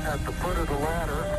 at the foot of the ladder.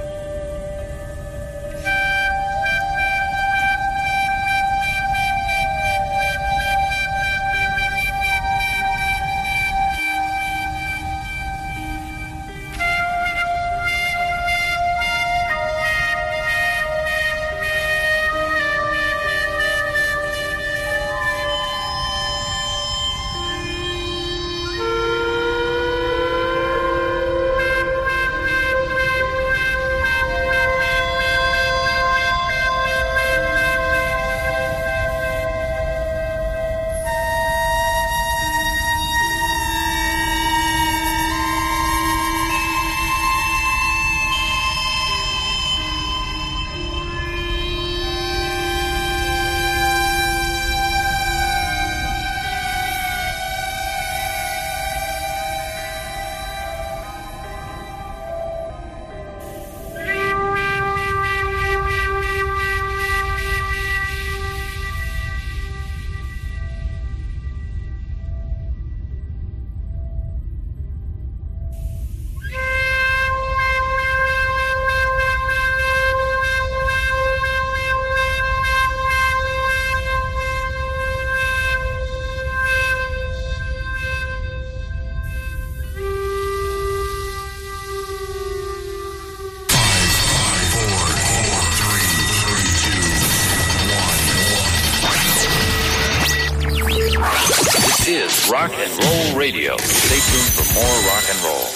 Rock and Roll Radio. Stay tuned for more rock and roll.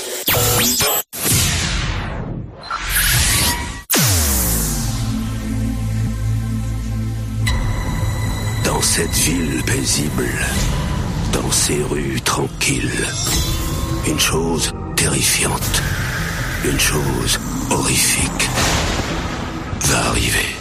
Dans cette ville paisible, dans ces rues tranquilles, une chose terrifiante, une chose horrifique va arriver.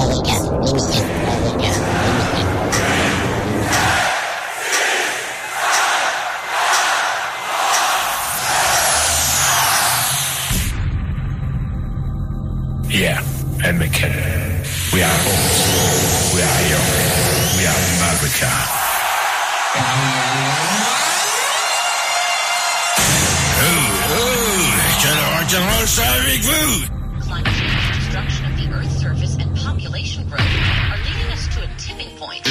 Yeah, Ed McKinnon. We are old. We are young. We are America. Je range ça avec vous. Climate change, destruction of the Earth's surface, and population growth are leading us to a tipping point.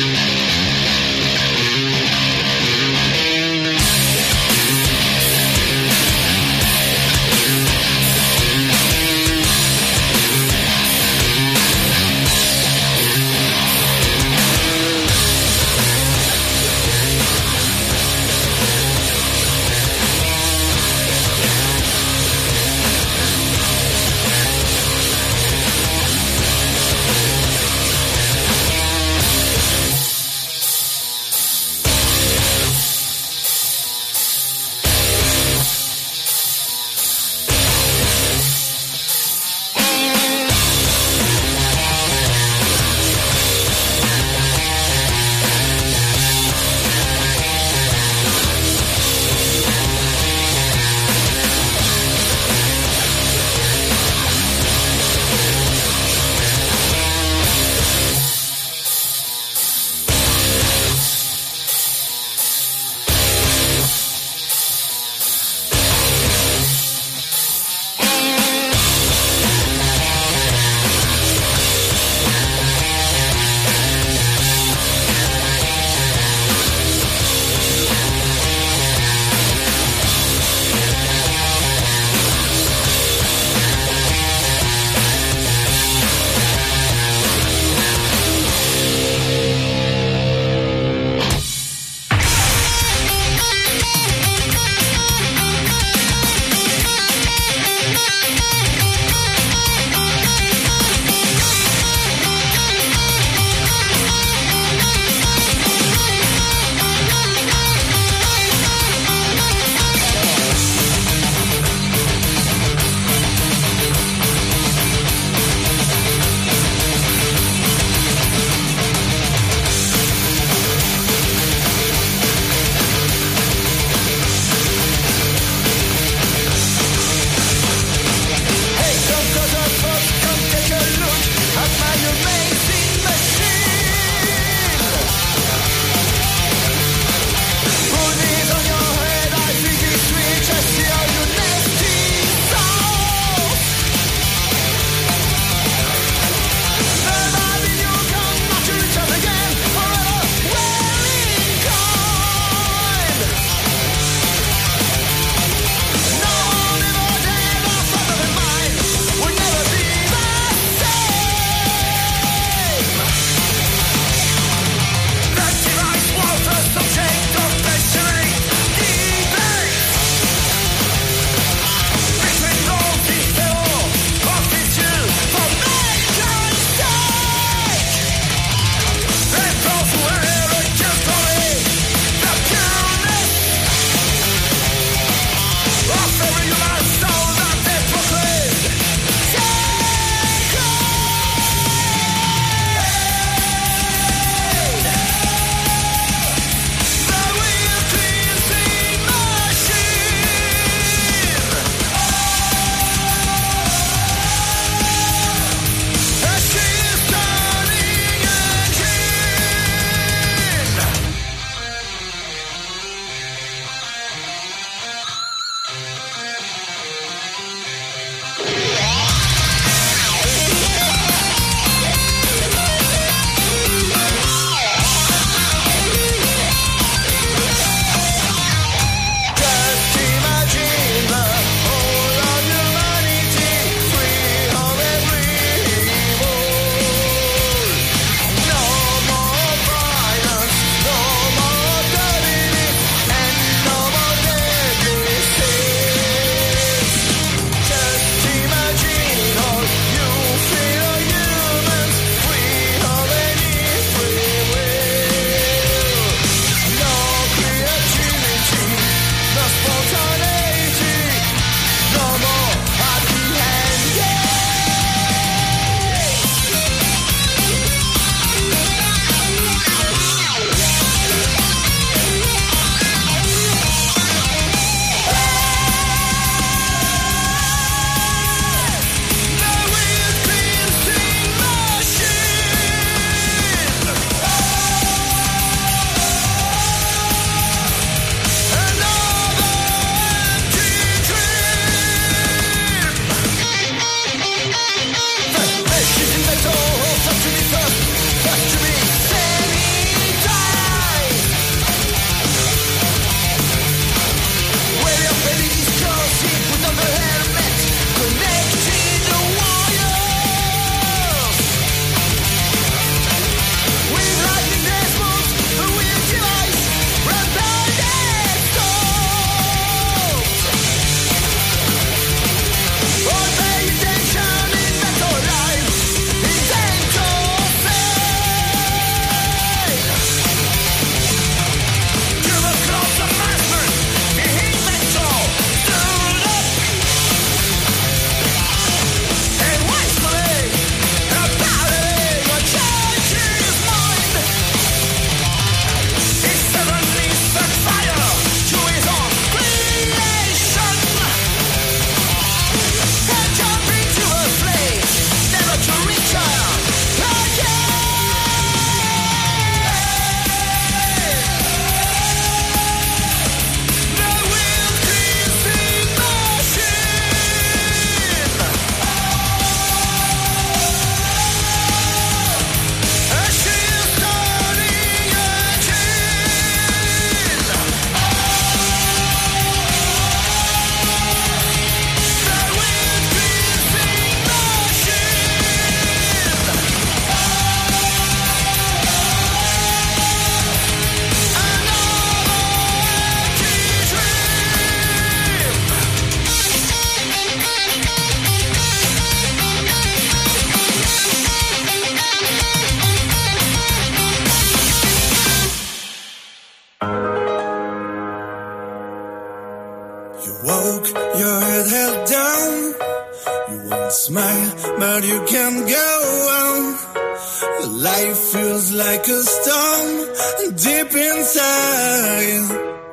Smile, but you can't go on. Life feels like a storm deep inside.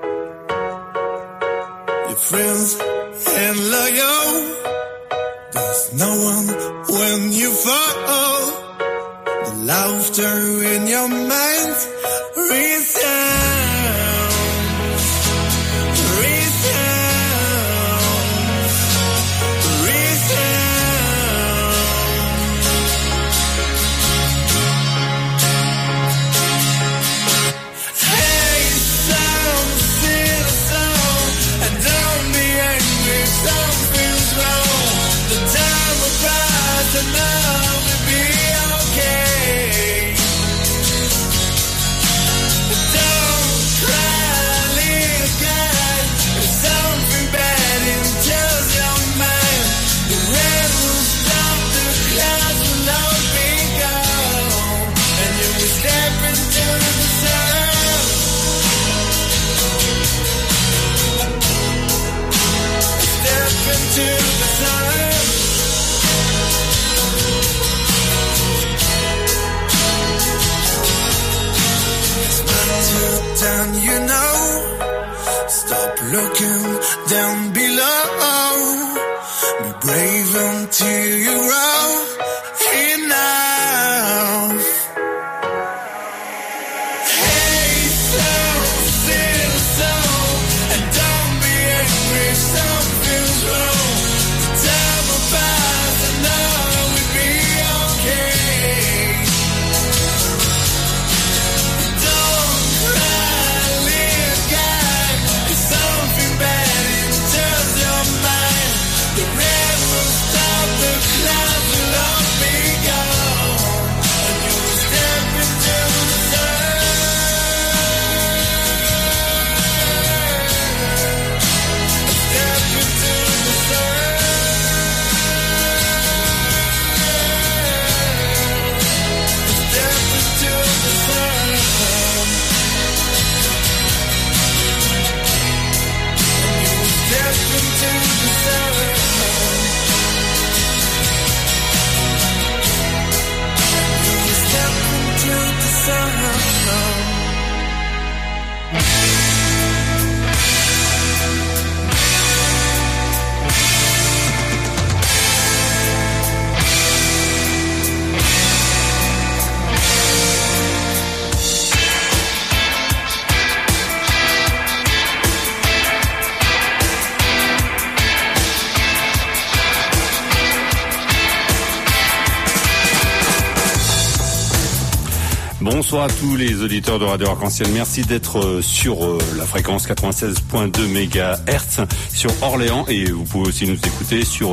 Your friends and loyal, there's no one when you fall. The laughter in your mind resounds, resounds, resounds. Hey, sound, sing a song, and don't be angry, something's wrong. The time will pass and now we'll be okay. Don't cry, little guy, if something bad enters your mind. The rain will stop, the clouds will all be gone, and you will step into the sun. Step into the sun. Down, you know, stop looking down below. Be brave until you're all enough. Hey, soul, sing a song, and don't be angry, something's wrong. The time will pass and all will be okay. Bonsoir à tous les auditeurs de Radio Arc-en-Ciel. Merci d'être sur la fréquence 96.2 MHz sur Orléans, et vous pouvez aussi nous écouter sur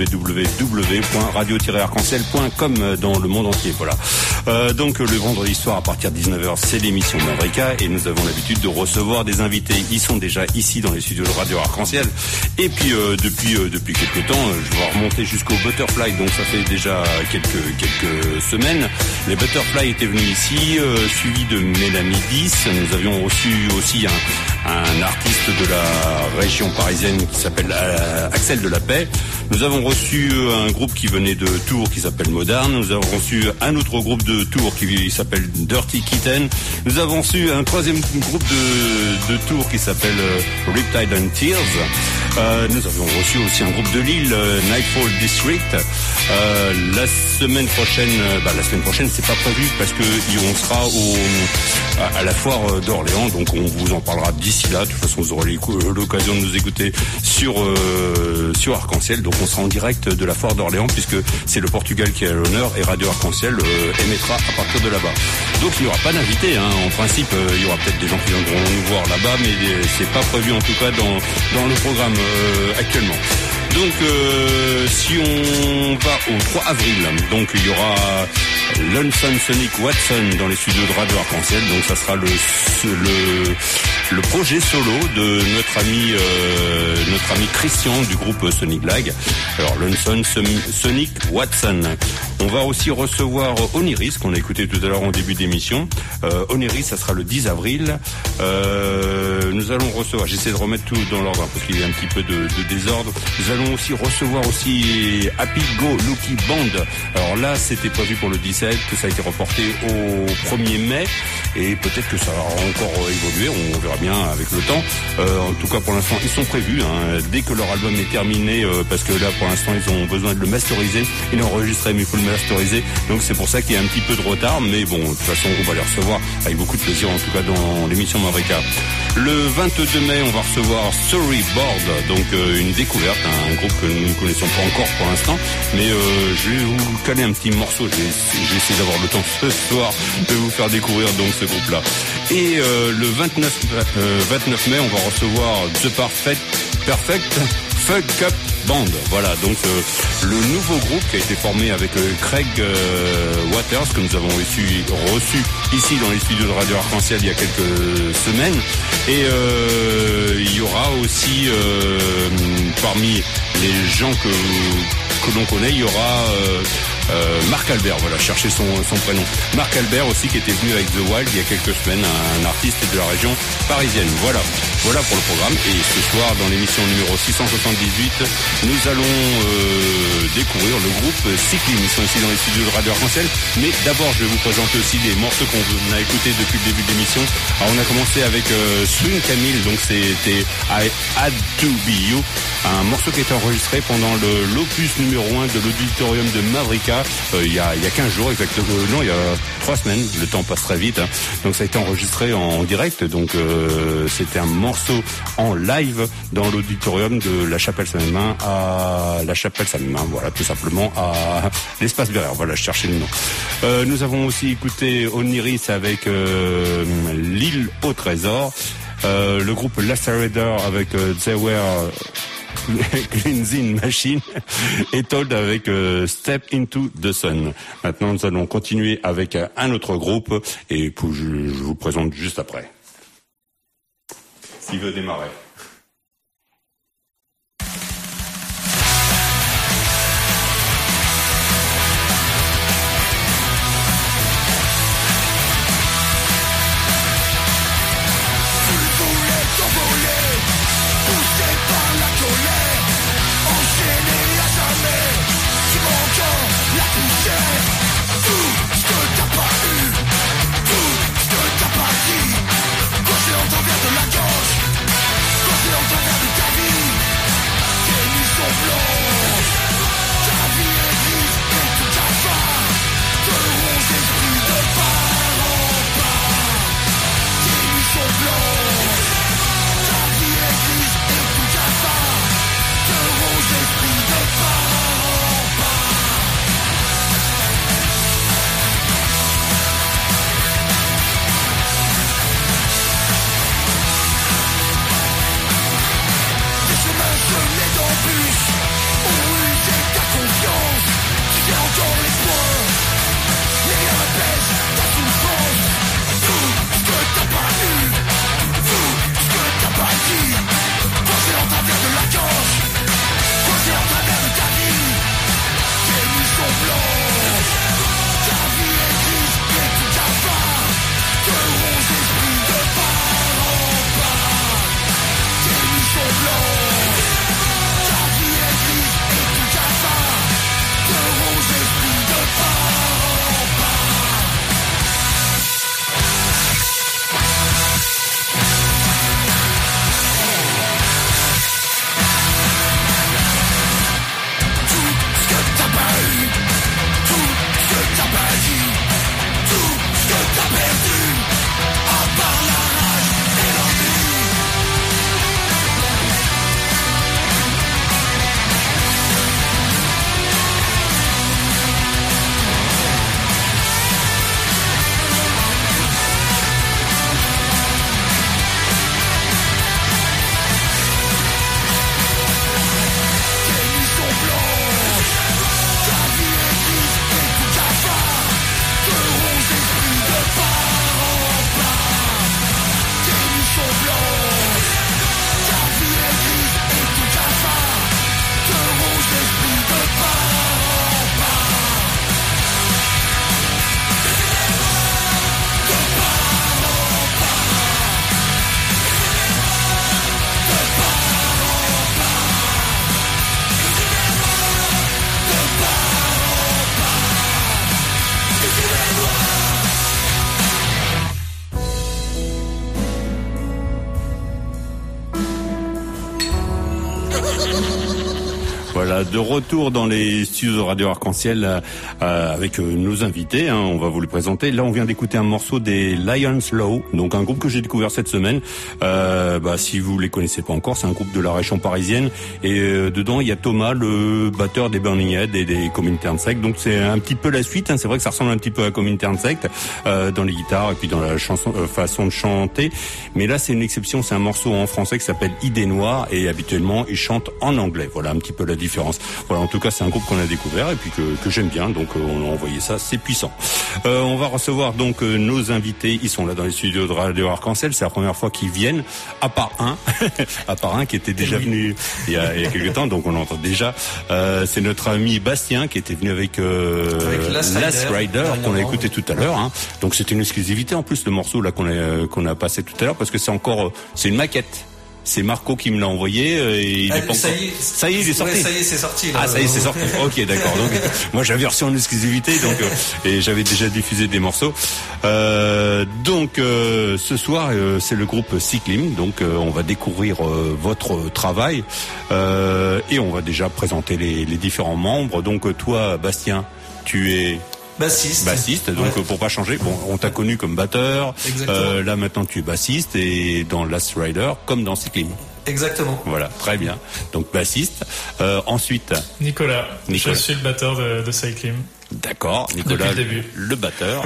www.radio-arc-en-ciel.com dans le monde entier. Voilà. Donc le vendredi soir à partir de 19h, c'est l'émission Mavrika, et nous avons l'habitude de recevoir des invités. Ils sont déjà ici dans les studios de Radio Arc-en-Ciel. Et puis depuis quelques temps, je vais remonter jusqu'au Butterfly. Donc ça fait déjà quelques semaines. Les Butterfly étaient venus ici, suivi de Mélanie 10. Nous avions reçu aussi un artiste de la région parisienne qui s'appelle Axel de la Paix. Nous avons reçu un groupe qui venait de Tours qui s'appelle Modern. Nous avons reçu un autre groupe de Tours qui s'appelle Dirty Kitten. Nous avons reçu un troisième groupe de Tours qui s'appelle Riptide and Tears. Nous avons reçu aussi un groupe de Lille, Nightfall District. La semaine prochaine c'est pas prévu parce que on sera à la foire d'Orléans, donc on vous en parlera d'ici là. De toute façon, vous aurez l'occasion de nous écouter sur Arc-en-Ciel. Donc on sera en direct de la foire d'Orléans puisque c'est le Portugal qui est à l'honneur, et Radio Arc-en-Ciel émettra à partir de là-bas. Donc il n'y aura pas d'invités, hein. En principe, il y aura peut-être des gens qui viendront nous voir là-bas, mais c'est pas prévu en tout cas dans le programme actuellement. Donc si on va au 3 avril, donc il y aura Lonesome Sonic Watson dans les studios de Radio Arc-en-Ciel. Donc ça sera le le projet solo de notre ami Christian du groupe Sonic Lag. Alors Lunson, Sonic Watson. On va aussi recevoir Oniris, qu'on a écouté tout à l'heure en début d'émission. Oniris, ça sera le 10 avril. Nous allons recevoir, j'essaie de remettre tout dans l'ordre, parce qu'il y a un petit peu de désordre. Nous allons aussi recevoir aussi Happy Go Lucky Band. Alors là, c'était prévu pour le 17, ça a été reporté au 1er mai. Et peut-être que ça va encore évoluer, on verra bien avec le temps. En tout cas, pour l'instant, ils sont prévus. Dès que leur album est terminé, parce que là, pour l'instant, ils ont besoin de le masteriser. Ils l'ont enregistré, mais il faut le masteriser. Donc c'est pour ça qu'il y a un petit peu de retard. Mais bon, de toute façon, on va les recevoir avec beaucoup de plaisir, en tout cas dans l'émission Mavrika. Le 22 mai, on va recevoir Storyboard, donc une découverte, un groupe que nous ne connaissons pas encore pour l'instant. Mais je vais vous caler un petit morceau. J'ai essayé d'avoir le temps ce soir de vous faire découvrir donc ce groupe-là. Et le 29 mai, on va recevoir The Perfect Fuck Up Band. Voilà, donc le nouveau groupe qui a été formé avec Craig Waters, que nous avons reçu ici dans les studios de Radio Arc-en-Ciel il y a quelques semaines. Et il y aura aussi parmi les gens que l'on connaît, il y aura Marc Albert, voilà, cherchez son prénom. Marc Albert aussi, qui était venu avec The Wild il y a quelques semaines, un artiste de la région parisienne. Voilà pour le programme. Et ce soir, dans l'émission numéro 678, nous allons découvrir le groupe Cycling. Ils sont ici dans les studios de Radio Arc-en-Ciel. Mais d'abord, je vais vous présenter aussi des morceaux qu'on a écoutés depuis le début de l'émission. Alors, on a commencé avec Swing Camille, donc c'était I Had to Be You, un morceau qui a été enregistré pendant l'opus numéro 1 de l'auditorium de Mavrika. Il y a 15 jours exactement, non, il y a 3 semaines, le temps passe très vite, donc ça a été enregistré en direct, donc c'était un morceau en live dans l'auditorium de la Chapelle Saint-Mamin voilà, tout simplement à l'espace Bérère, voilà, je cherchais le nom. Nous avons aussi écouté Oniris avec L'île au trésor, le groupe Lacerator avec They Were Cleansing Machine et Told avec Step Into the Sun. Maintenant, nous allons continuer avec un autre groupe et je vous présente juste après. S'il veut démarrer. Quand je l'entends vers de la gauche, Voilà, de retour dans les studios de Radio Arc-en-Ciel avec nos invités. On va vous les présenter. Là, on vient d'écouter un morceau des Lions Law, donc un groupe que j'ai découvert cette semaine. Si vous les connaissez pas encore, c'est un groupe de la région parisienne. Et dedans, il y a Thomas, le batteur des Burning Head et des Comintern Sect. Donc c'est un petit peu la suite. C'est vrai que ça ressemble un petit peu à Comintern Sect dans les guitares et puis dans la façon de chanter. Mais là, c'est une exception. C'est un morceau en français qui s'appelle Idée Noire et habituellement, ils chantent en anglais. Voilà un petit peu la différence. Voilà, en tout cas, c'est un groupe qu'on a découvert et puis que j'aime bien. Donc, on a envoyé ça, c'est puissant. On va recevoir donc nos invités. Ils sont là dans les studios de Radio Arc-en-Ciel. C'est la première fois qu'ils viennent, à part un qui était déjà venu il y a quelques temps. Donc, on entend déjà. C'est notre ami Bastien qui était venu avec Last Rider qu'on a écouté tout à l'heure. Donc, c'est une exclusivité en plus le morceau là qu'on a passé tout à l'heure parce que c'est une maquette. C'est Marco qui me l'a envoyé et ça y est, il est sorti. Ça y est, c'est sorti. Là, ça y est, c'est sorti. Ok, d'accord. Donc, moi, j'avais reçu en exclusivité, donc et j'avais déjà diffusé des morceaux. Ce soir, c'est le groupe Cyclim. Donc, on va découvrir votre travail et on va déjà présenter les différents membres. Donc, toi, Bastien, tu es bassiste, donc pour pas changer. Bon, on t'a connu comme batteur. Là maintenant tu es bassiste et dans Last Rider comme dans Cycling. Exactement. Voilà, très bien. Donc bassiste. Ensuite. Nicolas. Je suis le batteur de Cycling. D'accord. Nicolas, depuis le début. Le batteur.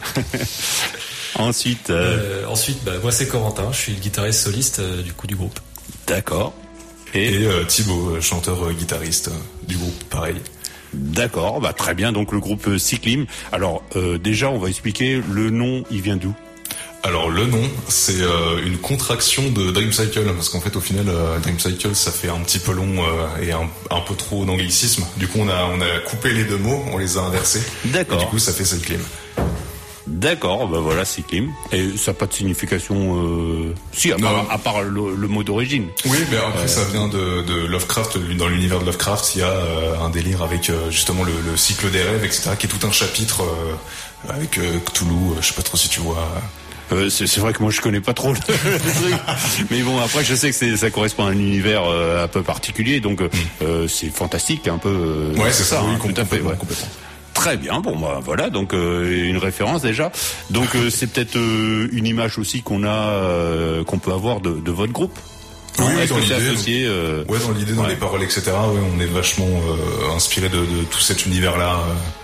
Ensuite. Moi c'est Corentin. Je suis le guitariste soliste du groupe. D'accord. Et Thibaut, chanteur guitariste du groupe, pareil. D'accord, très bien. Donc le groupe Cyclim. Alors déjà, on va expliquer le nom. Il vient d'où? Alors le nom, c'est une contraction de Dream Cycle, parce qu'en fait au final Dream Cycle ça fait un petit peu long et un peu trop d'anglicisme. Du coup on a coupé les deux mots, on les a inversés. D'accord. Et du coup ça fait Cyclim. D'accord, voilà, Cyclim. Et ça n'a pas de signification à part le mot d'origine. Oui, mais après ça vient de Lovecraft. Dans l'univers de Lovecraft, il y a un délire avec justement le cycle des rêves, etc., qui est tout un chapitre avec Cthulhu. Je sais pas trop si tu vois. C'est vrai que moi je connais pas trop le truc, mais bon après je sais que ça correspond à un univers un peu particulier, donc c'est fantastique un peu. Ouais, c'est ça. Oui, complètement. Très bien, voilà, donc une référence déjà. Donc c'est peut-être une image aussi qu'on peut avoir de votre groupe. Oui, dans l'idée. Associé, dans l'idée, dans les paroles, etc. Ouais, on est vachement inspiré de tout cet univers-là.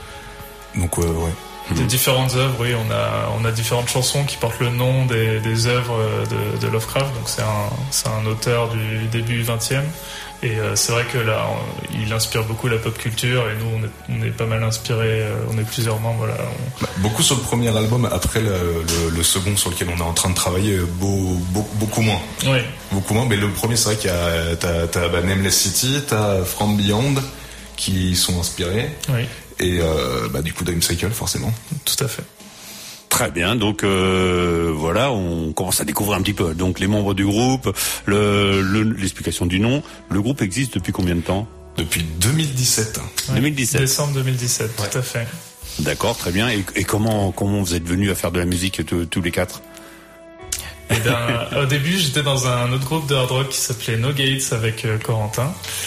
Donc ouais. Des différentes œuvres, oui, on a différentes chansons qui portent le nom des œuvres de Lovecraft. Donc c'est un auteur du début 20e. Et c'est vrai que là, il inspire beaucoup la pop culture et nous, on est pas mal inspirés. On est plusieurs membres. Là, beaucoup sur le premier album. Après le second sur lequel on est en train de travailler, beaucoup moins. Oui. Beaucoup moins. Mais le premier, c'est vrai qu'il y a t'as Nameless City, t'as From Beyond qui sont inspirés. Oui. Et du coup Dream Cycle forcément. Tout à fait. Très bien, donc voilà, on commence à découvrir un petit peu. Donc les membres du groupe, l'explication du nom. Le groupe existe depuis combien de temps? Depuis 2017. Ouais, 2017. Décembre 2017, ouais. Tout à fait. D'accord, très bien. Et comment vous êtes venus à faire de la musique tous les quatre? Au début, j'étais dans un autre groupe de hard rock qui s'appelait No Gates avec Corentin.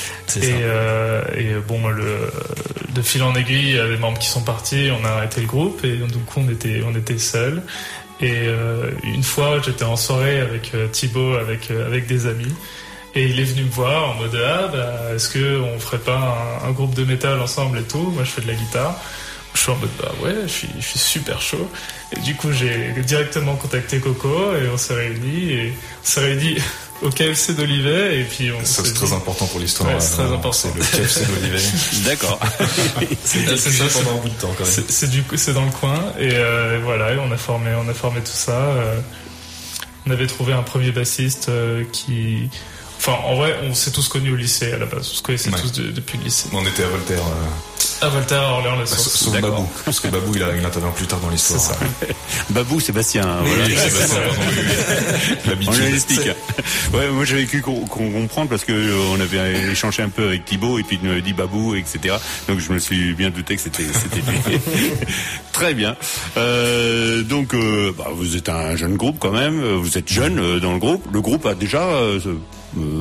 De fil en aiguille, il y a des membres qui sont partis, on a arrêté le groupe et du coup on était seuls. Et une fois, j'étais en soirée avec Thibaut, avec des amis, et il est venu me voir en mode est-ce que on ferait pas un groupe de métal ensemble et tout. Moi, je fais de la guitare. Je suis en mode je suis super chaud. Et du coup, j'ai directement contacté Coco et on s'est réunis au KFC d'Olivet et puis ça c'est très important pour l'histoire. Ouais, c'est très important. C'est le KFC d'Olivet. D'accord. c'est ça pendant un bout de temps quand même. C'est dans le coin et voilà, et on a formé tout ça. On avait trouvé un premier bassiste qui. Enfin, en vrai, on s'est tous connus au lycée à la base. On se connaissait tous depuis le lycée. On était à Voltaire. À Voltaire, à Orléans, la source. Sauf Babou. Parce que Babou, il intervient plus tard dans l'histoire. C'est ça. Babou, Sébastien. Oui, voilà. Sébastien. On l'explique. Ouais, moi j'avais cru comprendre parce que on avait échangé un peu avec Thibaut et puis il me dit Babou, etc. Donc je me suis bien douté que c'était lui. Très bien. Donc vous êtes un jeune groupe quand même. Vous êtes jeune dans le groupe. Le groupe a déjà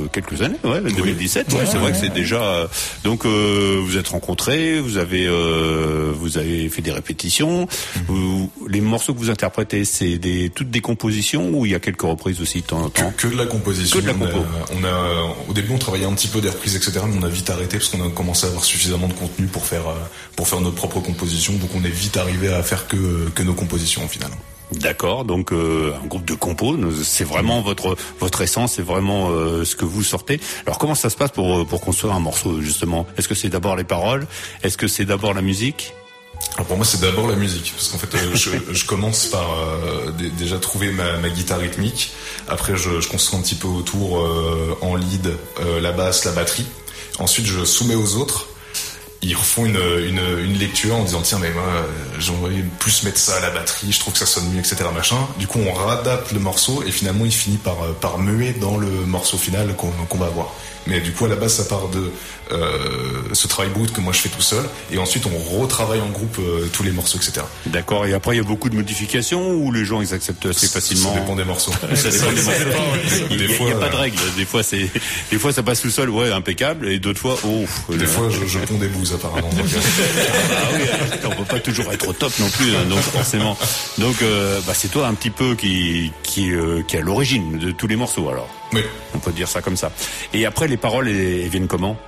quelques années, 2017. Ouais, c'est vrai que c'est déjà. Donc vous êtes rencontrés, vous avez fait des répétitions. Les morceaux que vous interprétez, c'est toutes des compositions ou il y a quelques reprises aussi de temps en temps? Que de la composition. Que de la compo. Au début, on travaillait un petit peu des reprises, etc. Mais on a vite arrêté parce qu'on a commencé à avoir suffisamment de contenu pour faire notre propre composition. Donc on est vite arrivé à faire que nos compositions au final. D'accord, donc un groupe de compos, c'est vraiment votre essence, c'est vraiment ce que vous sortez. Alors comment ça se passe pour construire un morceau justement? Est-ce que c'est d'abord les paroles? Est-ce que c'est d'abord la musique? Alors pour moi c'est d'abord la musique, parce qu'en fait je commence par déjà trouver ma guitare rythmique. Après je construis un petit peu autour en lead la basse, la batterie. Ensuite je soumets aux autres. Ils refont une lecture en disant tiens mais moi j'aimerais plus mettre ça à la batterie, je trouve que ça sonne mieux, etc. machin. Du coup on réadapte le morceau et finalement il finit par muer dans le morceau final qu'on va avoir. Mais du coup à la base ça part de ce travail brut que moi je fais tout seul et ensuite on retravaille en groupe tous les morceaux, etc. D'accord, et après il y a beaucoup de modifications ou les gens ils acceptent assez facilement? Ça dépend des morceaux. Ça dépend des morceaux. Il n'y a pas de règle. Des fois ça passe tout seul, impeccable, et d'autres fois des fois je ponds des bouses apparemment. On peut pas toujours être au top non plus, donc forcément. Donc c'est toi un petit peu qui est à l'origine de tous les morceaux alors. Oui. On peut dire ça comme ça. Et après les paroles elles viennent comment?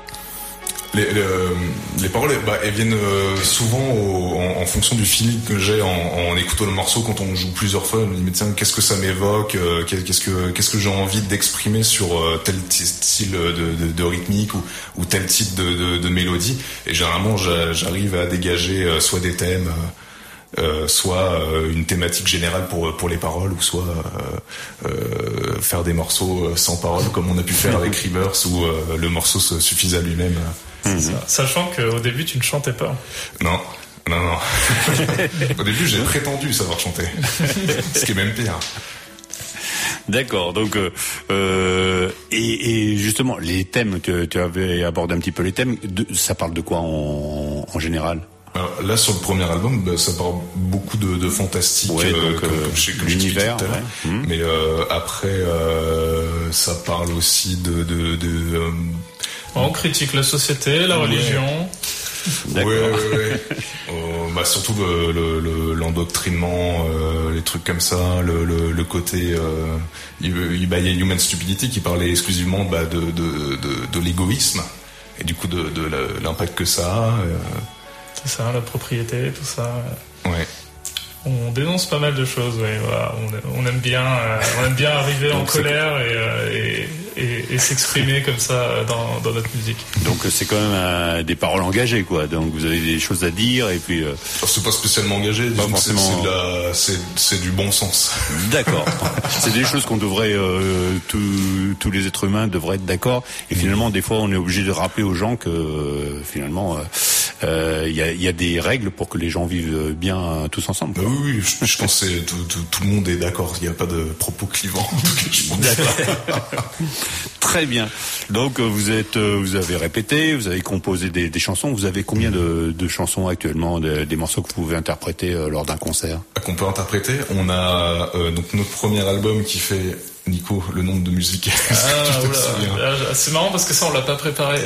Les paroles, elles viennent souvent en fonction du feeling que j'ai en écoutant le morceau. Quand on joue plusieurs fois, je me dis mais tiens, qu'est-ce que ça m'évoque, qu'est-ce que j'ai envie d'exprimer sur tel style de rythmique ou tel type de mélodie. Et généralement, j'arrive à dégager soit des thèmes, soit une thématique générale pour les paroles, ou soit faire des morceaux sans paroles comme on a pu faire avec Rivers, où le morceau se suffisait à lui-même. Sachant qu'au début tu ne chantais pas. Non. Au début j'ai prétendu savoir chanter, ce qui est même pire. D'accord, donc et justement les thèmes, tu avais abordé un petit peu les thèmes, ça parle de quoi en général? Alors, là sur le premier album ça parle beaucoup de fantastique, comme l'univers, tout à l'heure. Mais après ça parle aussi de on critique la société, la religion. Ouais. Surtout l'endoctrinement, les trucs comme ça, le côté il y a Human Stupidity qui parlait exclusivement de l'égoïsme et du coup de l'impact que ça a. C'est ça, la propriété, tout ça. Ouais. On dénonce pas mal de choses, voilà. On aime bien arriver en colère et s'exprimer comme ça dans notre musique. Donc c'est quand même des paroles engagées, quoi. Donc vous avez des choses à dire et puis. C'est pas spécialement engagé, pas forcément. C'est du bon sens. D'accord. C'est des choses qu'on devrait tous les êtres humains devraient être d'accord. Et finalement, des fois, on est obligé de rappeler aux gens que finalement, il y a des règles pour que les gens vivent bien tous ensemble. Oui, je pense que tout le monde est d'accord. Il n'y a pas de propos clivants. D'accord. Très bien. Donc vous avez répété, vous avez composé des chansons. Vous avez combien de chansons actuellement, des morceaux que vous pouvez interpréter lors d'un concert? Qu'on peut interpréter. On a donc notre premier album qui fait, Nico, le nombre de musiques. C'est marrant parce que ça on l'a pas préparé.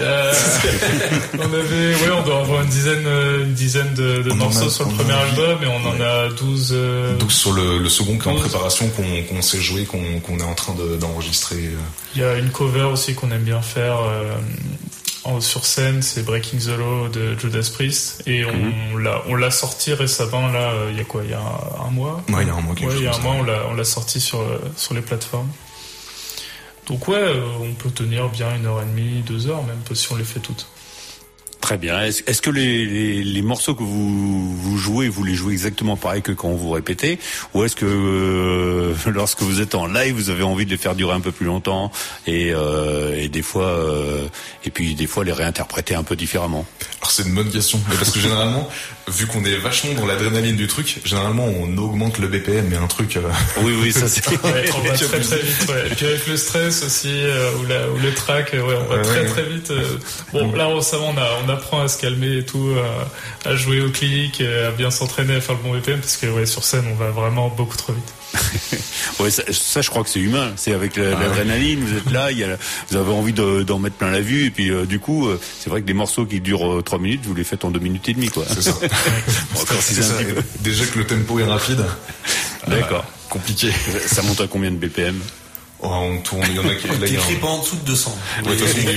On doit avoir une dizaine de morceaux sur le premier album et on en a 12. 12 sur le second qui est en préparation, qu'on sait jouer, qu'on est en train d'enregistrer. Il y a une cover aussi qu'on aime bien faire sur scène, c'est Breaking the Law de Judas Priest et on l'a sorti récemment là. Il y a quoi? Il y a un mois. Ouais, il y a un mois. Il y a un mois, on l'a sorti sur les plateformes. Donc on peut tenir bien 1h30, 2 heures même si on les fait toutes. Très bien. Est-ce que les morceaux que vous jouez, vous les jouez exactement pareil que quand vous répétez, ou est-ce que lorsque vous êtes en live, vous avez envie de les faire durer un peu plus longtemps et des fois les réinterpréter un peu différemment? Alors c'est une bonne question, parce que généralement, vu qu'on est vachement dans l'adrénaline du truc, généralement on augmente le BPM, mais un truc. Oui, ça c'est. On va très très vite. Ouais. Et puis avec le stress aussi ou le track, on va très très vite. Bon, là récemment on a apprend à se calmer et tout, à jouer au clic, à bien s'entraîner, à faire le bon BPM, parce que ouais, sur scène, on va vraiment beaucoup trop vite. Ouais, ça, je crois que c'est humain. C'est avec l'adrénaline. Vous êtes là, vous avez envie d'en mettre plein la vue, et puis du coup, c'est vrai que des morceaux qui durent 3 minutes, vous les faites en 2 minutes et demie, quoi. C'est ça. C'est ça. Déjà que le tempo est rapide. D'accord. Compliqué. Ça monte à combien de BPM? Oh, on tourne, il y en a qui... T'écris pas en dessous de 200. Ouais, de toute façon,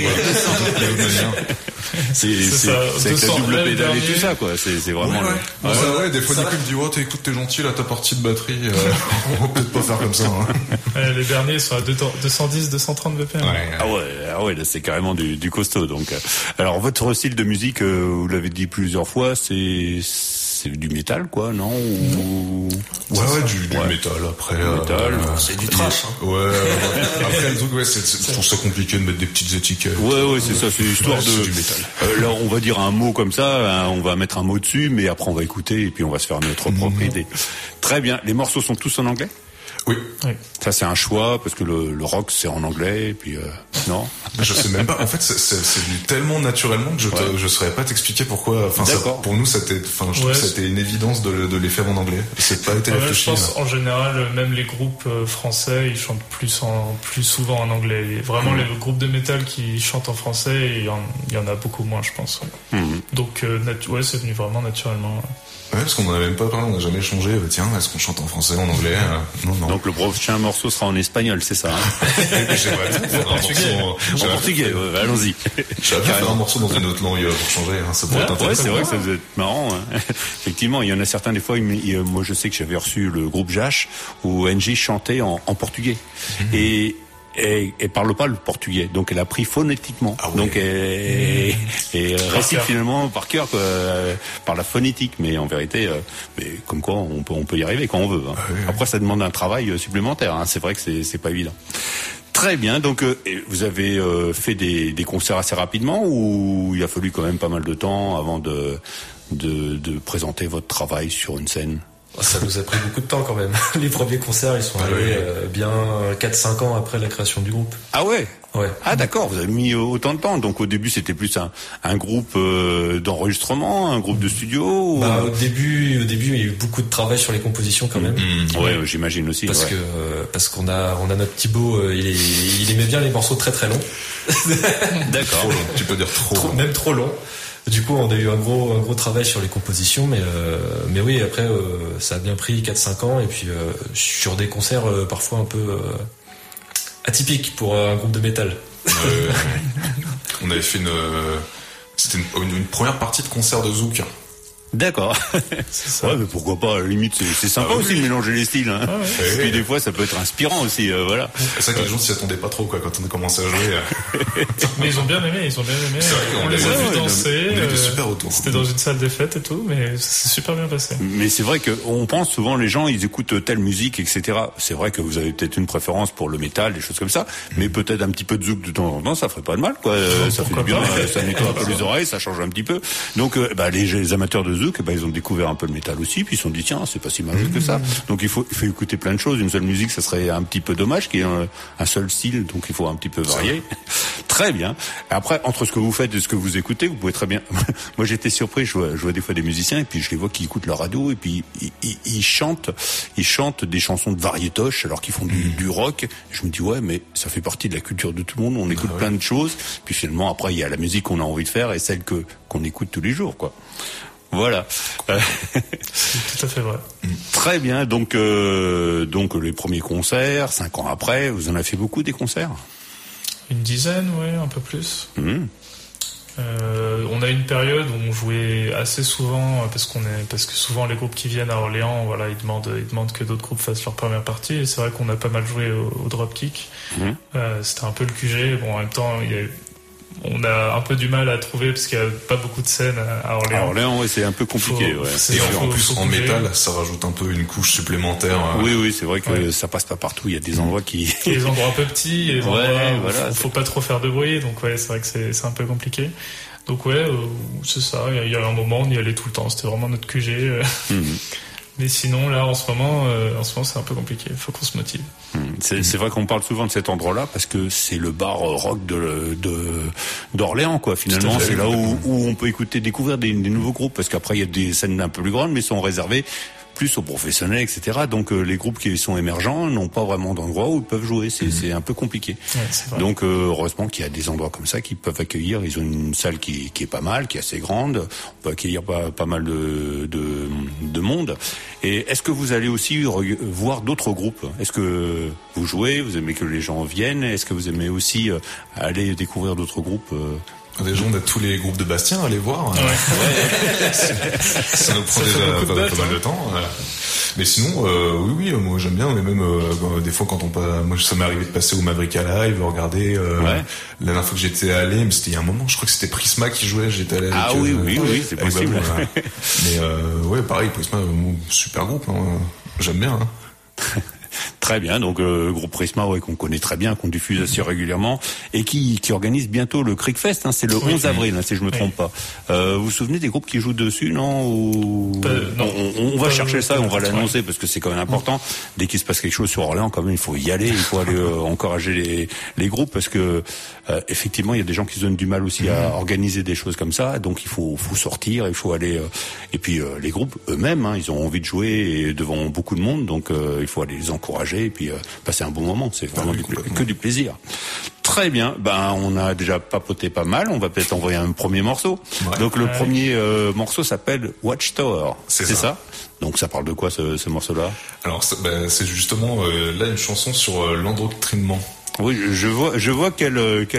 c'est avec la double pédale et tout ça, quoi. C'est vraiment... Ouais, des fois, Nico me dit, oh, écoute, t'es gentil, là, ta partie de batterie, on va peut-être pas faire comme ça, hein. Les derniers sont à 210, 230 BPM. Ah ouais, là, c'est carrément du costaud, donc. Alors, votre style de musique, vous l'avez dit plusieurs fois, c'est du métal, quoi, non? Ouais, du métal, après... c'est du trash, hein. Ouais, après, le truc, je trouve ça compliqué de mettre des petites étiquettes. Ouais, c'est ça, c'est l'histoire de... du métal. Là, on va dire un mot comme ça, on va mettre un mot dessus, mais après, on va écouter, et puis on va se faire notre propre idée. Très bien. Les morceaux sont tous en anglais? Oui. Ça, c'est un choix, parce que le rock, c'est en anglais, et puis, non? Je sais même pas. En fait, c'est venu tellement naturellement que je saurais pas t'expliquer pourquoi. Enfin, pour nous, je trouve que c'était une évidence de les faire en anglais. C'est pas été réfléchi. Je pense, en général, même les groupes français, ils chantent plus souvent en anglais. Vraiment, les groupes de métal qui chantent en français, il y en a beaucoup moins, je pense. Donc, c'est venu vraiment naturellement. Ouais, parce qu'on en a même pas parlé, on n'a jamais échangé. Tiens, est-ce qu'on chante en français, en anglais? Non. Donc le prochain morceau sera en espagnol, c'est ça, hein? En portugais, allons-y. J'aimerais faire un morceau dans une autre langue pour changer, hein, ça pourrait être intéressant. Ouais, c'est vrai que ça doit être marrant, hein. Effectivement, il y en a certains, des fois, moi je sais que j'avais reçu le groupe Jash, où NJ chantait en portugais. Et elle parle pas le portugais, donc elle a appris phonétiquement. Donc elle récite finalement par cœur, par la phonétique, mais en vérité, comme quoi on peut y arriver quand on veut, hein. Après, ça demande un travail supplémentaire, hein. C'est vrai que c'est pas évident. Très bien, donc vous avez fait des concerts assez rapidement, ou il a fallu quand même pas mal de temps avant de présenter votre travail sur une scène? Ça nous a pris beaucoup de temps quand même. Les premiers concerts, ils sont arrivés bien 4-5 ans après la création du groupe. Ah ouais? Ouais. Ah d'accord, vous avez mis autant de temps. Donc au début, c'était plus un groupe d'enregistrement, un groupe de studio ou... Au début, il y a eu beaucoup de travail sur les compositions quand même. Ouais, j'imagine aussi. Parce qu'on a notre Thibaut, il aimait bien les morceaux très très longs. D'accord. Trop long. Tu peux dire trop long. Même trop long. Du coup, on a eu un gros travail sur les compositions, mais oui, après, ça a bien pris 4-5 ans, et puis sur des concerts parfois un peu atypiques pour un groupe de métal. On avait fait c'était une première partie de concert de Zouk. D'accord. Ouais, mais pourquoi pas, à la limite, c'est sympa aussi de mélanger les styles, hein. Et puis des fois, ça peut être inspirant aussi, voilà. C'est vrai que les gens s'y attendaient pas trop, quoi, quand on a commencé à jouer. Mais ils ont bien aimé. C'est vrai on les a vus danser. On était super autour. C'était dans une salle des fêtes et tout, mais c'est super bien passé. Mais c'est vrai qu'on pense souvent, les gens, ils écoutent telle musique, etc. C'est vrai que vous avez peut-être une préférence pour le métal, des choses comme ça, mais peut-être un petit peu de zouk de temps en temps, ça ferait pas de mal, quoi. Ça fait du bien, ça nettoie un peu les oreilles, ça change un petit peu. Donc, les amateurs de zouk, ils ont découvert un peu le métal aussi, puis ils se sont dit tiens, c'est pas si mal que ça. Donc il faut écouter plein de choses. Une seule musique, ça serait un petit peu dommage qu'il y ait un seul style, donc il faut un petit peu varier. Très bien. Après, entre ce que vous faites et ce que vous écoutez, vous pouvez très bien... Moi j'étais surpris, je vois des fois des musiciens, et puis je les vois qui écoutent leur radio, et puis ils chantent des chansons de variétoche, alors qu'ils font du rock. Je me dis ouais, mais ça fait partie de la culture de tout le monde, on écoute plein de choses, puis finalement après il y a la musique qu'on a envie de faire, et celle qu'on écoute tous les jours, quoi. Voilà. C'est tout à fait vrai. Très bien. Donc les premiers concerts, 5 ans après, vous en avez fait beaucoup des concerts? Une dizaine, ouais, un peu plus. On a une période où on jouait assez souvent parce que souvent les groupes qui viennent à Orléans, voilà, ils demandent que d'autres groupes fassent leur première partie. Et c'est vrai qu'on a pas mal joué au Dropkick. C'était un peu le QG. Bon, en même temps, on a un peu du mal à trouver parce qu'il n'y a pas beaucoup de scènes à Orléans. À Orléans, ouais, c'est un peu compliqué. Et en plus, en métal, ça rajoute un peu une couche supplémentaire. Oui, c'est vrai que ça passe pas partout. Il y a des endroits qui... Il y a des endroits un peu petits, et des endroits où faut pas trop faire de bruit. Donc c'est vrai que c'est un peu compliqué. Donc c'est ça. Il y a un moment, on y allait tout le temps. C'était vraiment notre QG. Mais sinon, là, en ce moment, c'est un peu compliqué. Il faut qu'on se motive. C'est vrai qu'on parle souvent de cet endroit-là parce que c'est le bar rock d'Orléans, quoi. Finalement, c'est là où on peut découvrir des nouveaux groupes, parce qu'après il y a des scènes un peu plus grandes, mais sont réservées plus aux professionnels, etc. Donc les groupes qui sont émergents n'ont pas vraiment d'endroit où ils peuvent jouer. C'est un peu compliqué. Ouais, donc heureusement qu'il y a des endroits comme ça qui peuvent accueillir. Ils ont une salle qui est pas mal, qui est assez grande. On peut accueillir pas mal de monde. Et est-ce que vous allez aussi voir d'autres groupes? Est-ce que vous jouez? Vous aimez que les gens viennent? Est-ce que vous aimez aussi aller découvrir d'autres groupes? Déjà, on a tous les groupes de Bastien à aller voir. Ouais. Ça nous prend déjà pas mal de temps. Mais sinon, oui, moi j'aime bien. Mais même des fois, quand moi ça m'est arrivé de passer au Maverick à Live, regarder. La dernière fois que j'étais allé, mais c'était il y a un moment. Je crois que c'était Prisma qui jouait. J'étais allé. Ah avec, oui, c'est possible. Mais ouais, pareil, Prisma, super groupe. Hein. J'aime bien. Hein. Très bien, donc groupe Prisma, qu'on connaît très bien, qu'on diffuse assez régulièrement, et qui organise bientôt le Creekfest, hein, c'est le 11 avril, hein, si je me trompe pas. Vous vous souvenez des groupes qui jouent dessus, non? Non. On va chercher ça, on va l'annoncer, parce que c'est quand même important. Dès qu'il se passe quelque chose sur Orléans, quand même, il faut y aller, il faut aller encourager les groupes, parce que effectivement, il y a des gens qui se donnent du mal aussi à organiser des choses comme ça, donc il faut sortir, il faut aller... et puis les groupes eux-mêmes, hein, ils ont envie de jouer devant beaucoup de monde, donc il faut aller les encourager et puis passer un bon moment. C'est vraiment que du plaisir. Très bien. On a déjà papoté pas mal. On va peut-être envoyer un premier morceau. Ouais. Donc le premier morceau s'appelle Watchtower. C'est ça. Donc ça parle de quoi ce morceau-là? Alors c'est justement là une chanson sur l'endoctrinement. Oui, je vois quel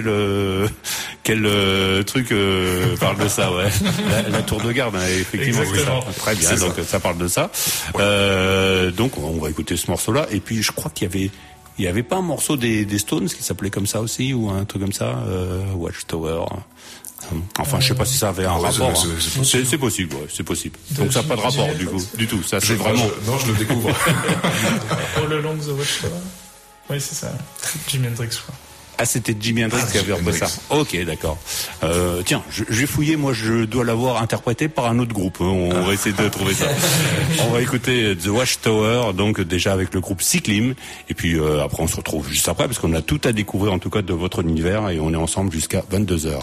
truc parle de ça, ouais. La tour de garde, hein, effectivement. Exactement. Ça. Très bien, donc ça parle de ça. Ouais. Donc on va écouter ce morceau-là. Et puis je crois qu'il y avait pas un morceau des Stones qui s'appelait comme ça aussi, ou un truc comme ça, Watchtower. Enfin, je sais pas si ça avait un rapport. C'est possible, ouais, c'est possible. Donc ça n'a pas de rapport du tout. Ça c'est vraiment. Non, je le découvre. All Along the Watchtower. Oui, c'est ça. Jimi Hendrix, quoi. Ah, c'était Jimi Hendrix qui avait repris ça. Ok, d'accord. Tiens, j'ai fouillé, moi je dois l'avoir interprété par un autre groupe. On va essayer de trouver ça. On va écouter The Watchtower, donc déjà avec le groupe Cyclim. Et puis après on se retrouve juste après, parce qu'on a tout à découvrir en tout cas de votre univers, et on est ensemble jusqu'à 22h.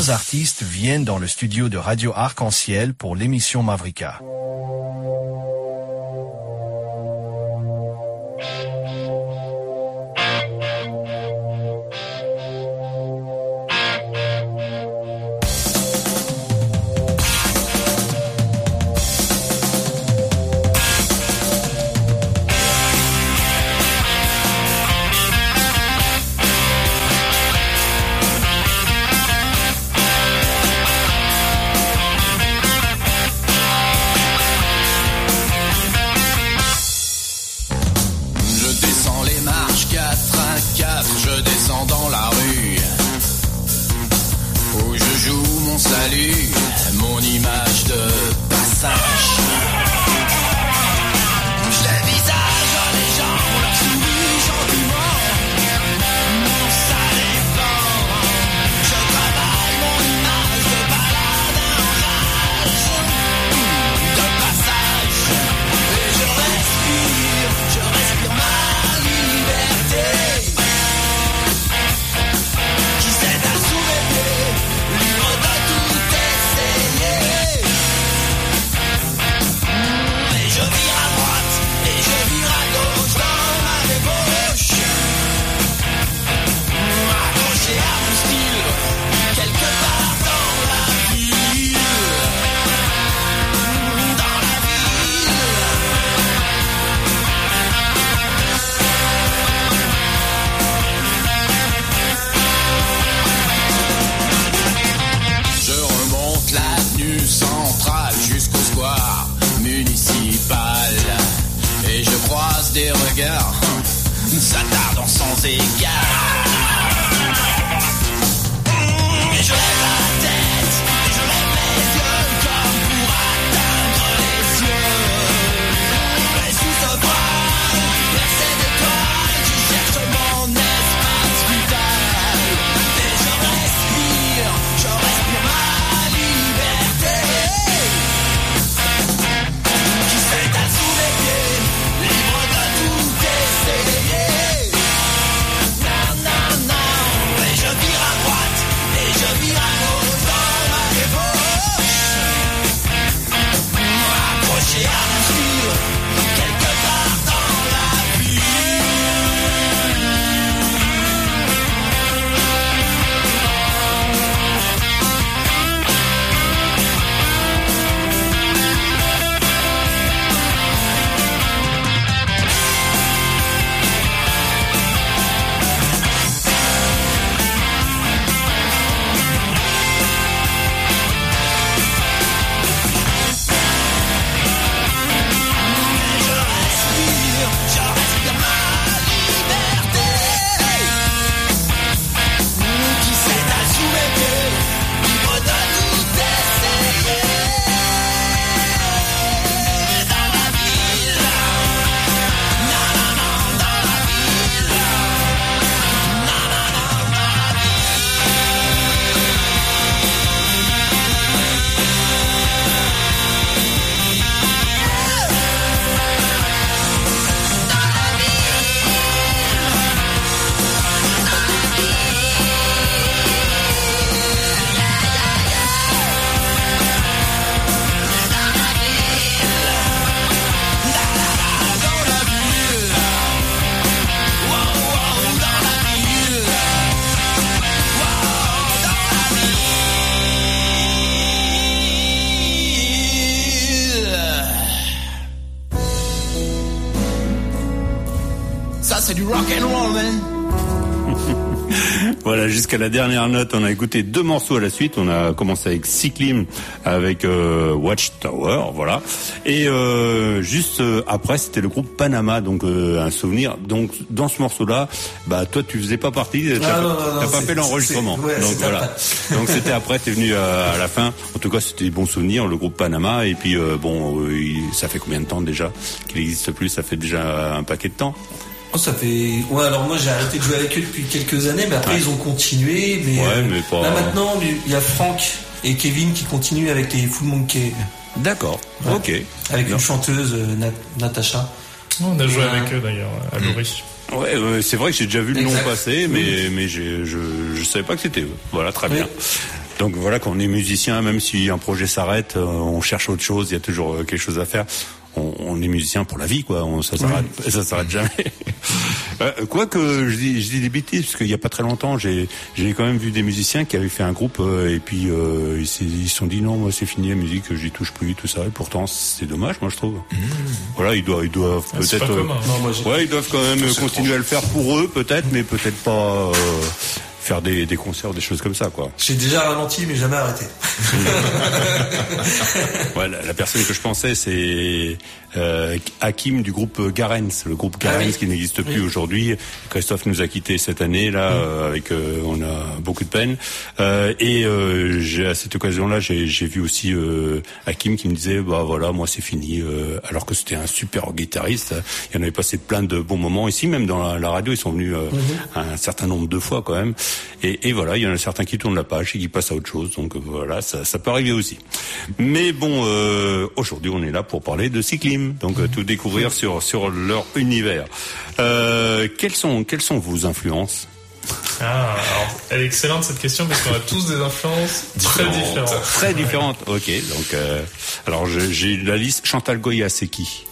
grands artistes viennent dans le studio de Radio Arc-en-Ciel pour l'émission Mavrika. c'est du rock and roll, man. Voilà, jusqu'à la dernière note, on a écouté 2 morceaux à la suite. On a commencé avec Cyclim, avec Watchtower, voilà. Et juste après, c'était le groupe Panama, donc un souvenir. Donc dans ce morceau-là, bah toi, tu faisais pas partie. T'as pas fait l'enregistrement. Ouais, donc voilà. Donc c'était après, t'es venu à la fin. En tout cas, c'était des bons souvenirs, le groupe Panama. Et puis ça fait combien de temps déjà qu'il n'existe plus? Ça fait déjà un paquet de temps. Oh, ça fait. Ouais, alors moi j'ai arrêté de jouer avec eux depuis quelques années, mais après ils ont continué. Mais, mais pas... là maintenant, il y a Franck et Kevin qui continuent avec les Full Monkey. D'accord, ouais. Ok. Avec une chanteuse, Natacha. On a joué avec eux d'ailleurs, à Laurie. Ouais, c'est vrai que j'ai déjà vu le nom passer, mais je savais pas que c'était eux. Voilà, très bien. Donc voilà, quand on est musicien, même si un projet s'arrête, on cherche autre chose, il y a toujours quelque chose à faire. On est musicien pour la vie, quoi. Ça s'arrête jamais. Quoique je dis des bêtises, parce qu'il y a pas très longtemps, j'ai quand même vu des musiciens qui avaient fait un groupe et puis ils se sont dit non, moi c'est fini la musique, j'y touche plus, tout ça. Et pourtant c'est dommage, moi je trouve. Voilà, ils doivent peut-être. Ils doivent quand même continuer à le faire pour eux, peut-être, mais peut-être pas. Faire des concerts, des choses comme ça, quoi. J'ai déjà ralenti, mais jamais arrêté. Ouais, la personne que je pensais, c'est Hakim du groupe Garens, le groupe Garens qui n'existe plus aujourd'hui. Christophe nous a quittés cette année, là, avec on a beaucoup de peine. Et à cette occasion-là, j'ai vu aussi Hakim qui me disait, bah voilà, moi c'est fini. Alors que c'était un super guitariste, il en avait passé plein de bons moments. Ici, même dans la radio, ils sont venus un certain nombre de fois quand même. Et voilà, il y en a certains qui tournent la page et qui passent à autre chose. Donc voilà, ça peut arriver aussi. Mais bon, aujourd'hui, on est là pour parler de Cyclim. Donc tout découvrir sur leur univers. Quelles sont vos influences? Alors, elle est excellente cette question parce qu'on a tous des influences très différentes. Très différentes. Ok, donc alors j'ai la liste. Chantal Goya, c'est qui?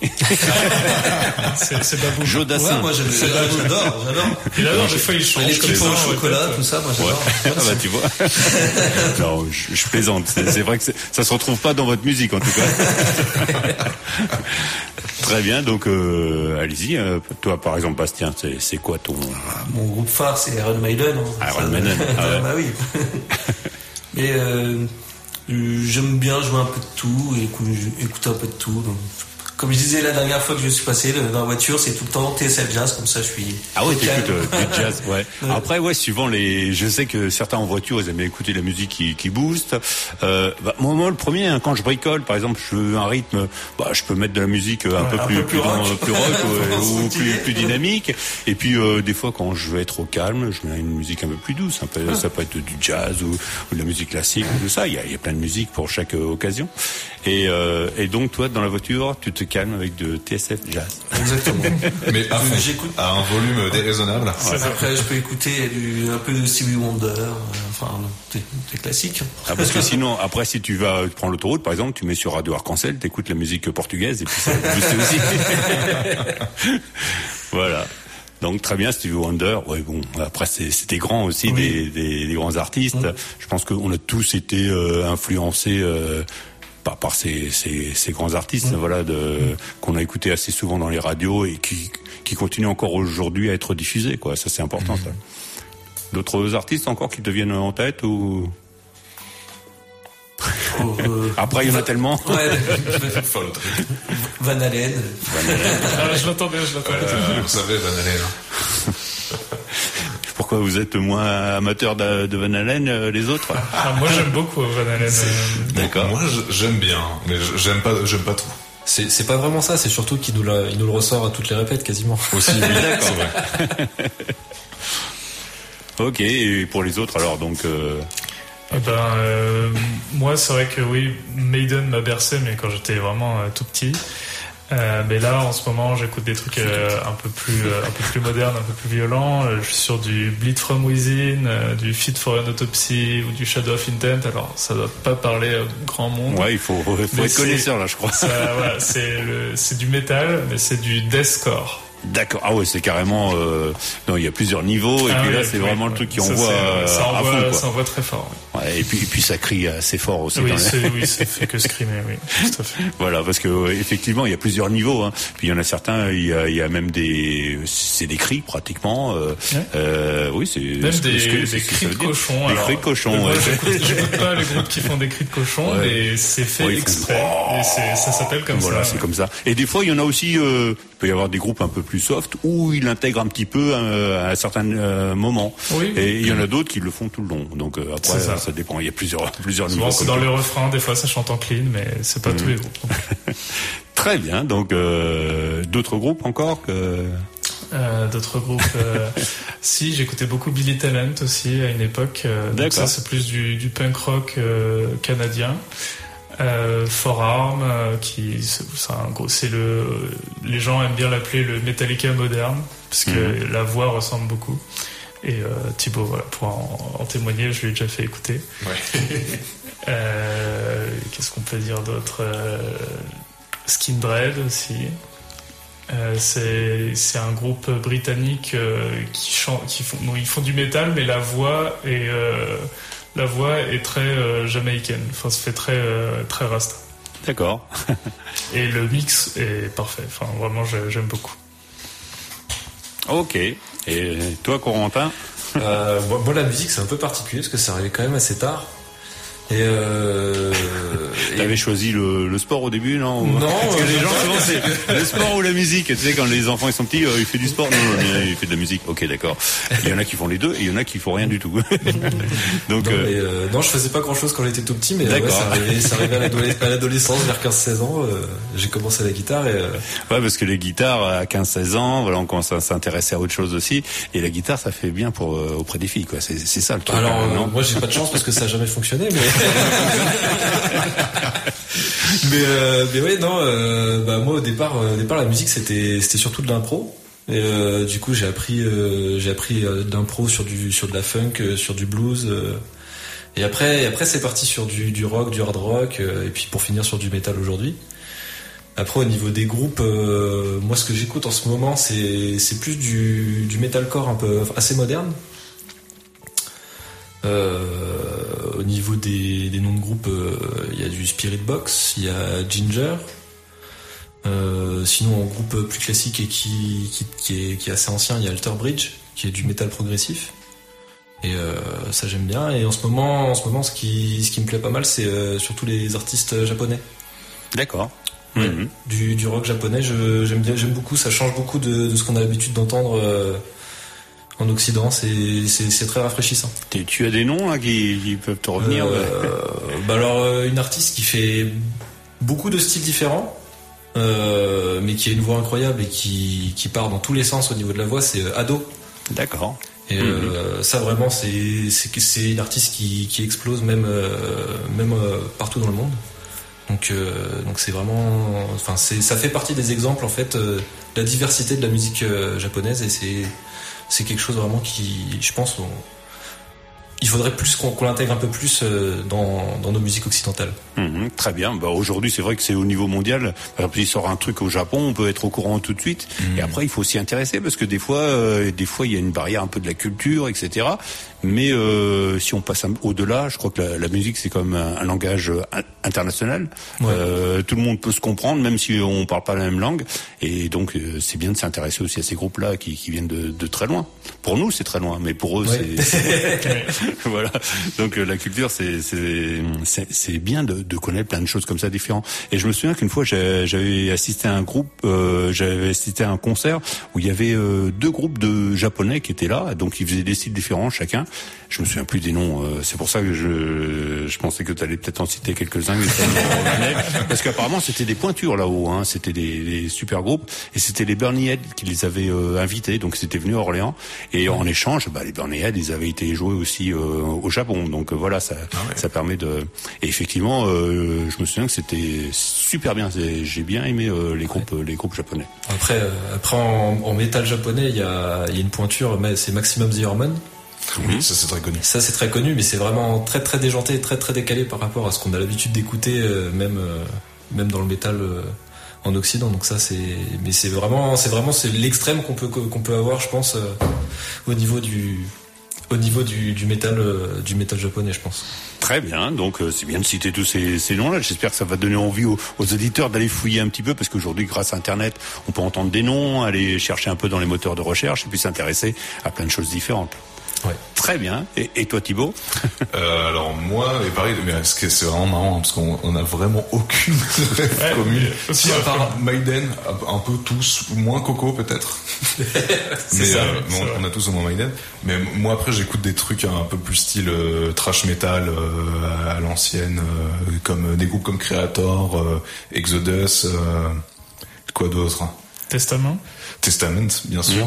C'est Babou. Jodassin. Ouais, moi j'adore. Et là, des fois il change les comme petits ça. pains au chocolat, tout ça, moi j'adore. Ouais. Ah bah tu vois. Non, je plaisante. C'est vrai que ça se retrouve pas dans votre musique en tout cas. Très bien, donc allez-y. Toi, par exemple, Bastien, c'est quoi ton... Mon groupe phare, c'est Iron Maiden. Iron Maiden. Bah oui. Mais j'aime bien jouer un peu de tout et écouter un peu de tout. Donc, comme je disais la dernière fois que je suis passé dans la voiture, c'est tout le temps TSF Jazz, comme ça je suis... Ah ouais, t'écoutes du jazz, ouais. Après, ouais, suivant je sais que certains en voiture, ils aiment bien écouter la musique qui booste. Moi, le premier, hein, quand je bricole, par exemple, je veux un rythme, je peux mettre de la musique un peu plus rock ou plus dynamique. Et puis, des fois, quand je veux être au calme, je mets une musique un peu plus douce. Ça peut être du jazz ou de la musique classique ou tout ça. Il y a plein de musique pour chaque occasion. Et donc, toi, dans la voiture, tu te calmes avec de TSF Jazz. Exactement. Mais j'écoute à un volume déraisonnable. Après, je peux écouter un peu de Stevie Wonder, des classiques. Ah, parce que sinon, après, si tu prends l'autoroute, par exemple, tu mets sur Radio Arc-en-Ciel, t'écoutes la musique portugaise et puis ça va booster aussi. Voilà. Donc très bien, Stevie Wonder. Ouais, bon, après c'était grand aussi, des grands artistes. Je pense qu'on a tous été influencés par ces grands artistes, qu'on a écouté assez souvent dans les radios et qui continuent encore aujourd'hui à être diffusés, quoi. Ça c'est important. Ça. D'autres artistes encore qui te viennent en tête ou après il y en a tellement. Van Halen. Je l'attendais. Vous savez, Van Halen. Pourquoi vous êtes moins amateur de Van Halen les autres? Moi j'aime beaucoup Van Halen. D'accord. Moi j'aime bien, mais j'aime pas tout. C'est pas vraiment ça, c'est surtout qu'il nous le ressort à toutes les répètes quasiment. Aussi, oui, d'accord. Ok, et pour les autres alors donc moi c'est vrai que oui, Maiden m'a bercé, mais quand j'étais vraiment tout petit. Mais là en ce moment j'écoute des trucs un peu plus modernes, un peu plus violents. Je suis sur du Bleed From Within, du Fit for an Autopsy ou du Shadow of Intent. Alors ça doit pas parler au grand monde. Ouais, il faut être connaisseur là, je crois. Voilà, c'est du métal, mais c'est du deathcore. D'accord. Ah ouais, c'est carrément. Non, il y a plusieurs niveaux et puis là, c'est vraiment le truc qui envoie à fond, quoi. Ça envoie très fort. Ouais, et puis ça crie assez fort aussi. Oui, ça fait que screamer, oui, tout à fait. Voilà, parce que effectivement, il y a plusieurs niveaux. Hein. Puis il y en a certains, il y a même c'est des cris pratiquement. Oui, c'est même des cris de cochon. Des cris de cochon. Ouais. J'écoute pas les groupes qui font des cris de cochon, mais c'est fait exprès. Et ça s'appelle comme ça. Voilà, c'est comme ça. Et des fois, il y en a aussi. Il peut y avoir des groupes un peu plus soft où il intègre un petit peu à certains moments. Oui. Et il y en a d'autres qui le font tout le long. Donc après, ça dépend. Il y a plusieurs niveaux. C'est dans les refrains, des fois ça chante en clean, mais c'est pas tous les groupes. Très bien. Donc d'autres groupes encore que. D'autres groupes. Si, j'écoutais beaucoup Billy Talent aussi à une époque. Donc ça c'est plus du punk rock canadien. Forearm, les gens aiment bien l'appeler le Metallica moderne parce que la voix ressemble beaucoup. Et Thibaut, voilà, pour en témoigner, je lui ai déjà fait écouter. Ouais. Qu'est-ce qu'on peut dire d'autre? Skindred aussi. C'est un groupe britannique ils font du métal, mais la voix est très jamaïcaine. Enfin, ça fait très très rasta. D'accord. Et le mix est parfait. Enfin, vraiment, j'aime beaucoup. Ok. Et toi, Corentin? Moi, la musique, c'est un peu particulier parce que ça arrivait quand même assez tard. T'avais choisi le sport au début, non? Non. Parce que les gens, souvent, c'est le sport ou la musique. Tu sais, quand les enfants ils sont petits, il fait du sport. Non, il fait de la musique. Ok, d'accord. Il y en a qui font les deux et il y en a qui font rien du tout. Donc, non, je faisais pas grand chose quand j'étais tout petit, mais ouais, ça arrivait à l'adolescence, vers 15-16 ans. J'ai commencé la guitare et. Ouais, parce que les guitares à 15-16 ans, voilà, on commence à s'intéresser à autre chose aussi. Et la guitare, ça fait bien pour auprès des filles, quoi. C'est ça le truc. Alors, non moi, j'ai pas de chance parce que ça a jamais fonctionné, mais. mais ouais, non. Moi, au départ, la musique, c'était surtout de l'impro. Et du coup, j'ai appris de l'impro sur de la funk, sur du blues. Et après, c'est parti sur du rock, du hard rock, et puis pour finir sur du métal aujourd'hui. Après, au niveau des groupes, moi, ce que j'écoute en ce moment, c'est plus du metalcore un peu assez moderne. Au niveau des noms de groupes, il y a du Spirit Box, il y a Ginger. Sinon, en groupe plus classique et qui est assez ancien, il y a Alter Bridge, qui est du métal progressif. Et ça, j'aime bien. Et en ce moment, ce qui me plaît pas mal, c'est surtout les artistes japonais. D'accord. Ouais. Du rock japonais, j'aime beaucoup. Ça change beaucoup de ce qu'on a l'habitude d'entendre en Occident. C'est très rafraîchissant. Tu as des noms là qui peuvent te revenir? Alors, une artiste qui fait beaucoup de styles différents, mais qui a une voix incroyable et qui part dans tous les sens au niveau de la voix, c'est Ado. D'accord. Et ça, vraiment, c'est une artiste qui explose même partout dans le monde. Donc c'est vraiment, enfin, ça fait partie des exemples en fait de la diversité de la musique japonaise, et c'est quelque chose vraiment qui, je pense, il faudrait plus qu'on l'intègre un peu plus dans nos musiques occidentales. Très bien. Aujourd'hui, c'est vrai que c'est au niveau mondial. Par exemple, il sort un truc au Japon, on peut être au courant tout de suite. Et après, il faut s'y intéresser parce que des fois, il y a une barrière un peu de la culture, etc. Mais si on passe au-delà, je crois que la musique, c'est comme un langage international. Ouais. Tout le monde peut se comprendre, même si on parle pas la même langue. Et donc, c'est bien de s'intéresser aussi à ces groupes-là qui viennent de très loin. Pour nous, c'est très loin, mais pour eux, c'est voilà. Donc, la culture, c'est bien de connaître plein de choses comme ça différentes. Et je me souviens qu'une fois, j'avais assisté à un concert où il y avait deux groupes de japonais qui étaient là, donc ils faisaient des styles différents chacun. Je me souviens plus des noms, c'est pour ça que je pensais que tu allais peut-être en citer quelques-uns, parce qu'apparemment c'était des pointures là-haut, hein. C'était des super groupes, et c'était les Burning Head qui les avaient invités, donc c'était venu à Orléans, et en échange, les Burning Head, ils avaient été joués aussi au Japon, donc voilà, ça permet de... Et effectivement, je me souviens que c'était super bien, j'ai bien aimé les groupes japonais. Après en métal japonais, il y a une pointure, mais c'est Maximum the Hormone. Oui, ça c'est très connu. Ça c'est très connu, mais c'est vraiment très très déjanté, très très décalé par rapport à ce qu'on a l'habitude d'écouter, même dans le métal en Occident. Donc ça c'est l'extrême qu'on peut avoir, je pense, au niveau du métal japonais, je pense. Très bien, donc c'est bien de citer tous ces noms-là. J'espère que ça va donner envie aux auditeurs d'aller fouiller un petit peu, parce qu'aujourd'hui, grâce à Internet, on peut entendre des noms, aller chercher un peu dans les moteurs de recherche et puis s'intéresser à plein de choses différentes. Ouais. Très bien. Et toi, Thibaut? Alors moi, et pareil, mais c'est vraiment marrant, hein, parce qu'on a vraiment aucune rêve commune. Si, à part Maiden, un peu tous, moins Coco peut-être. Mais on a tous au moins Maiden. Mais moi après, j'écoute des trucs un peu plus style thrash metal à l'ancienne, comme des groupes comme Creator, Exodus, quoi d'autre? Testament, bien sûr.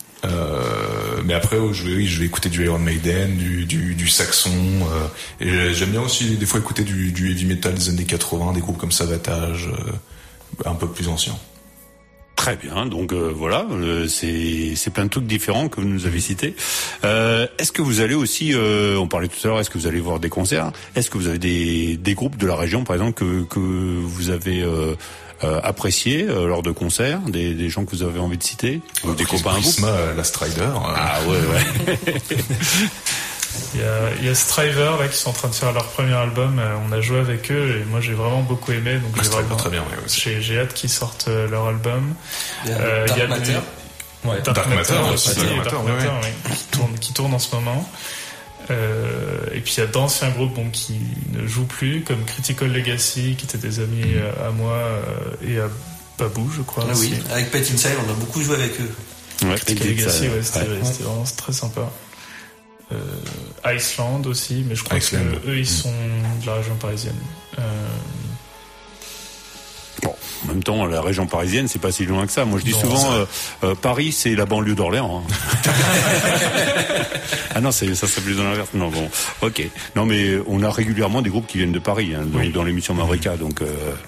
Mais après, je vais écouter du Iron Maiden, du Saxon, et j'aime bien aussi des fois écouter du heavy metal des années 80, des groupes comme Savatage, un peu plus anciens. Très bien, donc voilà, c'est plein de trucs différents que vous nous avez cités. Est-ce que vous allez aussi, on parlait tout à l'heure, est-ce que vous allez voir des concerts? Est-ce que vous avez des groupes de la région, par exemple, que vous avez apprécié lors de concerts, des gens que vous avez envie de citer, ou des copains à vous? La Strider. Ah ouais. Il y a Striver là qui sont en train de faire leur premier album. On a joué avec eux et moi j'ai vraiment beaucoup aimé. Donc très bien. Ouais, j'ai hâte qu'ils sortent leur album. Il y a Dark Matter. Ouais, Dark Matter aussi, qui tourne en ce moment. Et puis il y a d'anciens groupes qui ne jouent plus, comme Critical Legacy, qui étaient des amis à moi et à Babou, je crois. Ah oui, avec Pet Inside, on a beaucoup joué avec eux. Ouais, Critical Legacy, c'était vraiment très sympa. Iceland aussi, mais je crois que eux ils sont de la région parisienne. Bon, en même temps, la région parisienne, c'est pas si loin que ça. Moi, je dis souvent, Paris, c'est la banlieue d'Orléans. Hein. Ah non, ça serait plus dans l'inverse. Non, bon, ok. Non, mais on a régulièrement des groupes qui viennent de Paris, hein, dans l'émission Mavrika, donc.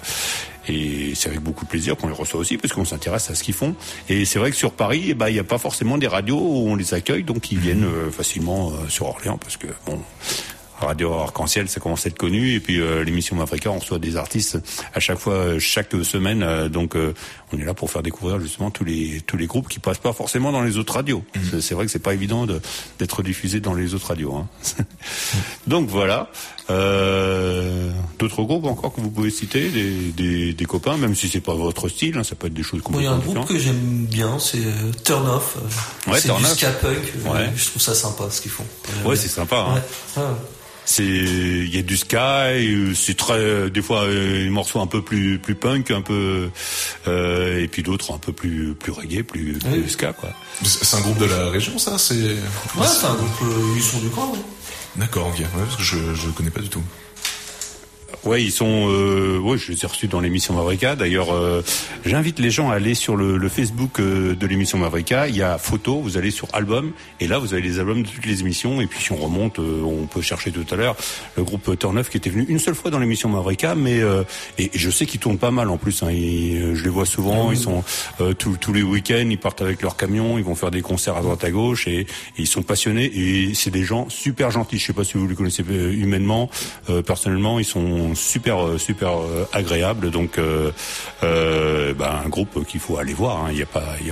Et c'est avec beaucoup de plaisir qu'on les reçoit aussi, parce qu'on s'intéresse à ce qu'ils font. Et c'est vrai que sur Paris, il n'y a pas forcément des radios où on les accueille, donc ils viennent facilement sur Orléans, parce que bon, Radio Arc-en-Ciel, ça commence à être connu. Et puis l'émission Mavrika, on reçoit des artistes à chaque fois, chaque semaine. Donc on est là pour faire découvrir justement tous les groupes qui passent pas forcément dans les autres radios. C'est vrai que c'est pas évident d'être diffusé dans les autres radios. Hein. Donc voilà. D'autres groupes encore que vous pouvez citer, des copains, même si c'est pas votre style, hein, ça peut être des choses complètement différentes. Il y a un groupe que j'aime bien, c'est Turn Off. C'est du ska punk. Je trouve ça sympa ce qu'ils font. Ouais, c'est sympa. Hein. Il y a du ska, c'est très, des fois, des morceaux un peu plus punk, un peu, et puis d'autres un peu plus reggae, plus ska, quoi. C'est un groupe de la région, ça, c'est un groupe, ils sont du coin, ouais. D'accord, ok, parce que je connais pas du tout. Ouais, ils sont. Je les ai reçus dans l'émission Mavrika. D'ailleurs, j'invite les gens à aller sur le Facebook de l'émission Mavrika. Il y a photo. Vous allez sur album, et là vous avez les albums de toutes les émissions. Et puis si on remonte, on peut chercher tout à l'heure le groupe Turn Off qui était venu une seule fois dans l'émission Mavrika, mais et je sais qu'ils tournent pas mal en plus. Hein, je les vois souvent. Ils sont tous les week-ends. Ils partent avec leur camion. Ils vont faire des concerts à droite à gauche, et ils sont passionnés. Et c'est des gens super gentils. Je sais pas si vous les connaissez humainement, personnellement, ils sont super agréable, donc un groupe qu'il faut aller voir. Il y a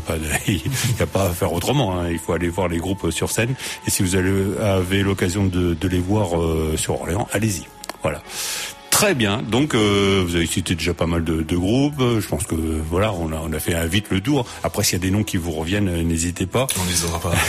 pas à faire autrement. Hein. Il faut aller voir les groupes sur scène. Et si vous avez l'occasion de les voir sur Orléans, allez-y. Voilà. Très bien. Donc vous avez cité déjà pas mal de groupes. Je pense que voilà, on a fait vite le tour. Après, s'il y a des noms qui vous reviennent, n'hésitez pas. On les aura pas.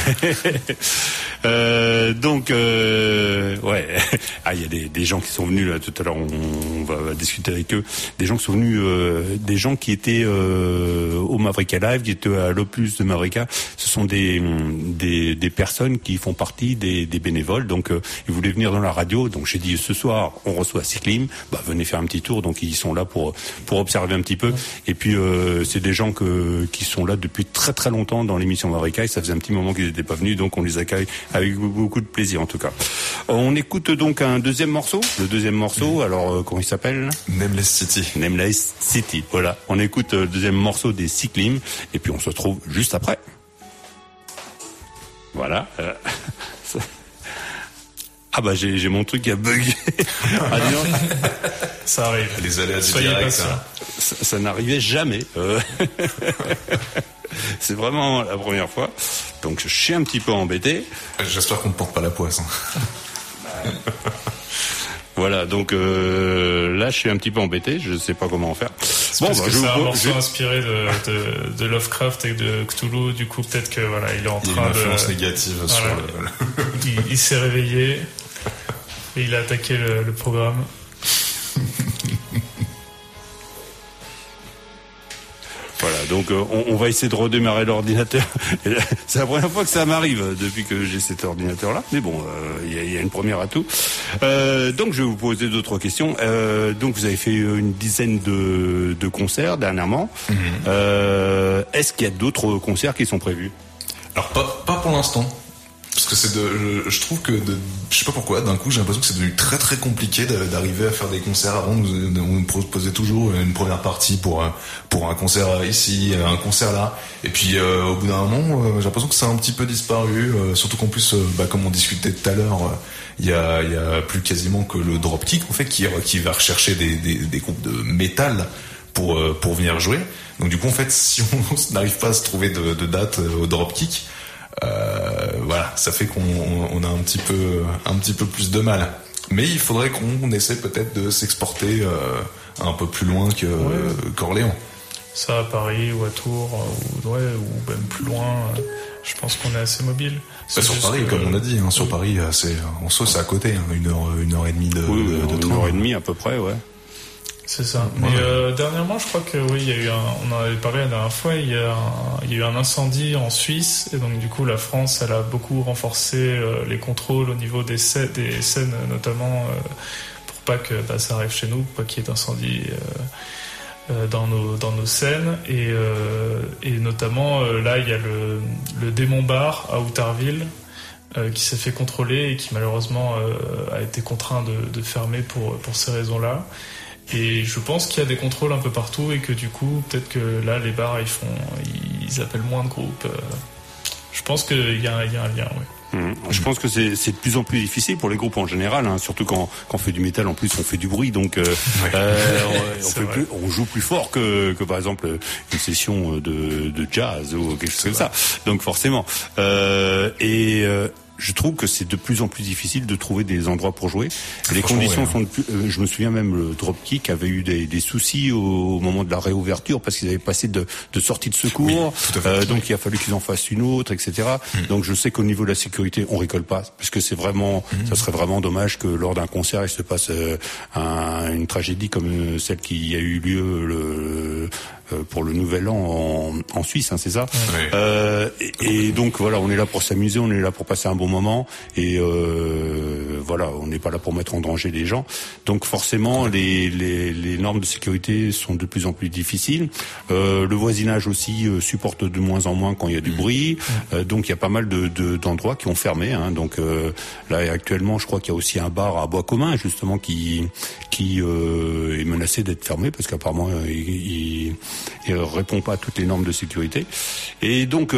Ouais. Ah, il y a des gens qui sont venus là tout à l'heure. On va discuter avec eux. Des gens qui sont venus, des gens qui étaient au Mavrika Live, qui étaient à l'Opus de Mavrika. Ce sont des personnes qui font partie des bénévoles. Donc ils voulaient venir dans la radio. Donc j'ai dit ce soir, on reçoit Cyclim. Venez faire un petit tour. Donc ils sont là pour observer un petit peu. Et puis c'est des gens qui sont là depuis très très longtemps dans l'émission Mavrika, et ça faisait un petit moment qu'ils n'étaient pas venus, donc on les accueille avec beaucoup de plaisir en tout cas. On écoute donc un deuxième morceau. Le deuxième morceau, alors comment il s'appelle? Nameless City. Nameless City. Voilà. On écoute le deuxième morceau des Cyclim, et puis on se retrouve juste après. Voilà. Ah bah j'ai mon truc qui a bugué. Ah, dis donc. Ça arrive. Les aléas du direct. Ça n'arrivait jamais. C'est vraiment la première fois. Donc je suis un petit peu embêté. J'espère qu'on ne porte pas la poisse. Voilà, donc là je suis un petit peu embêté, je sais pas comment faire. C'est parce que c'est un morceau inspiré de Lovecraft et de Cthulhu, du coup peut-être que voilà, il est en train de... Il y a une influence négative sur il s'est réveillé et il a attaqué le programme. Voilà, donc on va essayer de redémarrer l'ordinateur. C'est la première fois que ça m'arrive depuis que j'ai cet ordinateur-là. Mais bon, il y a une première atout. Donc je vais vous poser d'autres questions. Donc vous avez fait une dizaine de concerts dernièrement. Est-ce qu'il y a d'autres concerts qui sont prévus? Alors pas pour l'instant. Parce que je trouve que je sais pas pourquoi, d'un coup j'ai l'impression que c'est devenu très très compliqué d'arriver à faire des concerts. Avant on nous proposait toujours une première partie pour un concert ici, un concert là, et puis au bout d'un moment j'ai l'impression que ça a un petit peu disparu, surtout qu'en plus comme on discutait tout à l'heure, il y a plus quasiment que le Dropkick en fait qui va rechercher des groupes de métal pour venir jouer. Donc du coup en fait si on n'arrive pas à se trouver de date au Dropkick, voilà, ça fait qu'on a un petit peu plus de mal. Mais il faudrait qu'on essaie peut-être de s'exporter un peu plus loin qu'Orléans. Ça à Paris ou à Tours ou même plus loin. Je pense qu'on est assez mobile. Sur Paris, comme on a dit, sur Paris, en soi c'est à côté, 1 heure et demie de train. 1 heure et demie à peu près, ouais. C'est ça. Mais dernièrement, je crois que oui, il y a eu on en avait parlé la dernière fois. Il y a eu un incendie en Suisse, et donc du coup, la France, elle a beaucoup renforcé les contrôles au niveau des scènes, notamment pour pas que ça arrive chez nous, pas qu'il y ait d'incendie dans nos scènes, et notamment là, il y a le Démon Bar à Outarville. Qui s'est fait contrôler et qui malheureusement a été contraint de fermer pour ces raisons-là. Et je pense qu'il y a des contrôles un peu partout et que du coup, peut-être que là, les bars, ils appellent moins de groupes. Je pense qu'il y a un lien, oui. Je pense que c'est de plus en plus difficile pour les groupes en général, surtout quand on fait du métal. En plus, on fait du bruit, donc on joue plus fort que par exemple une session de jazz ou quelque chose comme ça. Donc forcément, je trouve que c'est de plus en plus difficile de trouver des endroits pour jouer. Les conditions sont je me souviens même le Dropkick avait eu des soucis au moment de la réouverture parce qu'ils avaient passé de sortie de secours. Oui, donc il a fallu qu'ils en fassent une autre, etc. Donc je sais qu'au niveau de la sécurité, on rigole pas parce que c'est vraiment, ça serait vraiment dommage que lors d'un concert il se passe une tragédie comme celle qui a eu lieu pour le Nouvel An en Suisse, c'est ça. Oui. Et donc voilà, on est là pour s'amuser, on est là pour passer un bon moment, et voilà, on n'est pas là pour mettre en danger les gens. Donc forcément, les normes de sécurité sont de plus en plus difficiles. Le voisinage aussi supporte de moins en moins quand il y a du bruit. Donc il y a pas mal d'endroits qui ont fermé. Donc là actuellement, je crois qu'il y a aussi un bar à Bois Commun justement qui est menacé d'être fermé parce qu'apparemment il répond pas à toutes les normes de sécurité. Et donc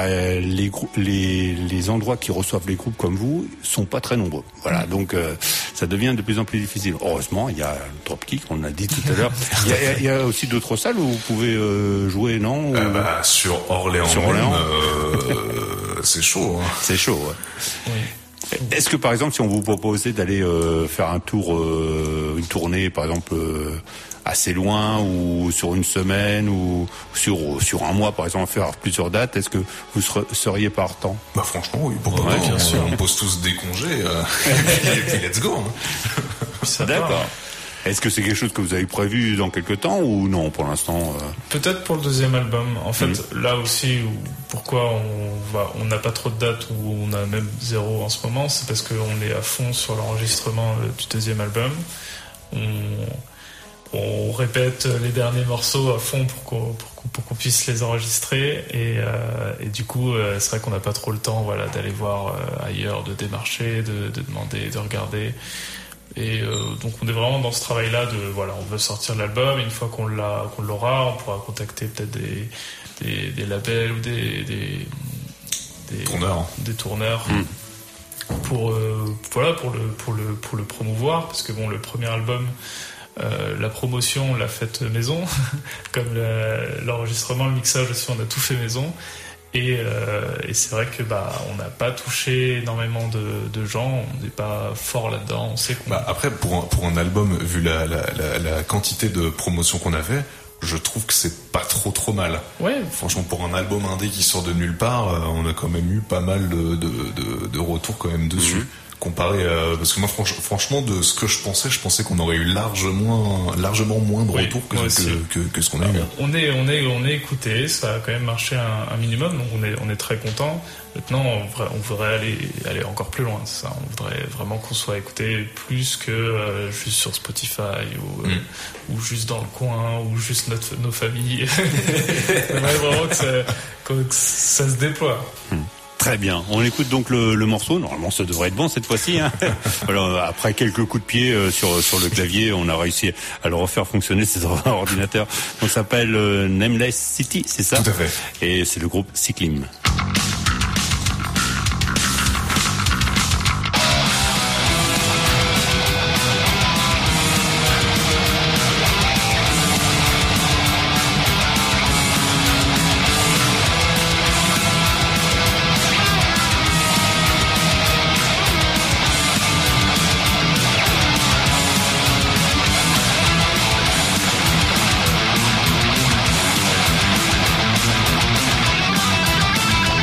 les endroits qui reçoivent les groupes comme vous sont pas très nombreux. Voilà, donc ça devient de plus en plus difficile. Heureusement, il y a le Dropkick, on l'a dit tout à l'heure. Il y a aussi d'autres salles où vous pouvez jouer, non? Sur Orléans. C'est chaud. C'est chaud, ouais. Oui. Est-ce que par exemple, si on vous proposait d'aller faire un tour, une tournée, par exemple assez loin, ou sur une semaine, ou sur un mois, par exemple, faire plusieurs dates, est-ce que vous seriez partant? Franchement, oui, pourquoi pas, bien sûr. On pose tous des congés, et puis let's go. D'accord. Est-ce que c'est quelque chose que vous avez prévu dans quelques temps ou non pour l'instant? Peut-être pour le deuxième album. En fait, là aussi, pourquoi on n'a pas trop de dates ou on a même 0 en ce moment, c'est parce qu'on est à fond sur l'enregistrement du deuxième album. On répète les derniers morceaux à fond pour qu'on puisse les enregistrer, et du coup c'est vrai qu'on n'a pas trop le temps d'aller voir ailleurs, de démarcher, de demander, de regarder. Et donc on est vraiment dans ce travail-là on veut sortir l'album, et une fois qu'on l'aura, on pourra contacter peut-être des labels ou des tourneurs pour le promouvoir, parce que le premier album, la promotion on l'a faite maison, comme l'enregistrement, le mixage aussi, on a tout fait maison. Et c'est vrai que on n'a pas touché énormément de gens, on n'est pas fort là-dedans. On sait qu'on... Après, pour un album, vu la quantité de promotion qu'on a fait, je trouve que c'est pas trop mal. Ouais. Franchement, pour un album indé qui sort de nulle part, on a quand même eu pas mal de retours quand même dessus. Comparé parce que moi franchement, de ce que je pensais qu'on aurait eu largement moins de retours que ce qu'on a eu. On est écouté, ça a quand même marché un minimum, donc on est très content. Maintenant on voudrait aller encore plus loin, c'est ça. On voudrait vraiment qu'on soit écouté plus que juste sur Spotify ou juste dans le coin, ou juste nos familles. On aimerait vraiment que ça se déploie. Très bien. On écoute donc le morceau. Normalement, ça devrait être bon cette fois-ci. Hein. Alors, après quelques coups de pied sur le clavier, on a réussi à le refaire fonctionner, cet ordinateur. Donc, ça s'appelle Nameless City, c'est ça? Tout à fait. Et c'est le groupe Cyclim. Thank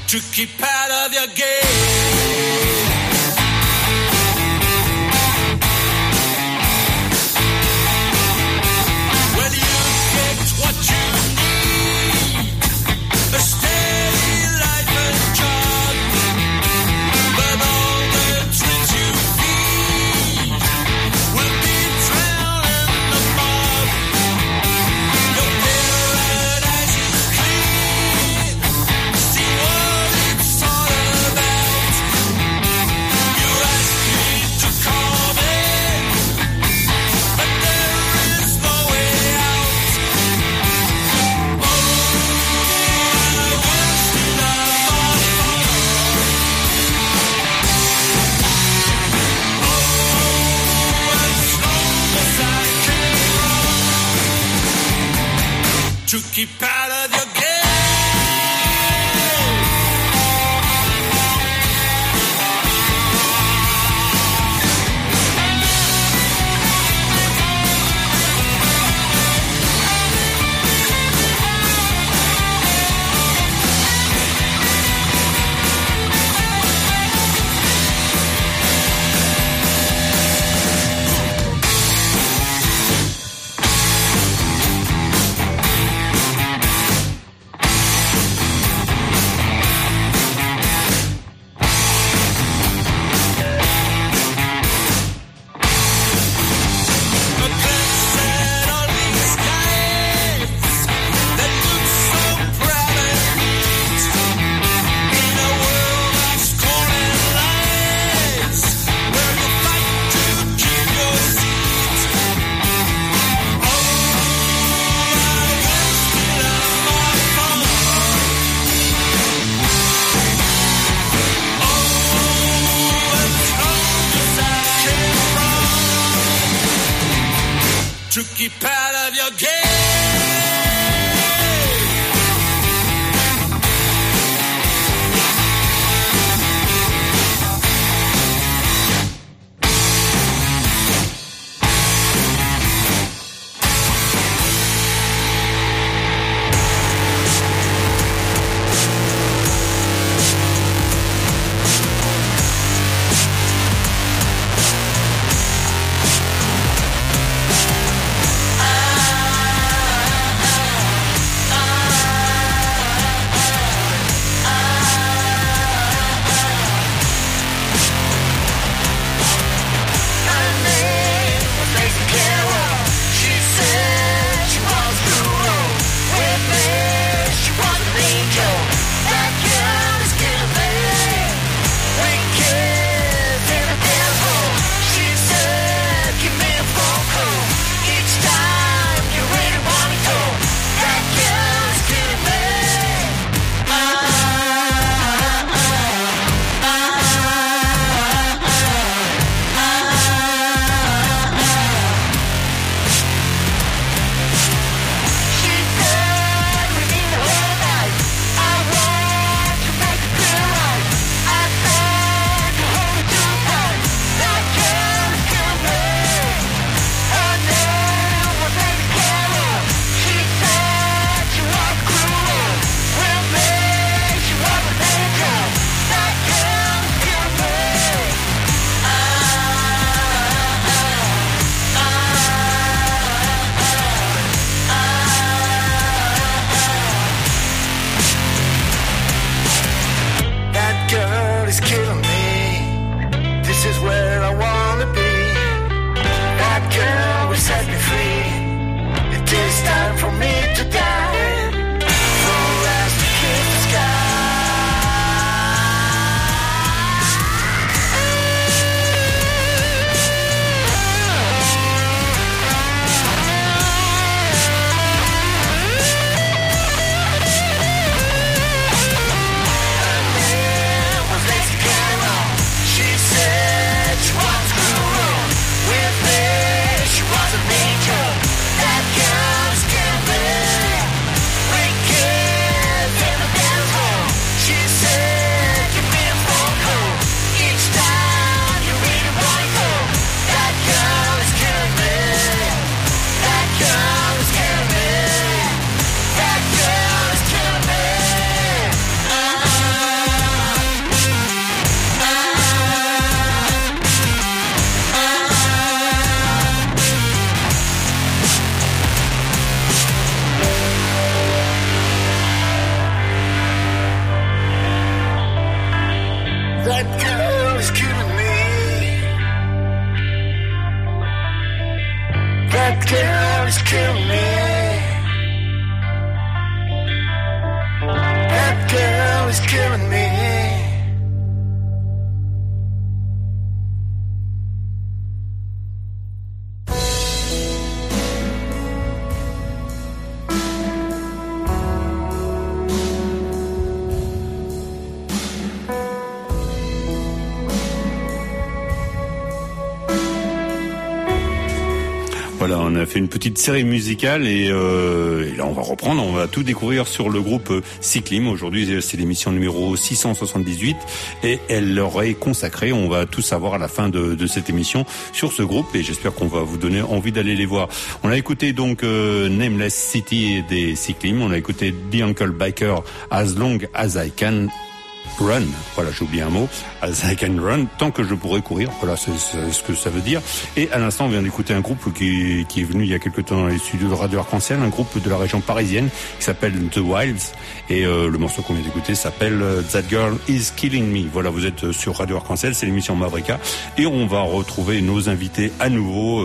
to keep out of your game. Well, you get what you need, a steady life and job, but all the tricks you feed will be drowned in the mob. Your paradise is clean, see what it's all about. You ask me to come in, but there is no way out. Oh, I wish that I as long as I can run, to keep out of your game. To keep out of your game. girl is killing me. That girl is killing me. Voilà, on a fait une petite série musicale et là on va reprendre, on va tout découvrir sur le groupe Cyclim. Aujourd'hui c'est l'émission numéro 678 et elle leur est consacrée. On va tout savoir à la fin de cette émission sur ce groupe et j'espère qu'on va vous donner envie d'aller les voir. On a écouté donc Nameless City des Cyclim, on a écouté The Uncle Biker As Long As I Can Run, voilà, j'ai oublié un mot, As I Can Run, tant que je pourrai courir, voilà, c'est ce que ça veut dire. Et à l'instant, on vient d'écouter un groupe qui est venu il y a quelque temps dans les studios de Radio Arc-en-Ciel, un groupe de la région parisienne qui s'appelle The Wilds, et le morceau qu'on vient d'écouter s'appelle That Girl Is Killing Me. Voilà, vous êtes sur Radio Arc-en-Ciel, c'est l'émission Mavrika, et on va retrouver nos invités à nouveau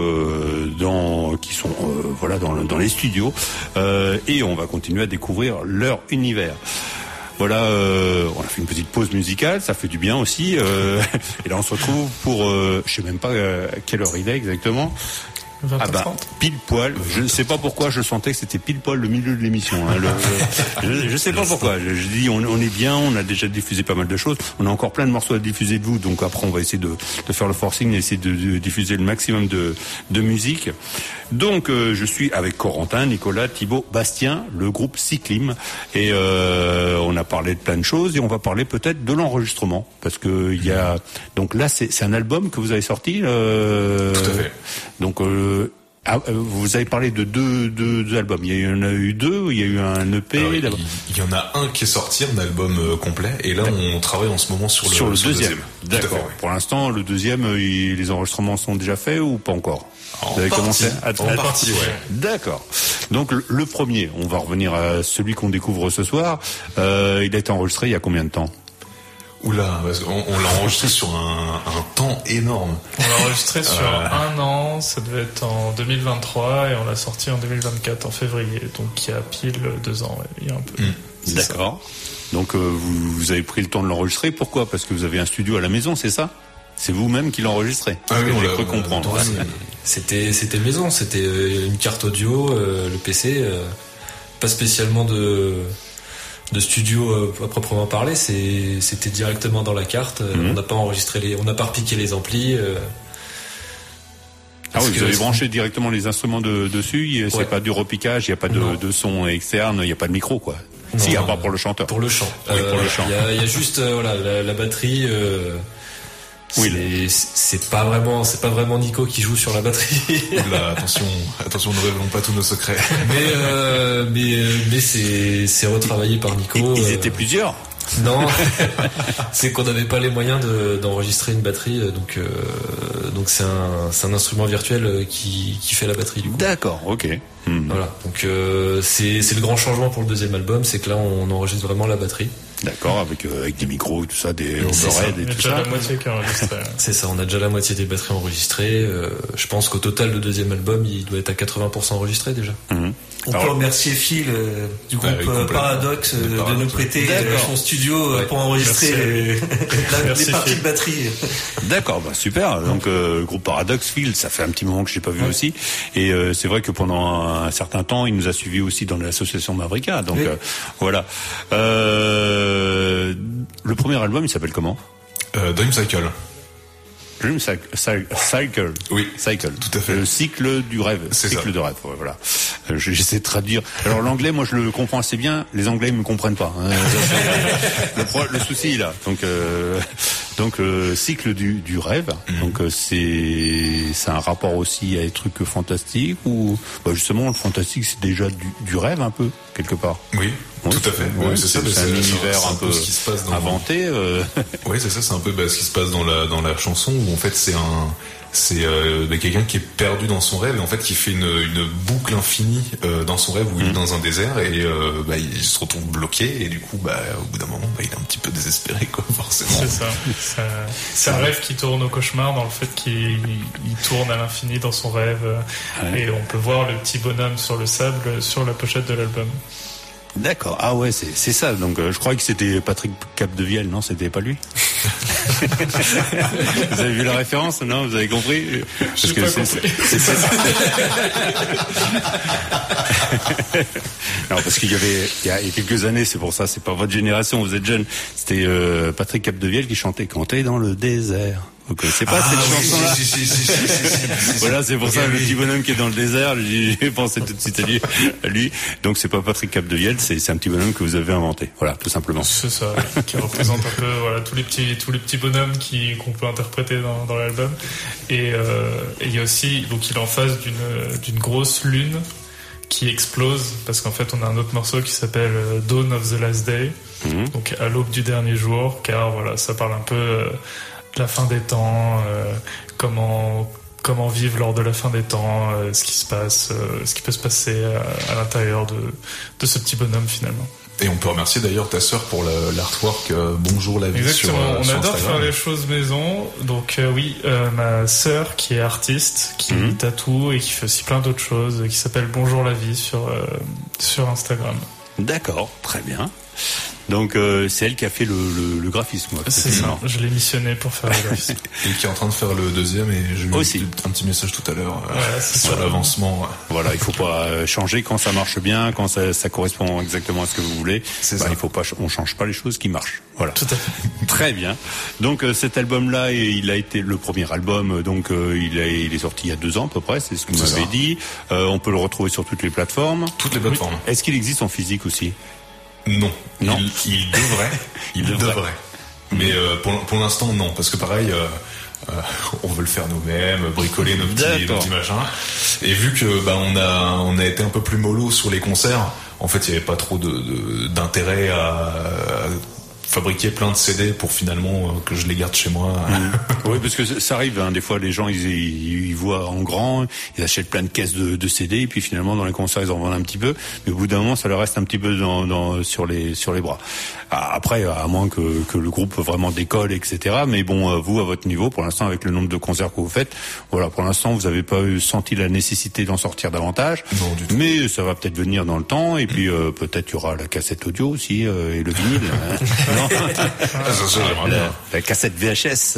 qui sont voilà dans les studios, et on va continuer à découvrir leur univers. Voilà, on a fait une petite pause musicale, ça fait du bien aussi. Et là, on se retrouve pour, je sais même pas quelle heure il est exactement. 20h30. Ah bah, pile poil. Je ne sais pas pourquoi je sentais que c'était pile poil le milieu de l'émission. Hein. Je sais pas pourquoi. Je dis, on est bien, on a déjà diffusé pas mal de choses. On a encore plein de morceaux à diffuser de vous. Donc après, on va essayer de faire le forcing et essayer de diffuser le maximum de musique. Donc, je suis avec Corentin, Nicolas, Thibaut, Bastien, le groupe Cyclim. Et on a parlé de plein de choses et on va parler peut-être de l'enregistrement. Parce que il y a... Donc là, c'est un album que vous avez sorti. Tout à fait. Donc... vous avez parlé de deux albums. Il y en a eu deux. Il y a eu un EP. Alors, il y en a un qui est sorti, un album complet. Et là, on travaille en ce moment sur le deuxième. D'accord. Fait, ouais. Pour l'instant, le deuxième, les enregistrements sont déjà faits ou pas encore? En partie, ouais. D'accord. Donc le premier, on va revenir à celui qu'on découvre ce soir. Il a été enregistré il y a combien de temps? Oula, parce qu'on l'a enregistré sur un temps énorme. On l'a enregistré sur un an, ça devait être en 2023 et on l'a sorti en 2024, en février. Donc il y a pile 2 ans, il y a un peu. D'accord. Donc vous avez pris le temps de l'enregistrer. Pourquoi? Parce que vous avez un studio à la maison, c'est ça? C'est vous-même qui l'enregistrez. Ah oui, j'ai cru comprendre. C'était maison, c'était une carte audio, le PC, pas spécialement de studio à proprement parler, c'était directement dans la carte. On n'a pas enregistré on n'a pas repiqué les amplis. Ah oui, vous avez branché directement les instruments dessus. C'est pas du repiquage, il y a pas de son externe, il y a pas de micro quoi. Non, si, à part pour le chanteur. Pour le chant. Oui, pour le chant. Il y a juste voilà la batterie. Oui, c'est pas vraiment Nico qui joue sur la batterie. Là, attention, ne révélons pas tous nos secrets. Mais c'est retravaillé par Nico. Ils étaient plusieurs. Non, c'est qu'on n'avait pas les moyens d'enregistrer une batterie, donc c'est un instrument virtuel qui fait la batterie du coup. D'accord, ok. Voilà, donc c'est le grand changement pour le deuxième album, c'est que là on enregistre vraiment la batterie. D'accord, avec des micros et tout ça, des overheads et tout ça. On a déjà la moitié qui est enregistrée. C'est ça, on a déjà la moitié des batteries enregistrées. Je pense qu'au total, le deuxième album, il doit être à 80% enregistré déjà. On peut remercier Phil du groupe Paradox de nous prêter son studio pour enregistrer les parties de batterie. D'accord, bah super. Donc groupe Paradox, Phil, ça fait un petit moment que je l'ai pas vu aussi. Et c'est vrai que pendant un certain temps, il nous a suivis aussi dans l'association Mavrika. Donc voilà. Le premier album, il s'appelle comment? Dream Cycle. Dream Cycle. Oui. Cycle. Tout à fait. Le cycle du rêve. C'est cycle ça. de rêve. Voilà. J'essaie de traduire. Alors l'anglais, moi, je le comprends assez bien. Les Anglais, ils me comprennent pas. Hein. Le souci là. Donc cycle du rêve. Donc c'est un rapport aussi à des trucs fantastiques ou justement le fantastique c'est déjà du rêve un peu quelque part. Oui. Tout à fait. Ouais, c'est ça. C'est un univers un peu ce qui se passe inventé. Oui, c'est ça. C'est un peu ce qui se passe dans la chanson où en fait c'est C'est quelqu'un qui est perdu dans son rêve et en fait qui fait une boucle infinie dans son rêve où il est dans un désert et il se retrouve bloqué et du coup au bout d'un moment il est un petit peu désespéré quoi forcément. C'est ça. C'est un rêve qui tourne au cauchemar dans le fait qu'il tourne à l'infini dans son rêve et on peut voir le petit bonhomme sur le sable sur la pochette de l'album. D'accord. Ah ouais, c'est ça. Donc je croyais que c'était Patrick Capdevielle, non, c'était pas lui. Vous avez vu la référence, non? Vous avez compris? Parce que c'est ça. Non, parce qu'il y avait il y a quelques années, c'est pour ça, c'est pas votre génération, vous êtes jeune. C'était Patrick Capdevielle qui chantait "Quand t'es dans le désert". Vous connaissez pas cette chanson-là? Si. Voilà, c'est pour ça, le petit bonhomme qui est dans le désert, j'ai pensé tout de suite à lui. Donc c'est pas Patrick Capdevielle, c'est un petit bonhomme que vous avez inventé. Voilà, tout simplement. C'est ça, qui représente un peu tous les petits bonhommes qu'on peut interpréter dans l'album. Et il y a aussi, donc il est en face d'une grosse lune qui explose, parce qu'en fait on a un autre morceau qui s'appelle Dawn of the Last Day, donc à l'aube du dernier jour, car voilà, ça parle un peu de la fin des temps, comment vivre lors de la fin des temps, ce qui se passe, ce qui peut se passer à l'intérieur de ce petit bonhomme finalement. Et on peut remercier d'ailleurs ta sœur pour l'artwork Bonjour la vie. Exactement, sur on adore Instagram. faire les choses maison. Donc ma sœur qui est artiste, qui tatoue et qui fait aussi plein d'autres choses, qui s'appelle Bonjour la vie sur Instagram. D'accord, très bien. Donc c'est elle qui a fait le graphisme. C'est ça, je l'ai missionné pour faire le graphisme. Et qui est en train de faire le deuxième et je lui ai aussi un petit message tout à l'heure sur sur l'avancement. Voilà, il faut pas changer quand ça marche bien, quand ça correspond exactement à ce que vous voulez. C'est ça. Il faut pas, on change pas les choses qui marchent. Voilà. Tout à fait. Très bien. Donc cet album-là, il a été le premier album, donc il est sorti il y a 2 ans à peu près, c'est ce que vous m'avez dit. On peut le retrouver sur toutes les plateformes. Toutes les plateformes. Oui. Est-ce qu'il existe en physique aussi? Non. Non. Il devrait. Il devrait. Mais pour l'instant, non. Parce que pareil, on veut le faire nous-mêmes, bricoler nos petits machins. Et vu que on a été un peu plus mollo sur les concerts, en fait, il n'y avait pas trop d'intérêt à fabriquer plein de CD pour finalement que je les garde chez moi. Oui, parce que ça arrive, des fois les gens ils voient en grand, ils achètent plein de caisses de CD et puis finalement dans les concerts ils en vendent un petit peu, mais au bout d'un moment ça leur reste un petit peu sur les bras. Après, à moins que le groupe vraiment décolle, etc. Mais bon, vous à votre niveau, pour l'instant avec le nombre de concerts que vous faites, voilà, pour l'instant vous n'avez pas senti la nécessité d'en sortir davantage. Non, du tout. Mais ça va peut-être venir dans le temps et puis peut-être il y aura la cassette audio aussi et le vinyle. Non. La cassette VHS.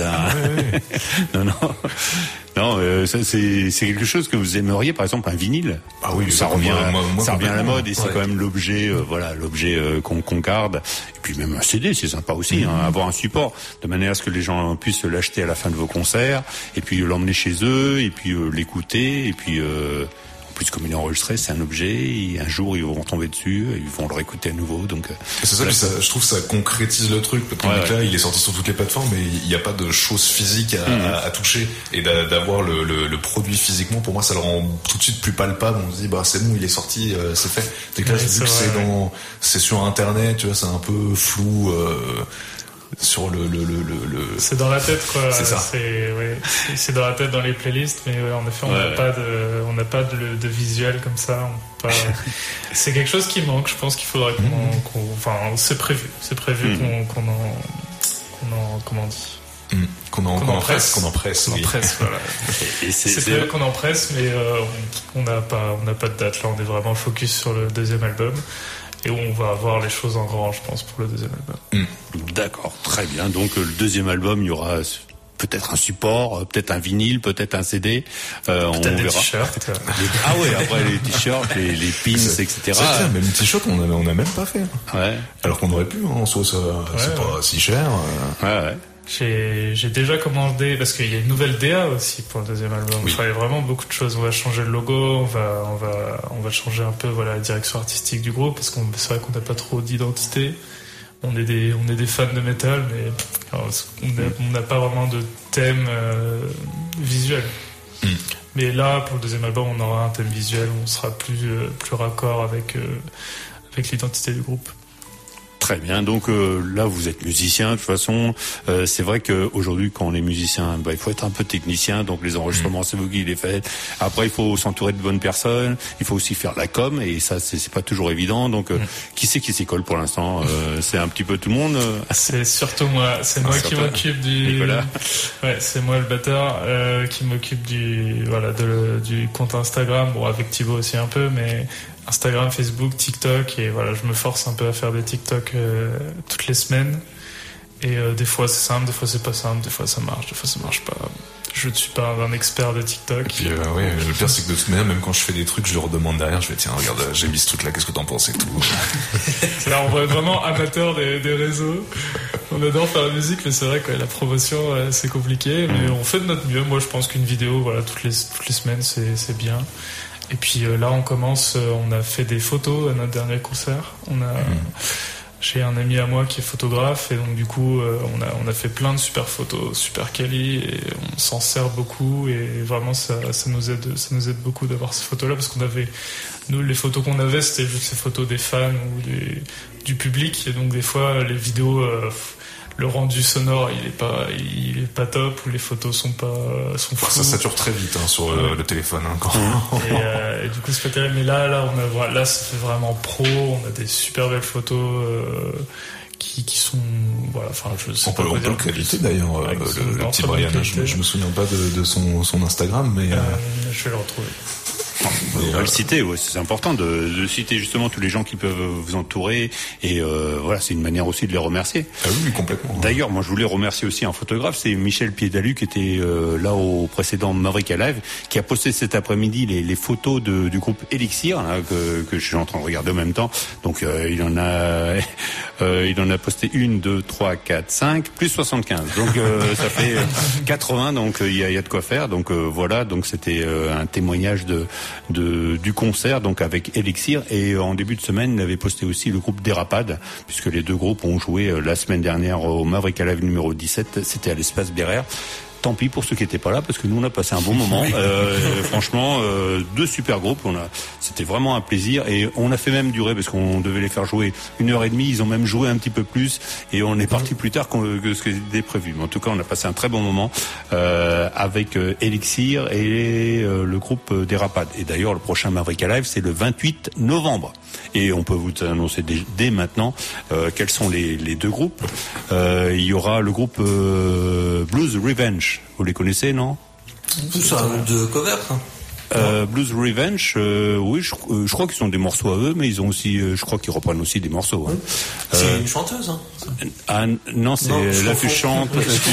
Non, ça, c'est quelque chose que vous aimeriez, par exemple un vinyle. Ah oui, ça revient à la mode et c'est ouais. quand même l'objet, l'objet qu'on garde. Et puis même un CD, c'est sympa aussi, avoir un support de manière à ce que les gens puissent l'acheter à la fin de vos concerts et puis l'emmener chez eux et puis l'écouter et puis. En plus, comme il est enregistré, c'est un objet. Et un jour, ils vont tomber dessus, et ils vont le réécouter à nouveau. Donc, c'est ça, je trouve que ça concrétise le truc. Parce que là, il est sorti sur toutes les plateformes, mais il n'y a pas de choses physiques à toucher. Et d'avoir le produit physiquement, pour moi, ça le rend tout de suite plus palpable. On se dit, c'est bon, il est sorti, c'est fait. Dès que là, vu que c'est sur Internet, tu vois, c'est un peu flou. Sur le c'est dans la tête quoi. C'est ça. C'est dans la tête dans les playlists, mais en effet on n'a pas de visuel comme ça. C'est quelque chose qui manque. Je pense qu'il faudrait c'est prévu qu'on en comment on dit. Qu'on en presse, voilà. C'est prévu qu'on en presse, mais on n'a pas de date. Là, on est vraiment focus sur le deuxième album. Et où on va avoir les choses en grand, je pense, pour le deuxième album. D'accord, très bien. Donc le deuxième album, il y aura peut-être un support, peut-être un vinyle, peut-être un CD. Peut-être on des verra. t-shirts. Après les t-shirts, les pins, etc. C'est clair, même les t-shirts, on n'a même pas fait. Ouais. Alors qu'on aurait pu, en soi, c'est pas si cher. Ouais. J'ai déjà commandé, parce qu'il y a une nouvelle DA aussi pour le deuxième album. Oui. Il fallait vraiment beaucoup de choses. On va changer le logo, on va changer un peu la direction artistique du groupe, parce que c'est vrai qu'on n'a pas trop d'identité. On est des fans de métal, mais on n'a pas vraiment de thème visuel. Mais là, pour le deuxième album, on aura un thème visuel, on sera plus raccord avec l'identité du groupe. Très bien. Donc là, vous êtes musicien. De toute façon, c'est vrai qu'aujourd'hui, quand on est musicien, il faut être un peu technicien. Donc les enregistrements, c'est vous qui les faites. Après, il faut s'entourer de bonnes personnes. Il faut aussi faire la com, et ça, c'est pas toujours évident. Donc, qui c'est qui s'y colle pour l'instant? C'est un petit peu tout le monde. C'est surtout moi. C'est moi qui m'occupe du. Nicolas. Ouais, c'est moi le batteur qui m'occupe du compte Instagram. Bon, avec Thibaut aussi un peu, mais Instagram, Facebook, TikTok, et voilà, je me force un peu à faire des TikTok toutes les semaines. Et des fois c'est simple, des fois c'est pas simple, des fois ça marche, des fois ça marche pas. Je ne suis pas un expert de TikTok. Et puis le pire c'est que de toute manière, même quand je fais des trucs, je leur demande derrière, je vais tiens regarde, j'ai mis ce truc là, qu'est-ce que t'en penses et tout. Là on est vraiment amateur des réseaux. On adore faire la musique, mais c'est vrai que la promotion c'est compliqué, mais on fait de notre mieux. Moi je pense qu'une vidéo toutes les semaines c'est bien. Et puis là on commence, on a fait des photos à notre dernier concert. J'ai un ami à moi qui est photographe, et donc du coup on a fait plein de super photos, super quali, et on s'en sert beaucoup, et vraiment ça nous aide beaucoup d'avoir ces photos là, parce nous les photos qu'on avait c'était juste ces photos des fans ou du public, et donc des fois les vidéos le rendu sonore il est pas top, ou les photos sont fous. Ça sature très vite sur le téléphone quand. Et du coup c'est pas terrible, mais là ça fait vraiment pro, on a des super belles photos qui sont voilà, enfin je sais pas. On peut le créditer d'ailleurs, le petit Brian, je me souviens pas de son Instagram, mais je vais le retrouver. On va le citer, c'est important de citer justement tous les gens qui peuvent vous entourer, et voilà, c'est une manière aussi de les remercier. Ah oui, complètement. D'ailleurs, moi je voulais remercier aussi un photographe, c'est Michel Piedalu, qui était là au précédent Maverick Live, qui a posté cet après-midi les photos du groupe Elixir là, que je suis en train de regarder en même temps. Donc il en a posté 1, 2, 3, 4, 5 plus 75. Donc ça fait 80, donc il y a de quoi faire. Donc voilà, donc c'était un témoignage du concert, donc avec Elixir, et en début de semaine il avait posté aussi le groupe Dérapade, puisque les deux groupes ont joué la semaine dernière au Maverick Live numéro 17, c'était à l'espace Bérère. Tant pis pour ceux qui étaient pas là, parce que nous on a passé un bon moment. Franchement, deux super groupes, c'était vraiment un plaisir, et on a fait même durer, parce qu'on devait les faire jouer 1h30, ils ont même joué un petit peu plus, et on est parti plus tard que ce qui était prévu. Mais en tout cas, on a passé un très bon moment avec Elixir et le groupe Dérapade. Et d'ailleurs, le prochain Maverick Live, c'est le 28 novembre. Et on peut vous annoncer dès maintenant quels sont les deux groupes. Il y aura le groupe Blues Revenge. Vous les connaissez, non? Tout ça, de cover, hein. Blues Revenge, oui, je crois qu'ils sont des morceaux à eux, mais ils ont aussi, je crois qu'ils reprennent aussi des morceaux. Hein. C'est une chanteuse, hein. Ah non, c'est là tu chantes,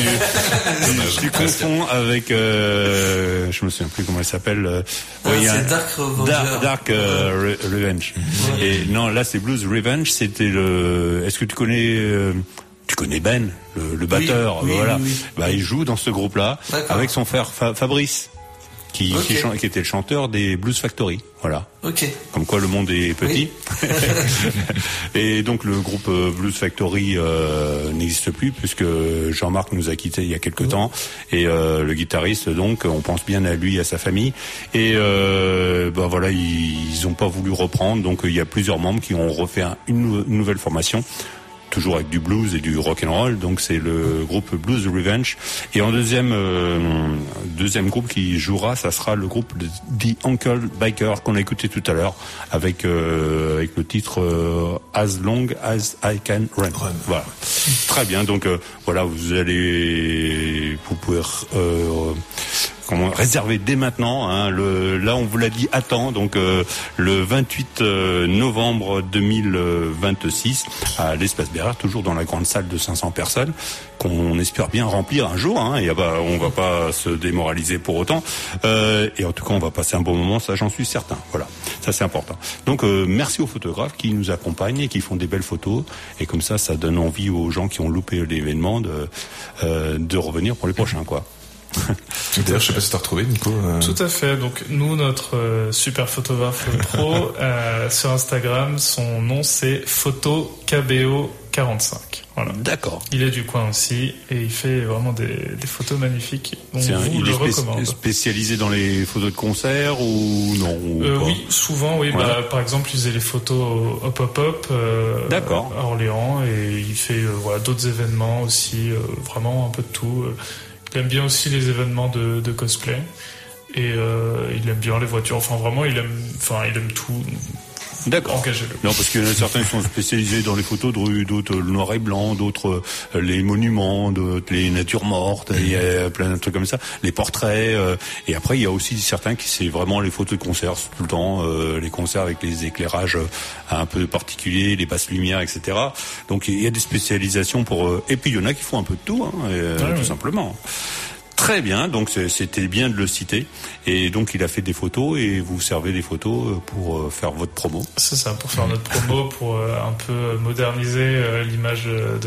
tu confonds avec, je me souviens plus comment elle s'appelle. C'est Dark Revenge. Et non, là c'est Blues Revenge. C'était Est-ce que tu connais Ben, le batteur, voilà. Oui. Bah, il joue dans ce groupe-là avec son frère Fabrice, qui était le chanteur des Blues Factory, voilà. Ok. Comme quoi le monde est petit. Oui. Et donc le groupe Blues Factory n'existe plus, puisque Jean-Marc nous a quittés il y a quelque temps, et le guitariste, donc on pense bien à lui et à sa famille, et voilà, ils ont pas voulu reprendre, donc il y a plusieurs membres qui ont refait une nouvelle formation, toujours avec du blues et du rock and roll. Donc c'est le groupe Blues Revenge. Et en deuxième groupe qui jouera, ça sera le groupe The Uncle Biker, qu'on a écouté tout à l'heure, avec le titre As Long As I Can Run. Voilà. Très bien. Donc voilà, vous pouvez réserver dès maintenant, hein. Là on vous l'a dit à temps, donc le 28 novembre 2026 à l'espace Bérard, toujours dans la grande salle de 500 personnes, qu'on espère bien remplir un jour, hein, et on va pas se démoraliser pour autant, et en tout cas on va passer un bon moment, ça j'en suis certain. Voilà, ça c'est important. Donc merci aux photographes qui nous accompagnent et qui font des belles photos, et comme ça donne envie aux gens qui ont loupé l'événement de revenir pour les prochains, quoi. D'ailleurs, je sais pas si t'as retrouvé, Nico. Tout à fait. Donc nous, notre super photographe pro sur Instagram, son nom c'est PhotoKBO45. Voilà. D'accord. Il est du coin aussi et il fait vraiment des photos magnifiques. Donc Il le est recommande. spécialisé dans les photos de concert ou non ou pas Oui, souvent, oui. Ouais. Par exemple, il faisait les photos au pop-up D'accord. à Orléans et il fait d'autres événements aussi, vraiment un peu de tout. Il aime bien aussi les événements de cosplay et il aime bien les voitures. Enfin, vraiment, il aime tout. D'accord. Engagez-le. Non, parce qu'il y en a certains qui sont spécialisés dans les photos de rue, d'autres le noir et blanc, d'autres les monuments, d'autres les natures mortes, il y a plein de trucs comme ça, les portraits, et après il y a aussi certains qui c'est vraiment les photos de concert tout le temps, les concerts avec les éclairages un peu particuliers, les basses lumières, etc. Donc il y a des spécialisations et puis il y en a qui font un peu de tout, tout simplement. Très bien, donc c'était bien de le citer. Et donc il a fait des photos et vous servez des photos pour faire votre promo. C'est ça, pour faire notre promo, pour un peu moderniser l'image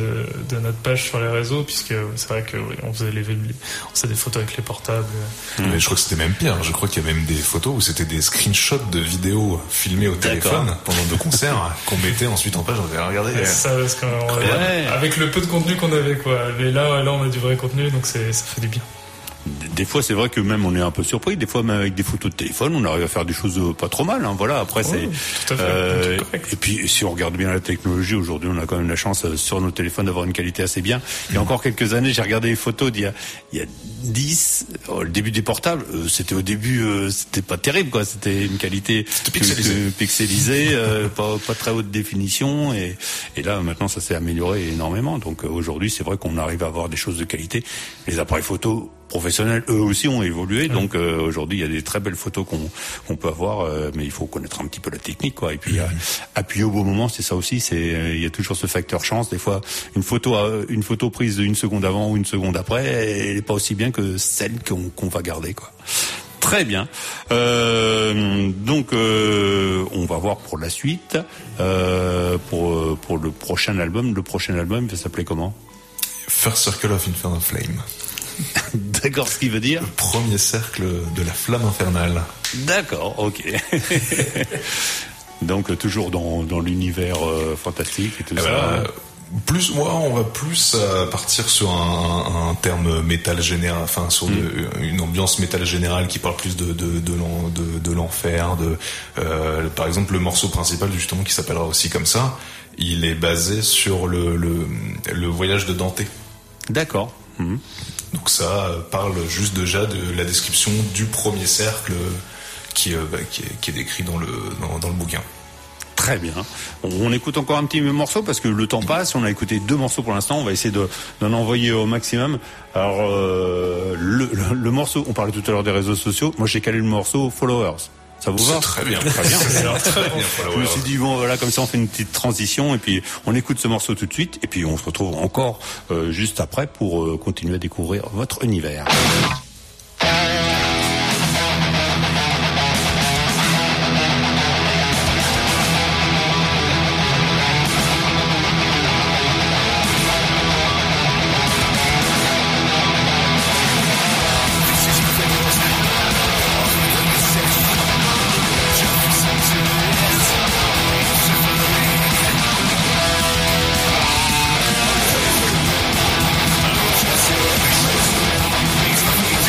de notre page sur les réseaux, puisque c'est vrai que on faisait des photos avec les portables. Mais je crois que c'était même pire. Je crois qu'il y a même des photos où c'était des screenshots de vidéos filmées au téléphone pendant deux concerts qu'on mettait ensuite en page. On avait regardé. Ça, parce avec le peu de contenu qu'on avait, quoi. Mais là, on a du vrai contenu, donc ça fait du bien. Des fois, c'est vrai que même on est un peu surpris. Des fois, même avec des photos de téléphone, on arrive à faire des choses pas trop mal. Voilà. Après, c'est. Tout à fait. Et puis, si on regarde bien la technologie, aujourd'hui, on a quand même la chance sur nos téléphones d'avoir une qualité assez bien. Il y a encore quelques années, j'ai regardé les photos d'il y a 10, le début des portables. C'était au début, c'était pas terrible, quoi. C'était une qualité pixelisée, pas très haute définition. Et là, maintenant, ça s'est amélioré énormément. Donc aujourd'hui, c'est vrai qu'on arrive à avoir des choses de qualité. Les appareils photos professionnels, eux aussi, ont évolué. Donc aujourd'hui, il y a des très belles photos qu'on peut avoir, mais il faut connaître un petit peu la technique, quoi. Et puis appuyer au bon moment, c'est ça aussi. Il y a toujours ce facteur chance. Des fois, une photo prise une seconde avant ou une seconde après, elle est pas aussi bien que celle qu'on va garder, quoi. Très bien. Donc, on va voir pour la suite, pour le prochain album. Le prochain album, il va s'appeler comment? First Circle of Infernal Flame. D'accord, ce qui veut dire? Le premier cercle de la flamme infernale. D'accord, ok. Donc toujours dans l'univers fantastique et tout ça. On va plus partir sur un terme métal général, enfin sur une ambiance métal générale qui parle plus de l'enfer. Par exemple, le morceau principal justement qui s'appellera aussi comme ça, il est basé sur le voyage de Dante. D'accord. Donc ça parle juste déjà de la description du premier cercle qui est décrit dans le bouquin. Très bien. On écoute encore un petit morceau parce que le temps passe. On a écouté 2 morceaux pour l'instant. On va essayer d'en envoyer au maximum. Alors le morceau, on parlait tout à l'heure des réseaux sociaux. Moi j'ai calé le morceau Followers. Ça vous va? Très bien. Très bien. Très bien. Je me suis dit bon voilà, comme ça on fait une petite transition et puis on écoute ce morceau tout de suite et puis on se retrouve encore juste après pour continuer à découvrir votre univers. Makes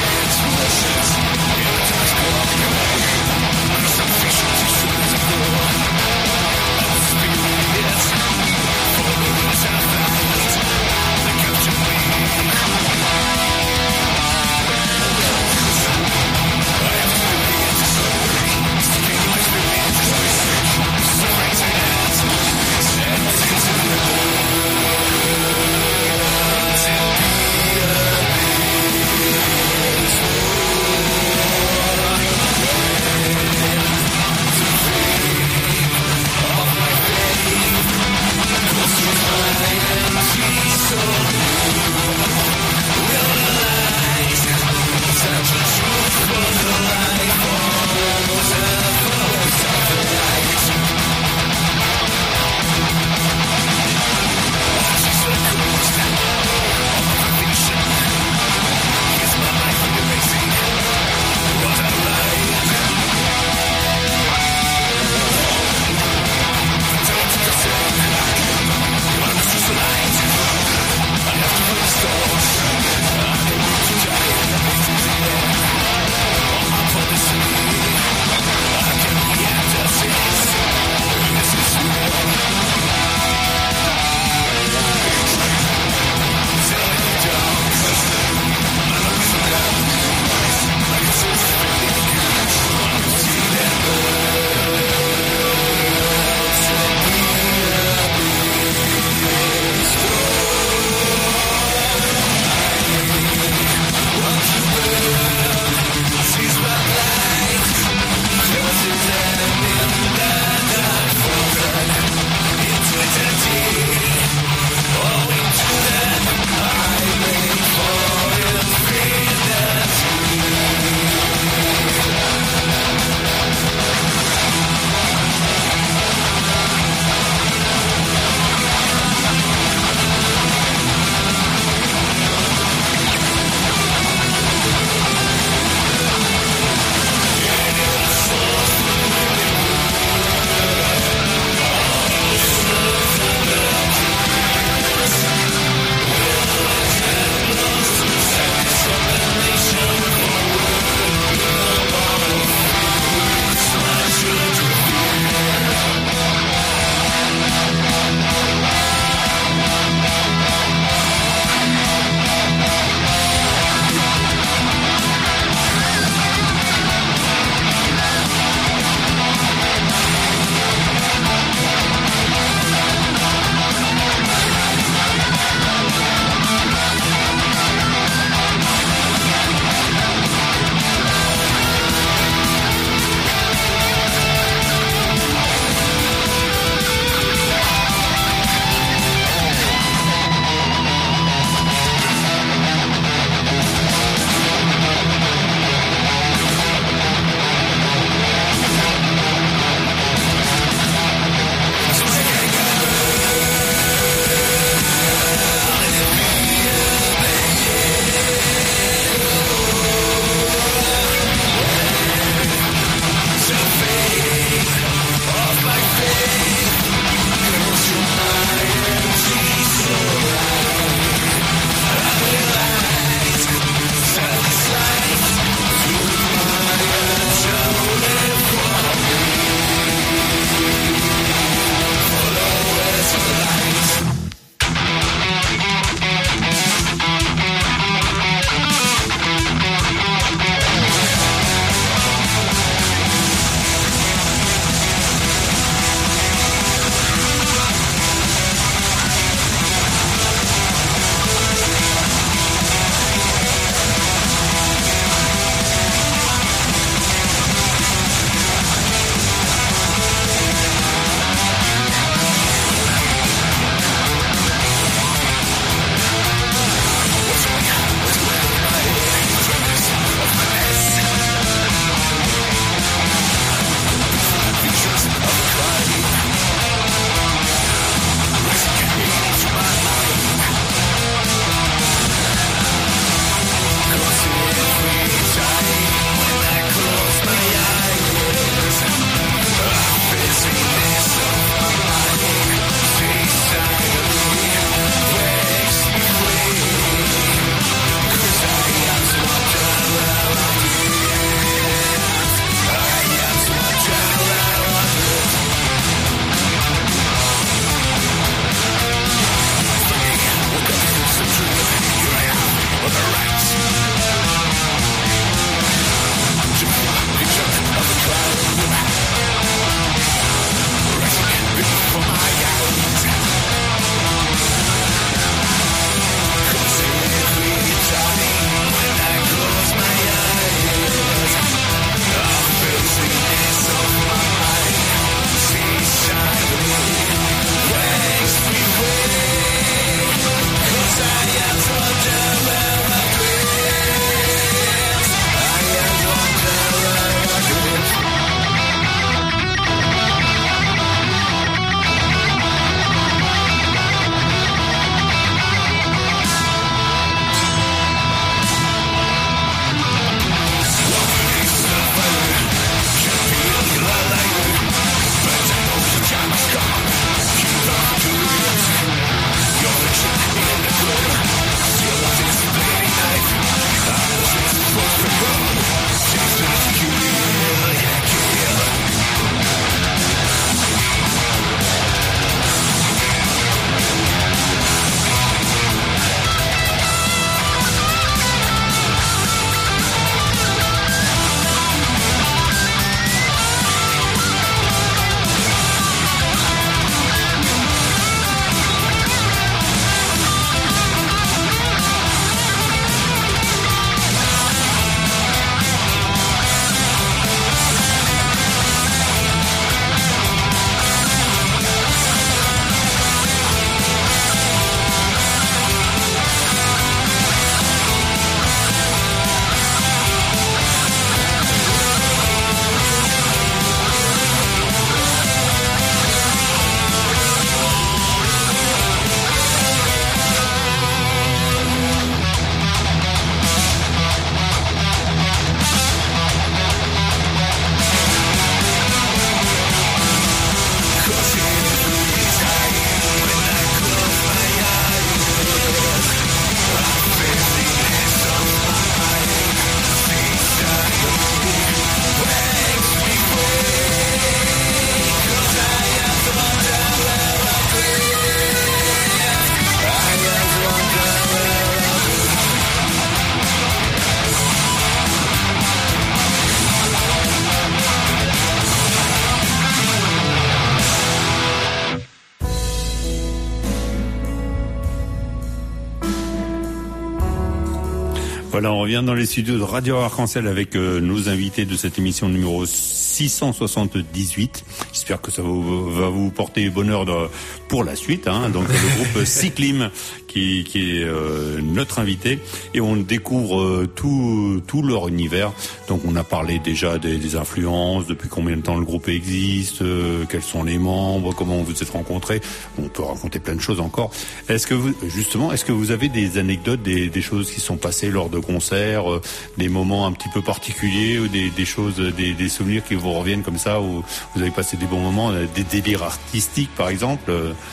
Voilà, on revient dans les studios de Radio Arc-en-Ciel avec nos invités de cette émission numéro 678. J'espère que ça va vous porter bonheur pour la suite. Hein. Donc le groupe Cyclim qui est notre invité et on découvre tout leur univers. Donc on a parlé déjà des influences, depuis combien de temps le groupe existe, quels sont les membres, comment vous êtes rencontrés. On peut raconter plein de choses encore. Est-ce que vous avez des anecdotes, des choses qui sont passées lors de concerts, des moments un petit peu particuliers ou des choses, des souvenirs qui vous reviennent comme ça, où vous avez passé des bons moments, des délires artistiques par exemple?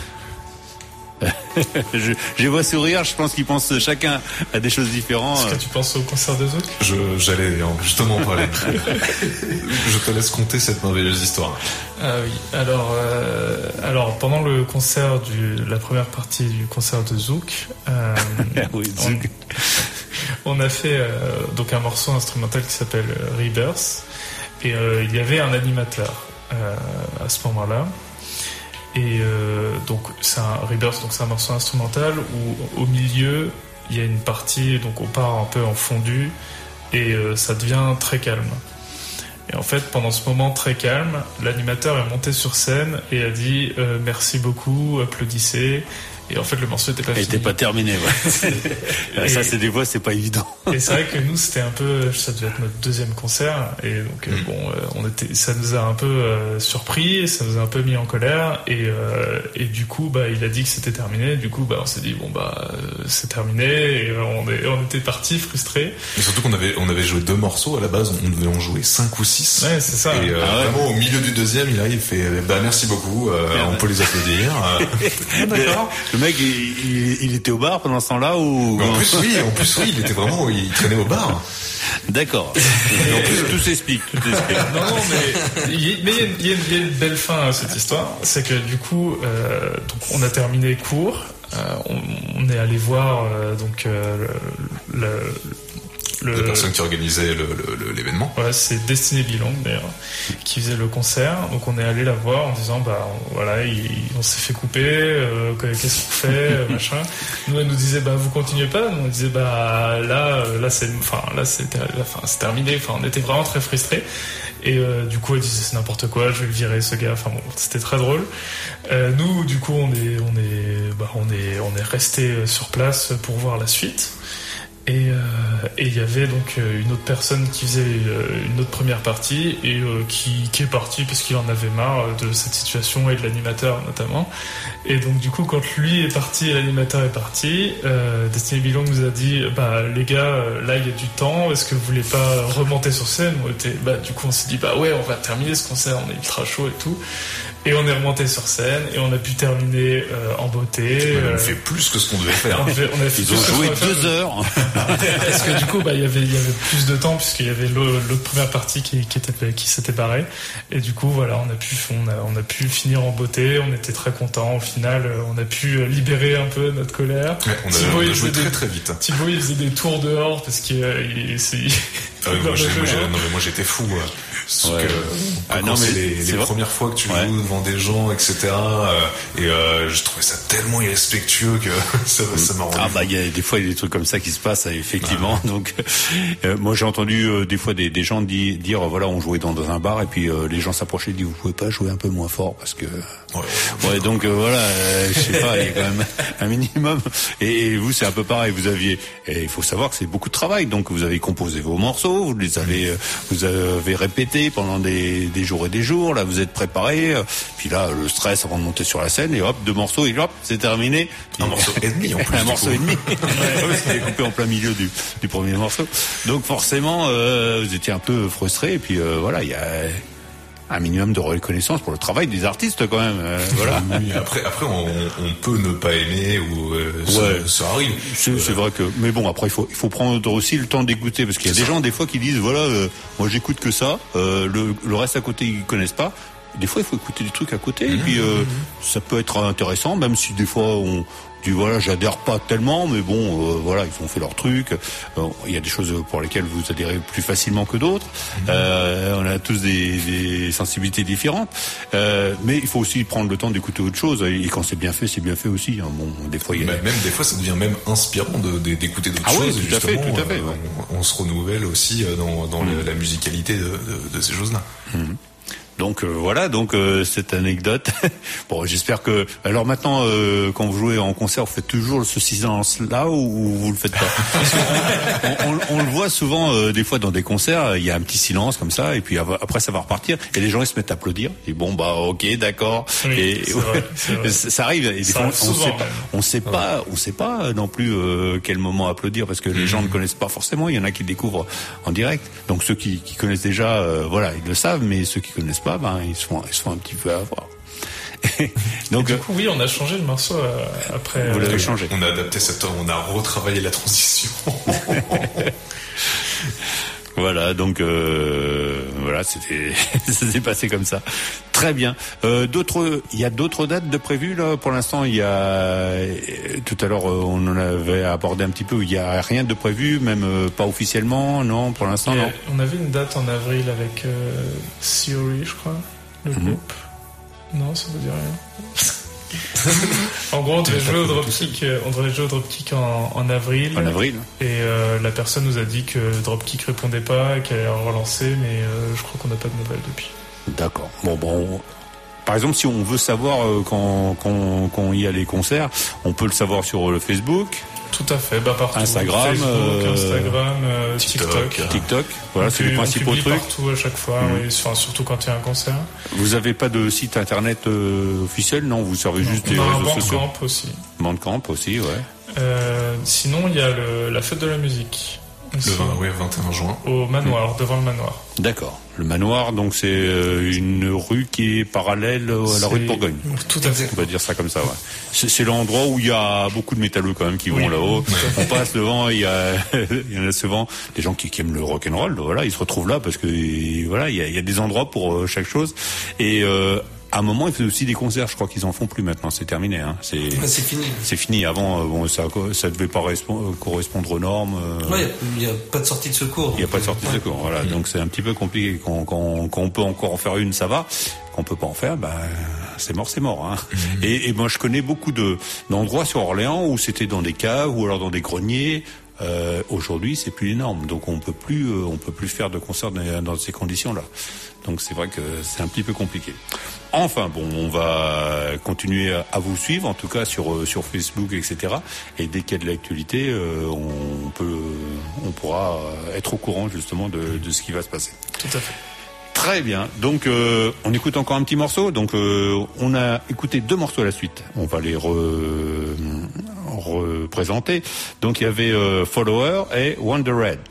Je vois sourire, je pense qu'ils pensent chacun à des choses différentes. Est-ce que tu penses au concert de Zouk? J'allais justement en parler. Je te laisse compter cette merveilleuse histoire. Ah oui, alors pendant le concert la première partie du concert de Zouk, oui, Zouk. On a fait donc un morceau instrumental qui s'appelle Rebirth et il y avait un animateur à ce moment-là. Et donc c'est un Rebirth, donc c'est un morceau instrumental où au milieu il y a une partie, donc on part un peu en fondu et ça devient très calme. Et en fait pendant ce moment très calme, l'animateur est monté sur scène et a dit merci beaucoup, applaudissez. Et en fait, le morceau n'était pas fini. Il n'était pas terminé, ouais. Ça, c'est des fois, c'est pas évident. Et c'est vrai que nous, c'était un peu, ça devait être notre deuxième concert. Et donc, ça nous a un peu surpris, ça nous a un peu mis en colère. Et du coup, il a dit que c'était terminé. Du coup, on s'est dit, c'est terminé. Et on était partis frustrés. Et surtout qu'on avait joué 2 morceaux à la base. On devait en jouer 5 ou 6. Ouais, c'est ça. Et vraiment, au milieu du deuxième, il arrive, il fait, merci beaucoup, on peut les applaudir. D'accord. Le mec, il était au bar pendant ce temps-là ou... En plus, oui, il était vraiment, il traînait au bar. D'accord. En plus, tout s'explique. Non, mais il y a une belle fin à cette histoire. C'est que du coup, donc on a terminé court. On est allé voir la personne qui organisait l'événement. Ouais, c'est Destiny Belong d'ailleurs qui faisait le concert. Donc on est allé la voir en disant on s'est fait couper, qu'est-ce qu'on fait, machin. Nous elle nous disait vous continuez pas. Nous on disait là c'est terminé. Enfin on était vraiment très frustrés. Et du coup elle disait c'est n'importe quoi, je vais le virer ce gars. Enfin bon, c'était très drôle. Nous du coup on est resté sur place pour voir la suite. Et il y avait donc une autre personne qui faisait une autre première partie et qui est parti parce qu'il en avait marre de cette situation et de l'animateur notamment. Et donc du coup quand lui est parti et l'animateur est parti, Destiny Belong nous a dit les gars là il y a du temps, est-ce que vous voulez pas remonter sur scène? Du coup on s'est dit ouais on va terminer ce concert, on est ultra chaud et tout. Et on est remonté sur scène et on a pu terminer en beauté. On a fait plus que ce qu'on devait faire. Ils ont joué 2 heures. Parce que du coup, il y avait plus de temps puisqu'il y avait l'autre première partie qui s'était barrée. Et du coup, voilà, on a pu finir en beauté. On était très contents. Au final, on a pu libérer un peu notre colère. Ouais, on a joué très vite. Thibaut, il faisait des tours dehors parce qu'il moi j'étais fou. Les premières fois que tu joues devant des gens, etc. Je trouvais ça tellement irrespectueux que ça m'a rendu. Il y a des fois il y a des trucs comme ça qui se passent effectivement. Donc moi j'ai entendu des fois des gens dire on jouait dans un bar et puis les gens s'approchaient et disaient vous pouvez pas jouer un peu moins fort parce que donc je sais pas, il y a quand même un minimum. Et vous c'est un peu pareil. Et il faut savoir que c'est beaucoup de travail. Donc vous avez composé vos morceaux, vous avez répété pendant des jours et des jours. Là vous êtes préparé. Puis là le stress avant de monter sur la scène et hop 2 morceaux et hop c'est terminé. Un morceau et demi en plus. Un morceau et demi. Parce qu'il est coupé en plein milieu du premier morceau. Donc forcément vous étiez un peu frustré. Et puis il y a un minimum de reconnaissance pour le travail des artistes quand même. Oui, après on peut ne pas aimer ou ça arrive. C'est vrai que mais bon après il faut prendre aussi le temps d'écouter parce qu'il y a des gens des fois qui disent moi j'écoute que ça, le reste à côté ils connaissent pas. Des fois, il faut écouter des trucs à côté, et puis ça peut être intéressant, même si des fois on dit voilà, j'adhère pas tellement, mais bon, voilà, ils ont fait leur truc. Il y a des choses pour lesquelles vous adhérez plus facilement que d'autres. On a tous des sensibilités différentes, mais il faut aussi prendre le temps d'écouter autre chose. Et quand c'est bien fait aussi. Hein. Bon, des fois, même des fois, ça devient même inspirant d'écouter d'autres choses. Oui, tout à fait. Ouais. On se renouvelle aussi dans la musicalité de ces choses-là. Donc voilà, cette anecdote. Bon, j'espère que. Alors maintenant, quand vous jouez en concert, vous faites toujours ce silence-là ou vous le faites pas? Parce on le voit souvent, des fois dans des concerts, il y a un petit silence comme ça, et puis après ça va repartir, et les gens ils se mettent à applaudir. Et bon, bah ok, d'accord. Oui, et c'est vrai. ça arrive. Et des fois, on sait pas non plus quel moment applaudir, parce que les gens ne connaissent pas forcément. Il y en a qui découvrent en direct. Donc ceux qui connaissent déjà, voilà, ils le savent, mais ceux qui connaissent pas, ben ils se font un petit peu avoir. Donc du coup, oui, on a changé le morceau après. Vous l'avez changé. On a adapté on a retravaillé la transition. Voilà, donc voilà, ça s'est passé comme ça. Très bien. Il y a d'autres dates de prévues là pour l'instant. Il y a tout à l'heure on en avait abordé un petit peu. Il y a rien de prévu, même pas officiellement, non pour l'instant non. On avait une date en avril avec Theory, je crois, le groupe. Non, ça vous dit rien. En gros, on devait jouer au Dropkick en avril. En avril. Et la personne nous a dit que Dropkick répondait pas, qu'elle allait relancer, mais je crois qu'on n'a pas de nouvelles depuis. D'accord. Bon. Par exemple, si on veut savoir quand il y a les concerts, on peut le savoir sur le Facebook. Tout à fait, partout. Instagram, Facebook, Instagram, TikTok. Voilà, c'est les principaux trucs. Partout à chaque fois, oui, surtout quand il y a un concert. Vous avez pas de site internet officiel, non? Vous servez juste des réseaux sociaux. Bandcamp aussi. Bandcamp aussi, ouais. Sinon, il y a la fête de la musique. Le 21 juin. Au manoir, devant le manoir. D'accord. Le manoir, donc c'est une rue qui est parallèle à la rue de Bourgogne. Tout à fait. On va dire ça comme ça, ouais. C'est l'endroit où il y a beaucoup de métalleux quand même qui vont là-haut. On passe devant, il y en a souvent des gens qui aiment le rock'n'roll. Voilà, ils se retrouvent là parce que voilà, il y a des endroits pour chaque chose. Et à un moment, ils faisaient aussi des concerts. Je crois qu'ils en font plus maintenant. C'est terminé. Hein. C'est fini. C'est fini. Avant, ça devait pas correspondre aux normes. Il n'y a pas de sortie de secours. Il n'y a pas de sortie de secours. Voilà. Donc c'est un petit peu compliqué. Quand on peut encore en faire une, ça va. Quand on peut pas en faire, c'est mort. Hein. Et moi, je connais beaucoup d'endroits sur Orléans où c'était dans des caves ou alors dans des greniers. Aujourd'hui, c'est plus les normes. Donc on peut plus faire de concerts dans ces conditions-là. Donc c'est vrai que c'est un petit peu compliqué. Enfin bon, on va continuer à vous suivre, en tout cas sur Facebook, etc. Et dès qu'il y a de l'actualité, on pourra être au courant justement de ce qui va se passer. Tout à fait. Très bien. Donc on écoute encore un petit morceau. Donc on a écouté 2 morceaux à la suite. On va les représenter. Donc il y avait Follower et Wonder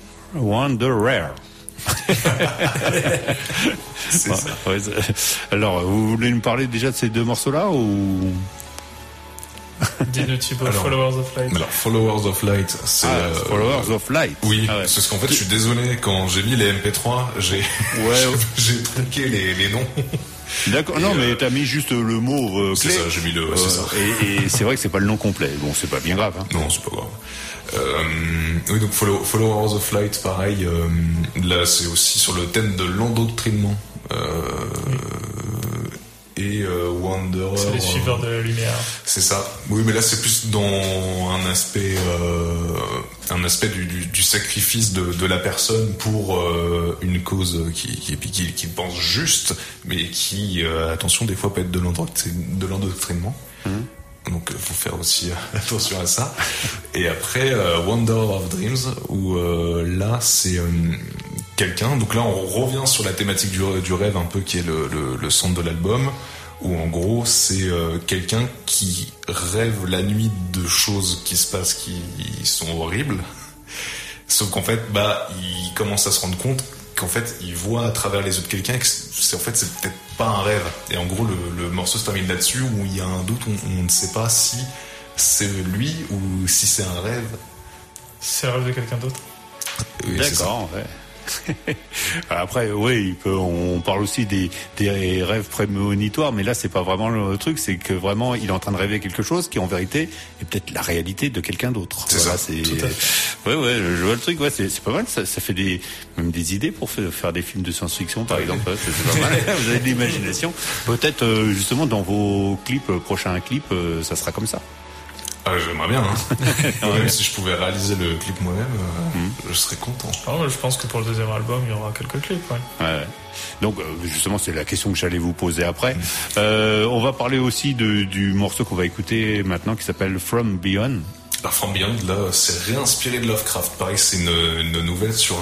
Rare. C'est ça. Ouais, alors, vous voulez nous parler déjà de ces 2 morceaux-là ou Dis-nous, Thibaut, Followers of Light. Alors, Followers of Light, c'est... Followers of Light. Oui, parce qu'en fait, je suis désolé, quand j'ai mis les MP3, j'ai tronqué les noms. D'accord, non, mais t'as mis juste le mot clé. C'est ça, j'ai mis c'est ça. Et c'est vrai que c'est pas le nom complet. Bon, c'est pas bien grave. Hein. Non, c'est pas grave. Oui, donc Followers of Light, pareil. Là, c'est aussi sur le thème de l'endoctrinement. Et Wanderer. C'est les suiveurs de la lumière. C'est ça. Oui, mais là, c'est plus dans un aspect du sacrifice de la personne pour une cause qui pense juste, mais qui, attention, des fois peut être de l'endoctrinement. Donc faut faire aussi attention à ça. Et après Wonder of Dreams où là c'est quelqu'un, donc là on revient sur la thématique du rêve un peu qui est le centre de l'album, où en gros c'est quelqu'un qui rêve la nuit de choses qui se passent qui sont horribles, sauf qu'en fait il commence à se rendre compte qu'en fait il voit à travers les yeux de quelqu'un que c'est peut-être pas un rêve, et en gros le morceau se termine là-dessus où il y a un doute, on ne sait pas si c'est lui ou si c'est un rêve. C'est le rêve de quelqu'un d'autre. Oui, d'accord, ouais. Après, oui, on parle aussi des rêves prémonitoires, mais là, c'est pas vraiment le truc, c'est que vraiment, il est en train de rêver quelque chose qui, en vérité, est peut-être la réalité de quelqu'un d'autre. C'est voilà, ça. Ouais, je vois le truc, ouais, c'est pas mal, ça fait même des idées pour faire des films de science-fiction, par exemple, ouais, c'est pas mal. Vous avez de l'imagination. Peut-être, justement, dans vos prochains clips, ça sera comme ça. Ah, j'aimerais bien, hein. Même si je pouvais réaliser le clip moi-même, je serais content. Je pense que pour le deuxième album, il y aura quelques clips, ouais. Donc, justement, c'est la question que j'allais vous poser après. On va parler aussi du morceau qu'on va écouter maintenant, qui s'appelle From Beyond. From Beyond, là, c'est réinspiré de Lovecraft. Pareil, c'est une nouvelle sur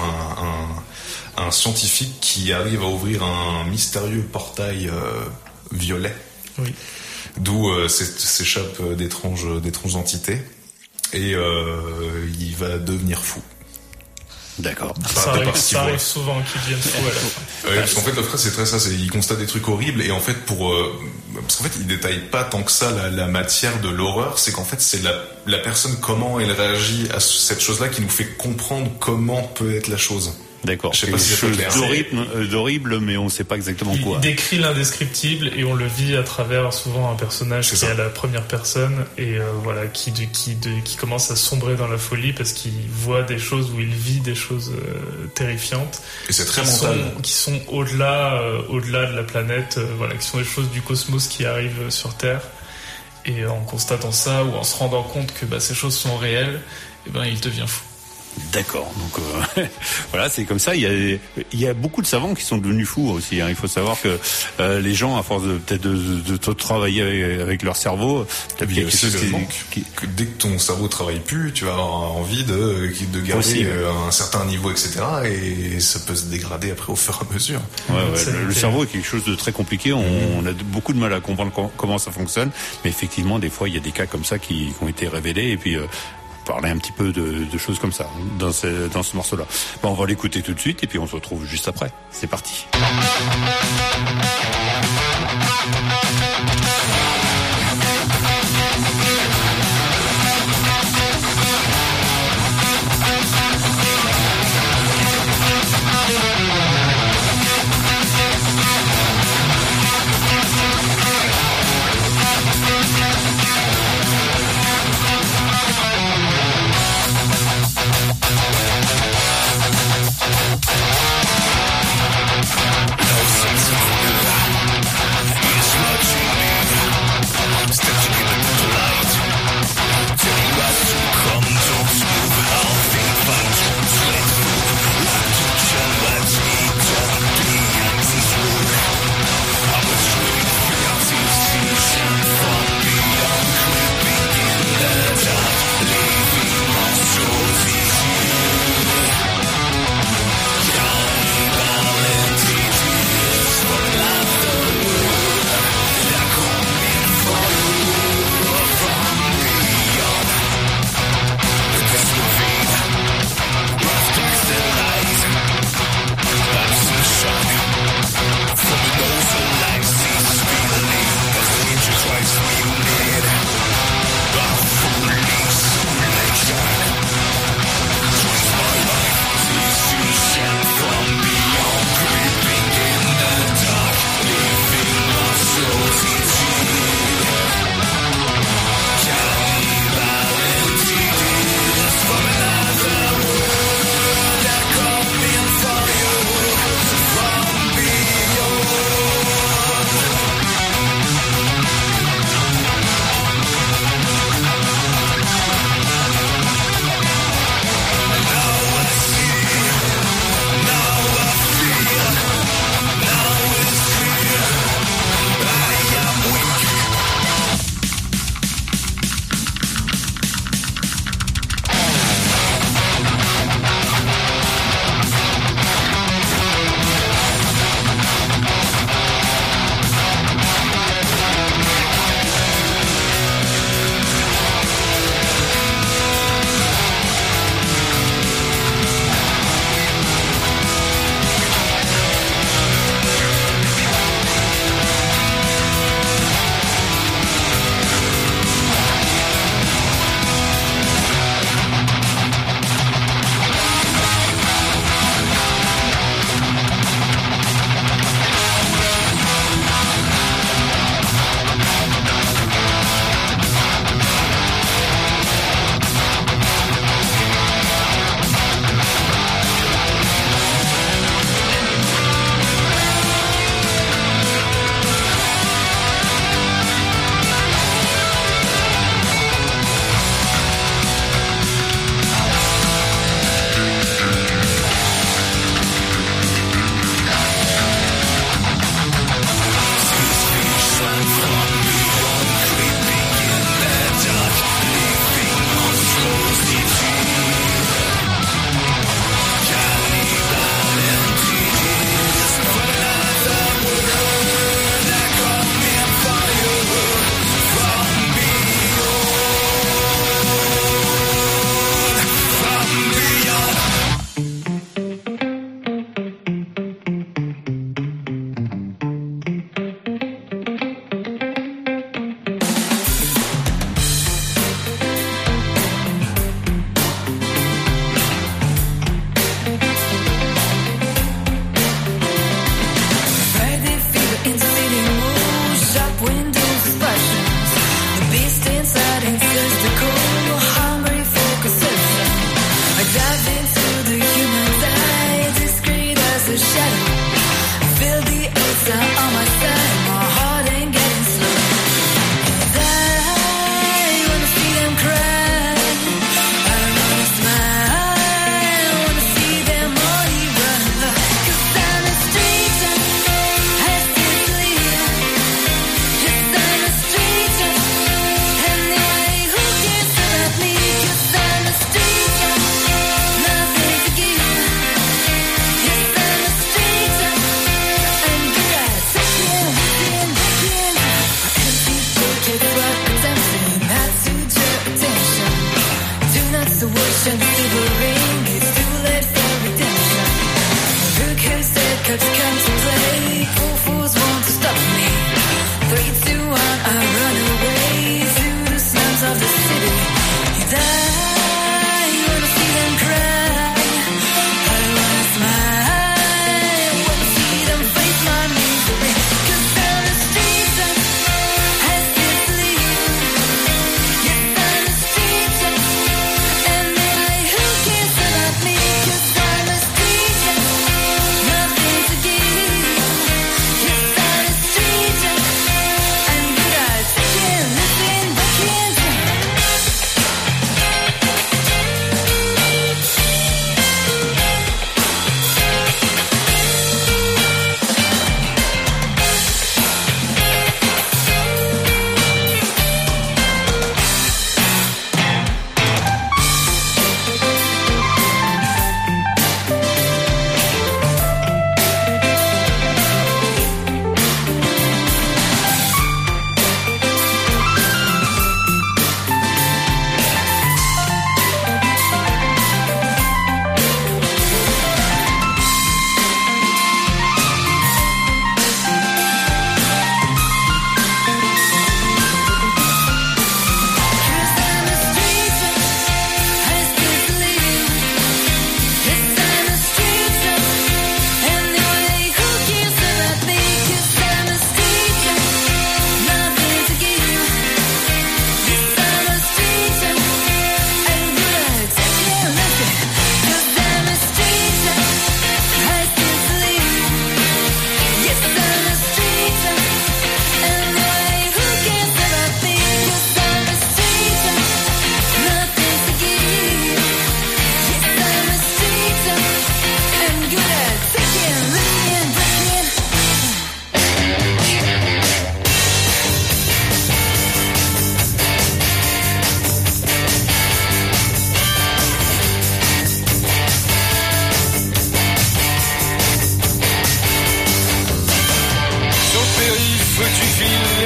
un scientifique qui arrive à ouvrir un mystérieux portail violet. Oui. D'où s'échappent d'étranges entités. Et il va devenir fou. D'accord. Ça arrive souvent qu'ils deviennent fous à la fin. Parce qu'en fait, Lovecraft, c'est très ça. Il constate des trucs horribles. Et en fait, parce qu'en fait, il détaille pas tant que ça la matière de l'horreur. C'est qu'en fait, c'est la personne, comment elle réagit à cette chose-là qui nous fait comprendre comment peut être la chose. D'accord. Je sais pas si c'est quelque chose d'horrible, mais on ne sait pas exactement quoi. Il décrit l'indescriptible et on le vit à travers souvent un personnage qui est à la première personne et qui commence à sombrer dans la folie parce qu'il voit des choses où il vit des choses terrifiantes. Et c'est très mental. Qui sont au-delà de la planète, qui sont des choses du cosmos qui arrivent sur Terre. Et en constatant ça ou en se rendant compte que ces choses sont réelles, il devient fou. D'accord, donc voilà, c'est comme ça. Il y a beaucoup de savants qui sont devenus fous aussi. Hein. Il faut savoir que les gens, à force de travailler avec leur cerveau, il y a aussi le manque. Dès que ton cerveau travaille plus, tu vas avoir envie de garder un certain niveau, etc. Et ça peut se dégrader après au fur et à mesure. Le cerveau est quelque chose de très compliqué. On a beaucoup de mal à comprendre comment ça fonctionne. Mais effectivement, des fois, il y a des cas comme ça qui ont été révélés. Et puis parler un petit peu de choses comme ça dans ce morceau-là. On va l'écouter tout de suite et puis on se retrouve juste après. C'est parti. No sense of it's what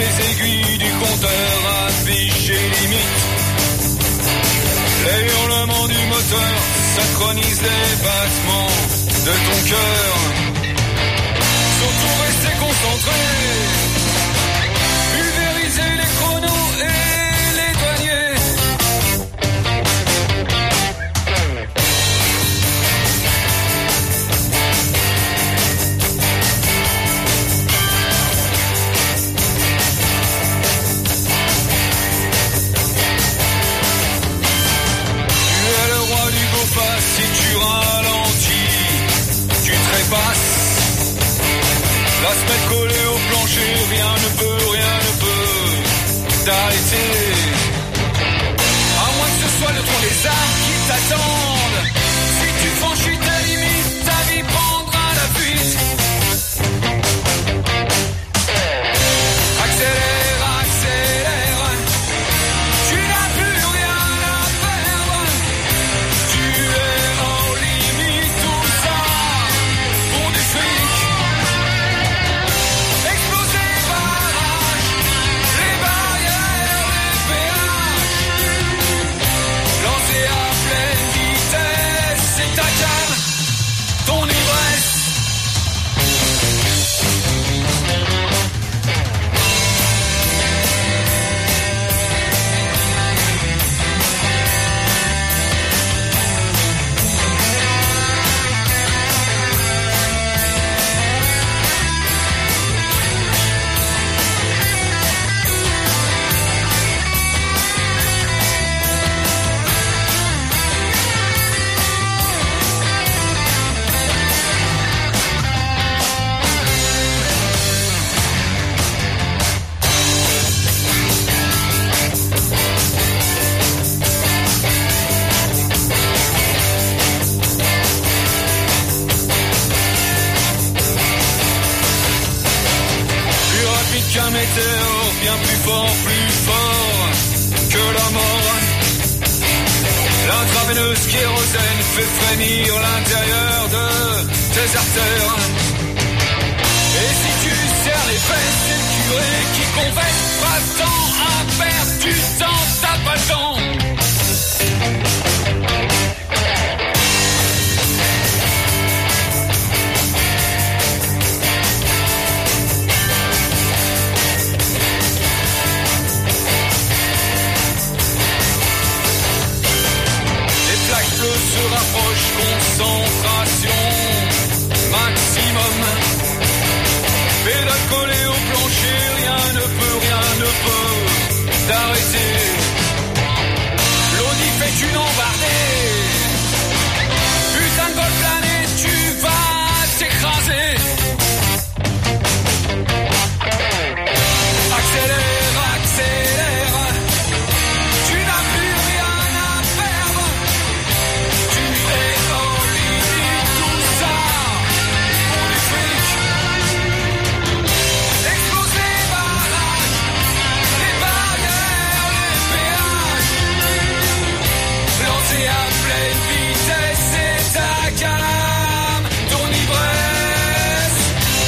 les aiguilles du compteur affichent les limites. Les hurlements du moteur synchronisent les battements de ton cœur. Surtout rester concentré, pulvériser les chronos et les douaniers. Si tu ralentis, tu trépasses. La semelle collée au plancher, rien ne peut t'arrêter. À moins que ce soit le tronc des arbres qui t'attendent. Si tu franchis ta limite, ta vie prendra la fuite. Accélère, accélère. Tu n'as plus rien à perdre. Tu es en limite, tout ça pour du fric. Exploser les barrages, les barrières, les péages. Lancer à pleine vitesse, c'est ta cam, ton ivresse. Qu'un météore, bien plus fort que la mort. L'intraveineuse kérosène fait frémir l'intérieur de tes artères. Et si tu serres les fesses, c'est le curé qui confesse. Pas de temps à perdre, du temps, t'as pas le temps. Se rapproche, concentration maximum. Pédale collée au plancher, rien ne peut t'arrêter. L'audi fait une embardée. Putain de vol plané, tu vas t'écraser. Accélère, accélère. Tu n'as plus rien à perdre. Tu es en limite, tout ça pour du fric. Explose les barrages, les barrières, les péages. Lancer à pleine vitesse, c'est ta cam, ton ivresse.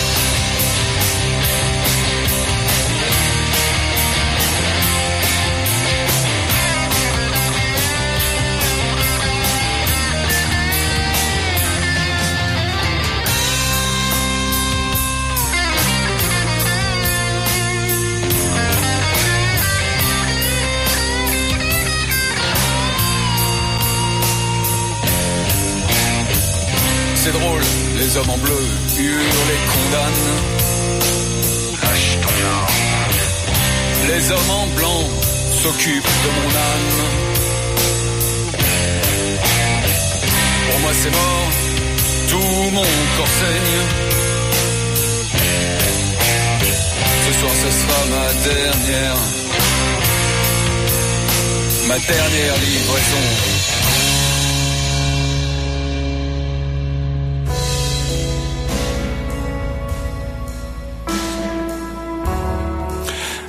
C'est drôle, les hommes en bleu hurlent et condamnent. Lâche ton arme. Les hommes en blanc s'occupent de mon âme. Pour moi c'est mort, tout mon corps saigne. Ce soir ce sera ma dernière livraison.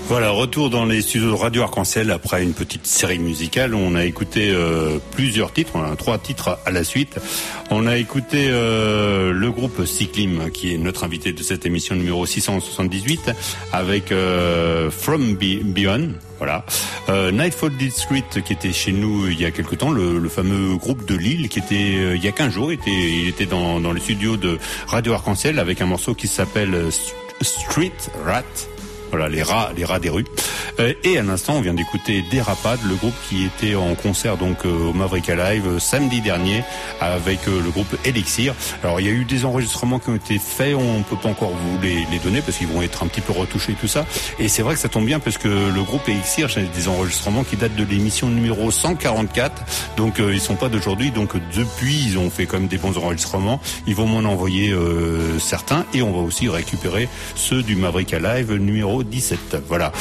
Voilà, retour dans les studios de Radio Arc-en-Ciel après une petite série musicale. On a écouté plusieurs titres, on a 3 titres à la suite. On a écouté le groupe Cyclim, qui est notre invité de cette émission numéro 678, avec From Beyond. Voilà. Nightfall District, qui était chez nous il y a quelque temps, le fameux groupe de Lille, qui était il y a 15 jours, il était dans les studios de Radio Arc-en-Ciel avec un morceau qui s'appelle Street Rat. Voilà, les rats des rues. Et à l'instant, on vient d'écouter Dérapade, le groupe qui était en concert donc au Mavrika Live samedi dernier avec le groupe Elixir. Alors, il y a eu des enregistrements qui ont été faits, on peut pas encore vous les donner parce qu'ils vont être un petit peu retouchés tout ça. Et c'est vrai que ça tombe bien parce que le groupe Elixir, j'ai des enregistrements qui datent de l'émission numéro 144. Donc, ils sont pas d'aujourd'hui. Donc, depuis, ils ont fait quand même des bons enregistrements. Ils vont m'en envoyer certains et on va aussi récupérer ceux du Mavrika Live numéro 17. Voilà.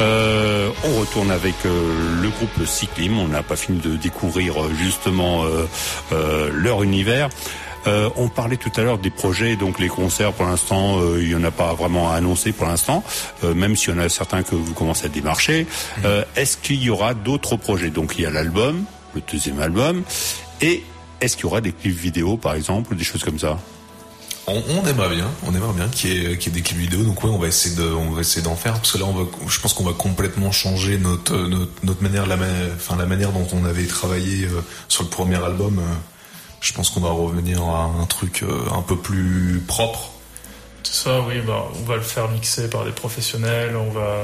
On retourne avec le groupe Cyclim. On n'a pas fini de découvrir justement leur univers. On parlait tout à l'heure des projets, donc les concerts pour l'instant, il y en a pas vraiment à annoncer pour l'instant, même s'il y en a certains que vous commencez à démarcher. Est-ce qu'il y aura d'autres projets? Donc il y a l'album, le deuxième album, et est-ce qu'il y aura des clips vidéo par exemple, des choses comme ça? On aimerait bien qu'il y ait des clips vidéo. Donc ouais, on va essayer d'en faire parce que là je pense qu'on va complètement changer notre manière, la manière dont on avait travaillé sur le premier album. Je pense qu'on va revenir à un truc un peu plus propre. C'est ça, oui. On va le faire mixer par des professionnels.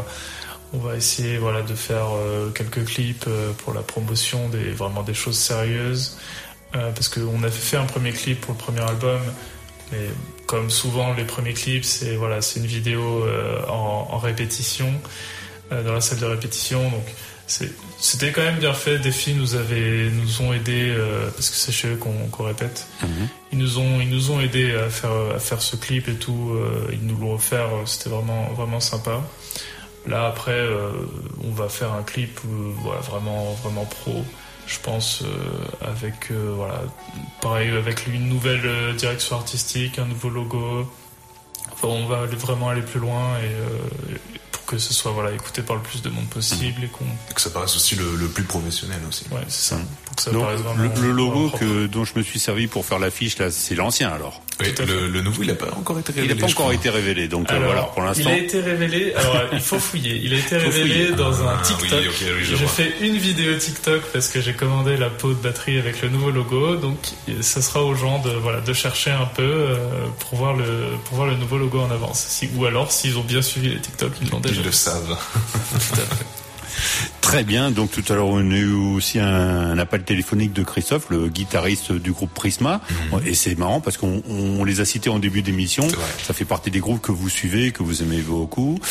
On va essayer, voilà, de faire quelques clips pour la promotion, vraiment des choses sérieuses. Parce qu'on a fait un premier clip pour le premier album. Mais comme souvent les premiers clips, c'est une vidéo en répétition dans la salle de répétition. Donc c'était quand même bien fait. Des filles nous ont aidés parce que c'est chez eux qu'on répète. Ils nous ont aidés à faire ce clip et tout. Ils nous l'ont offert. C'était vraiment sympa. Là après, on va faire un clip vraiment pro. Je pense avec pareil avec une nouvelle direction artistique, un nouveau logo. Enfin, on va vraiment aller plus loin et pour que ce soit écouté par le plus de monde possible et que ça paraisse aussi le plus professionnel aussi. Ouais, c'est ça. Pour que ça donc, paraisse vraiment le logo dont je me suis servi pour faire l'affiche là, c'est l'ancien alors. Oui, le nouveau, il n'a pas encore été révélé. Il n'a pas encore été révélé, donc voilà, pour l'instant. Il a été révélé, alors il faut fouiller. Il a été révélé dans un TikTok. Oui, j'ai fait une vidéo TikTok parce que j'ai commandé la peau de batterie avec le nouveau logo, donc ça sera aux gens de chercher un peu pour voir le nouveau logo en avance. Ou alors, s'ils ont bien suivi les TikTok, ils l'ont déjà. Ils le savent. Tout à fait. Très bien, donc tout à l'heure on a eu aussi un appel téléphonique de Christophe, le guitariste du groupe Prisma, et c'est marrant parce qu'on les a cités en début d'émission, ça fait partie des groupes que vous suivez, que vous aimez beaucoup,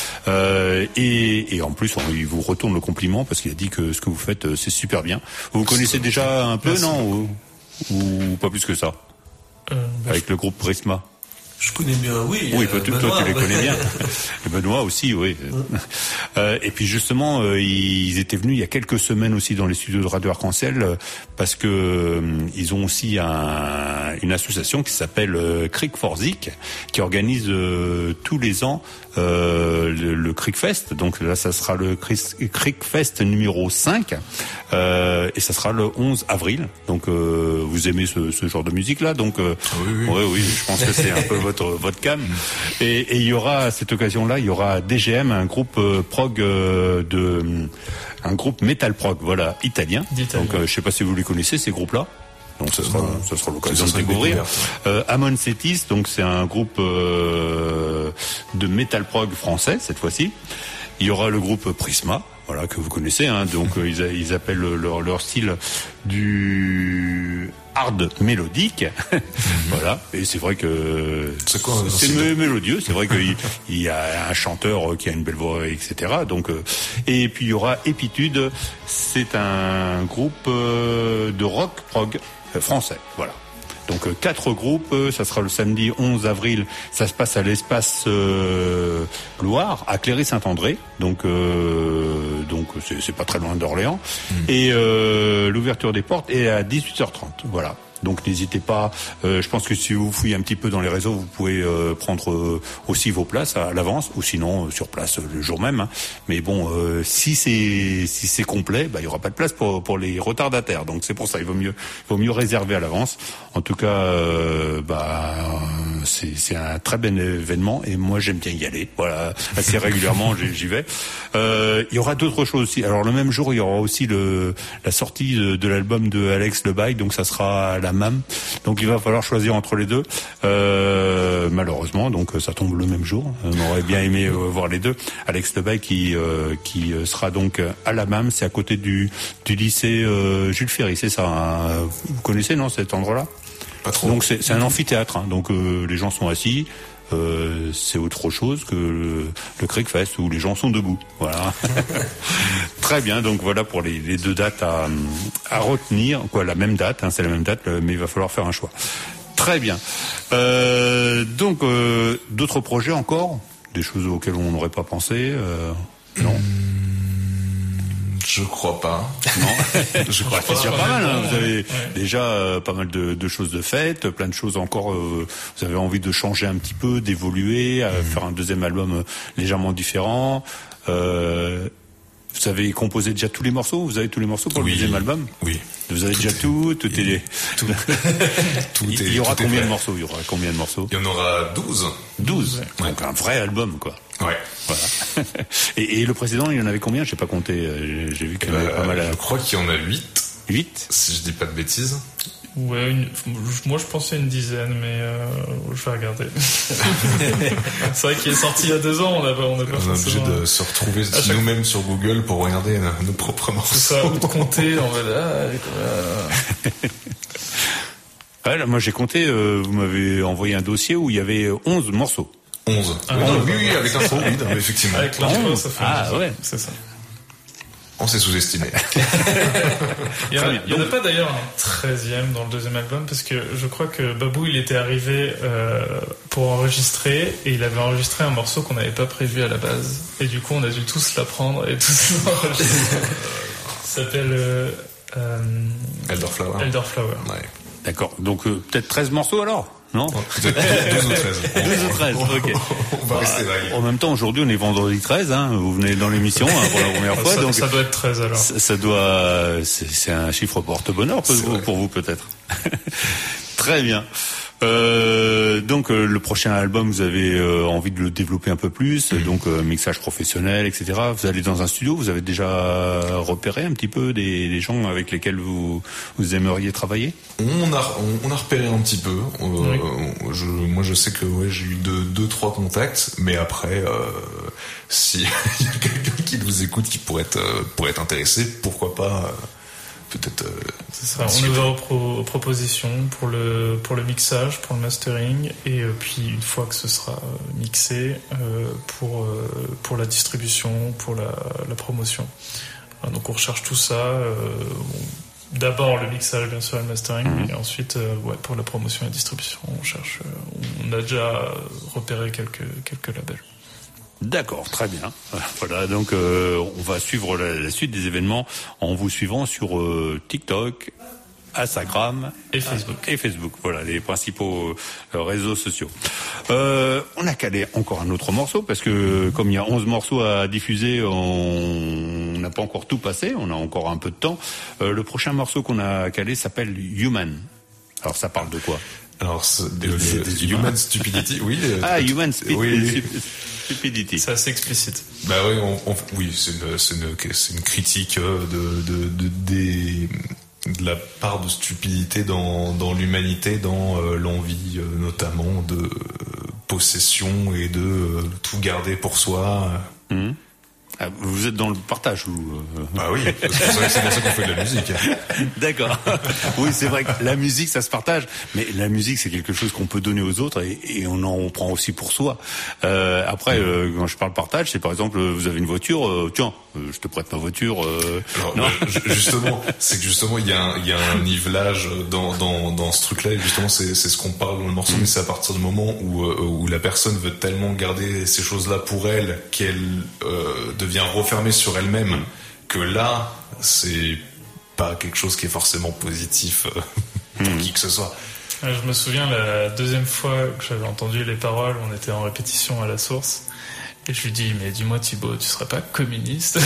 et en plus il vous retourne le compliment parce qu'il a dit que ce que vous faites c'est super bien. Vous connaissez déjà un peu, non, ou pas plus que ça, avec le groupe Prisma? Je connais bien, oui. Oui, toi tu les connais bien. Et Benoît aussi, oui. Et puis justement, ils étaient venus il y a quelques semaines aussi dans les studios de Radio Arc-en-Ciel parce que ils ont aussi une association qui s'appelle Creek for Zik qui organise tous les ans le Creek Fest. Donc là, ça sera le Creek Fest numéro 5 et ça sera le 11 avril. Donc vous aimez ce genre de musique là, donc oui, je pense que c'est un peu votre cam. Et il y aura à cette occasion-là, il y aura DGM, un groupe prog un groupe metal prog, voilà, italien. Donc je sais pas si vous les connaissez ces groupes-là. Donc ça sera l'occasion de découvrir. Amon Cetis, donc c'est un groupe de metal prog français cette fois-ci. Il y aura le groupe Prisma, voilà, que vous connaissez, hein. Donc ils appellent leur style du hard mélodique. Voilà, et c'est vrai que c'est mélodieux, c'est vrai qu'il y a un chanteur qui a une belle voix, etc. Donc et puis il y aura Épitude, c'est un groupe de rock prog français, voilà. Donc 4 groupes, ça sera le samedi 11 avril, ça se passe à l'espace Loire, à Cléry-Saint-André, donc c'est pas très loin d'Orléans, et l'ouverture des portes est à 18h30, voilà. Donc n'hésitez pas. Je pense que si vous fouillez un petit peu dans les réseaux, vous pouvez prendre aussi vos places à l'avance, ou sinon sur place le jour même. Hein. Mais bon, si c'est complet, il y aura pas de place pour les retardataires. Donc c'est pour ça, il vaut mieux réserver à l'avance. En tout cas, c'est un très bel événement et moi j'aime bien y aller. Voilà, assez régulièrement j'y vais. Il y aura d'autres choses aussi. Alors le même jour, il y aura aussi la sortie de l'album de Alex Lebaille, donc ça sera à la MAM. Donc il va falloir choisir entre les deux. Malheureusement, donc ça tombe le même jour. On aurait bien aimé voir les deux. Alex Lebaille qui sera donc à la MAM, c'est à côté du lycée Jules Ferry, c'est ça. Hein. Vous connaissez, non, cet endroit-là? Pas trop. Donc c'est un amphithéâtre, hein. Donc les gens sont assis. C'est autre chose que le Creekfest où les gens sont debout. Voilà. Très bien. Donc voilà pour les deux dates à retenir. La même date, hein, c'est la même date, mais il va falloir faire un choix. Très bien. Donc d'autres projets encore, des choses auxquelles on n'aurait pas pensé. Non. Je crois pas. Non, je crois que c'est déjà pas mal. Hein. Vous avez déjà pas mal de choses de faites, plein de choses encore. Vous avez envie de changer un petit peu, d'évoluer, faire un deuxième album légèrement différent. Vous avez composé déjà tous les morceaux? Vous avez tous les morceaux pour le deuxième album? Oui. Vous avez déjà tout est... Il y aura combien de morceaux? Il y en aura 12. 12. Ouais. Donc un vrai album, quoi. Ouais. Voilà. Et le précédent, il y en avait combien? Je sais pas compter. J'ai vu qu'il y en avait pas mal. Je crois qu'il y en a 8. 8? Si je dis pas de bêtises. Ouais, moi je pensais une dizaine, mais je vais regarder. C'est vrai qu'il est sorti il y a 2 ans, on a pas On est obligé de se retrouver nous-mêmes sur Google pour regarder nos propres morceaux. C'est ça, ou de compter, on va là. Là, moi j'ai compté, vous m'avez envoyé un dossier où il y avait 11 morceaux. 11. Oui, avec un son, effectivement. Avec l'intro, ça fait ouais, c'est ça. On s'est sous-estimé. Il y en a pas d'ailleurs un 13e dans le deuxième album, parce que je crois que Babou il était arrivé pour enregistrer, et il avait enregistré un morceau qu'on n'avait pas prévu à la base, et du coup on a dû tous l'apprendre et tous l'enregistrer. Ça s'appelle Elderflower. Ouais. D'accord, donc peut-être 13 morceaux alors? Non? 12 ou 13. 12 ou 13, ok. On va rester vague. En même temps, aujourd'hui, on est vendredi 13, hein. Vous venez dans l'émission, hein, pour la première fois. Ça, donc ça doit être 13 alors. C'est un chiffre porte-bonheur pour vous, peut-être. Très bien. Donc le prochain album, vous avez envie de le développer un peu plus, donc mixage professionnel, etc. Vous allez dans un studio, vous avez déjà repéré un petit peu des gens avec lesquels vous aimeriez travailler? On a repéré un petit peu. Moi, je sais que j'ai eu 2-3 contacts, mais après, si il y a quelqu'un qui nous écoute qui pourrait être intéressé, pourquoi pas. Peut-être. On est ouvert aux propositions pour le mixage, pour le mastering, et puis une fois que ce sera mixé, pour la distribution, pour la promotion. Donc on recherche tout ça. D'abord le mixage, bien sûr, et le mastering, et ensuite pour la promotion et la distribution, on cherche. On a déjà repéré quelques labels. D'accord, très bien. Voilà, donc on va suivre la suite des événements en vous suivant sur TikTok, Instagram et Facebook. Voilà, les principaux réseaux sociaux. On a calé encore un autre morceau parce que comme il y a 11 morceaux à diffuser, on n'a pas encore tout passé, on a encore un peu de temps. Le prochain morceau qu'on a calé s'appelle Human. Alors ça parle de quoi? Alors Human Stupidity, oui. Human Stupidity. C'est assez explicite. Bah oui, c'est une critique de la part de stupidité dans l'humanité, dans l'envie notamment de possession et de tout garder pour soi. Vous êtes dans le partage ou Bah oui, c'est pour ça qu'on fait de la musique. D'accord. Oui, c'est vrai que la musique, ça se partage, mais la musique, c'est quelque chose qu'on peut donner aux autres et on prend aussi pour soi. Après, quand je parle partage, c'est par exemple, vous avez une voiture, tiens, je te prête ma voiture. Alors, justement, c'est que justement, il y a un nivelage dans ce truc-là, et justement, c'est ce qu'on parle dans le morceau, mais c'est à partir du moment où la personne veut tellement garder ces choses-là pour elle qu'elle devient refermée sur elle-même, que là, c'est pas quelque chose qui est forcément positif. pour qui que ce soit. Je me souviens la deuxième fois que j'avais entendu les paroles, on était en répétition à la source. Et je lui dis, mais dis-moi Thibaut, tu serais pas communiste?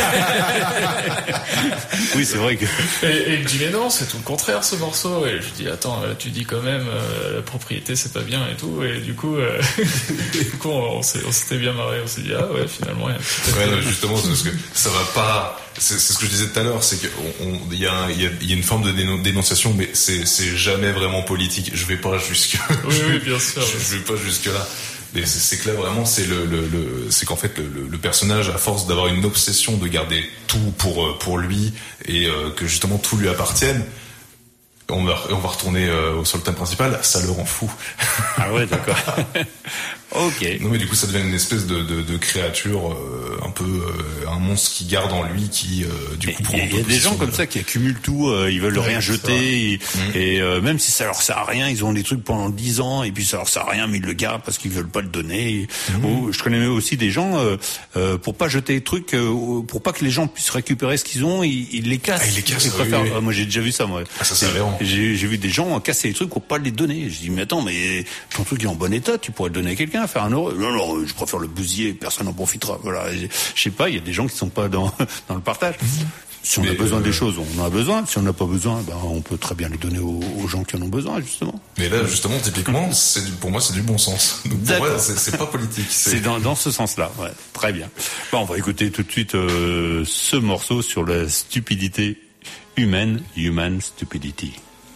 Oui, c'est vrai que... Et il me dit, mais non, c'est tout le contraire ce morceau. Et je lui dis, attends, tu dis quand même, la propriété c'est pas bien et tout. Et du coup, on s'était bien marré. On s'est dit, ah ouais, finalement, il y a ouais, non, justement, c'est parce que ça va pas... C'est ce que je disais tout à l'heure, c'est qu'il y a une forme de dénonciation, mais c'est jamais vraiment politique. Je vais pas jusque... Oui, bien sûr. Je vais pas jusque là. Mais c'est que là vraiment c'est c'est qu'en fait le personnage, à force d'avoir une obsession de garder tout pour lui et que justement tout lui appartienne, on va retourner sur le thème principal, ça le rend fou. Ah ouais, d'accord. Ok. Non mais du coup ça devient une espèce de créature un peu un monstre qui garde en lui qui du coup prend. Il y a des gens comme ça qui accumulent tout, ils veulent rien jeter et même si ça leur sert à rien, ils ont des trucs pendant 10 ans et puis ça leur sert à rien mais ils le gardent parce qu'ils veulent pas le donner. Ou, je connais aussi des gens pour pas jeter les trucs, pour pas que les gens puissent récupérer ce qu'ils ont, ils les cassent. Ils les cassent. Ils préfèrent. Ah, moi j'ai déjà vu ça moi. Ah, ça c'est aberrant. J'ai vu des gens casser les trucs pour pas les donner. Je dis mais attends, mais ton truc est en bon état, tu pourrais le donner à quelqu'un, faire un euro. Non, je préfère le bousiller, personne n'en profitera. Voilà, je sais pas, il y a des gens qui sont pas dans le partage. Si on a besoin des choses, on en a besoin. Si on n'a pas besoin, ben on peut très bien les donner aux gens qui en ont besoin, justement. Mais là, justement, typiquement, pour moi, c'est du bon sens. Donc pour moi, c'est pas politique. C'est dans ce sens-là, ouais. Très bien. Bon, on va écouter tout de suite ce morceau sur la stupidité humaine, Human Stupidity.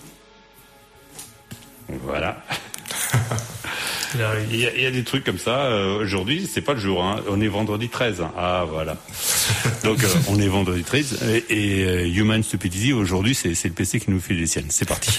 Voilà. Il y a des trucs comme ça. Aujourd'hui, c'est pas le jour. Hein. On est vendredi 13. Ah, voilà. Donc, on est vendredi 13. Et Human Stupidity, aujourd'hui, c'est le PC qui nous fait les siennes. C'est parti.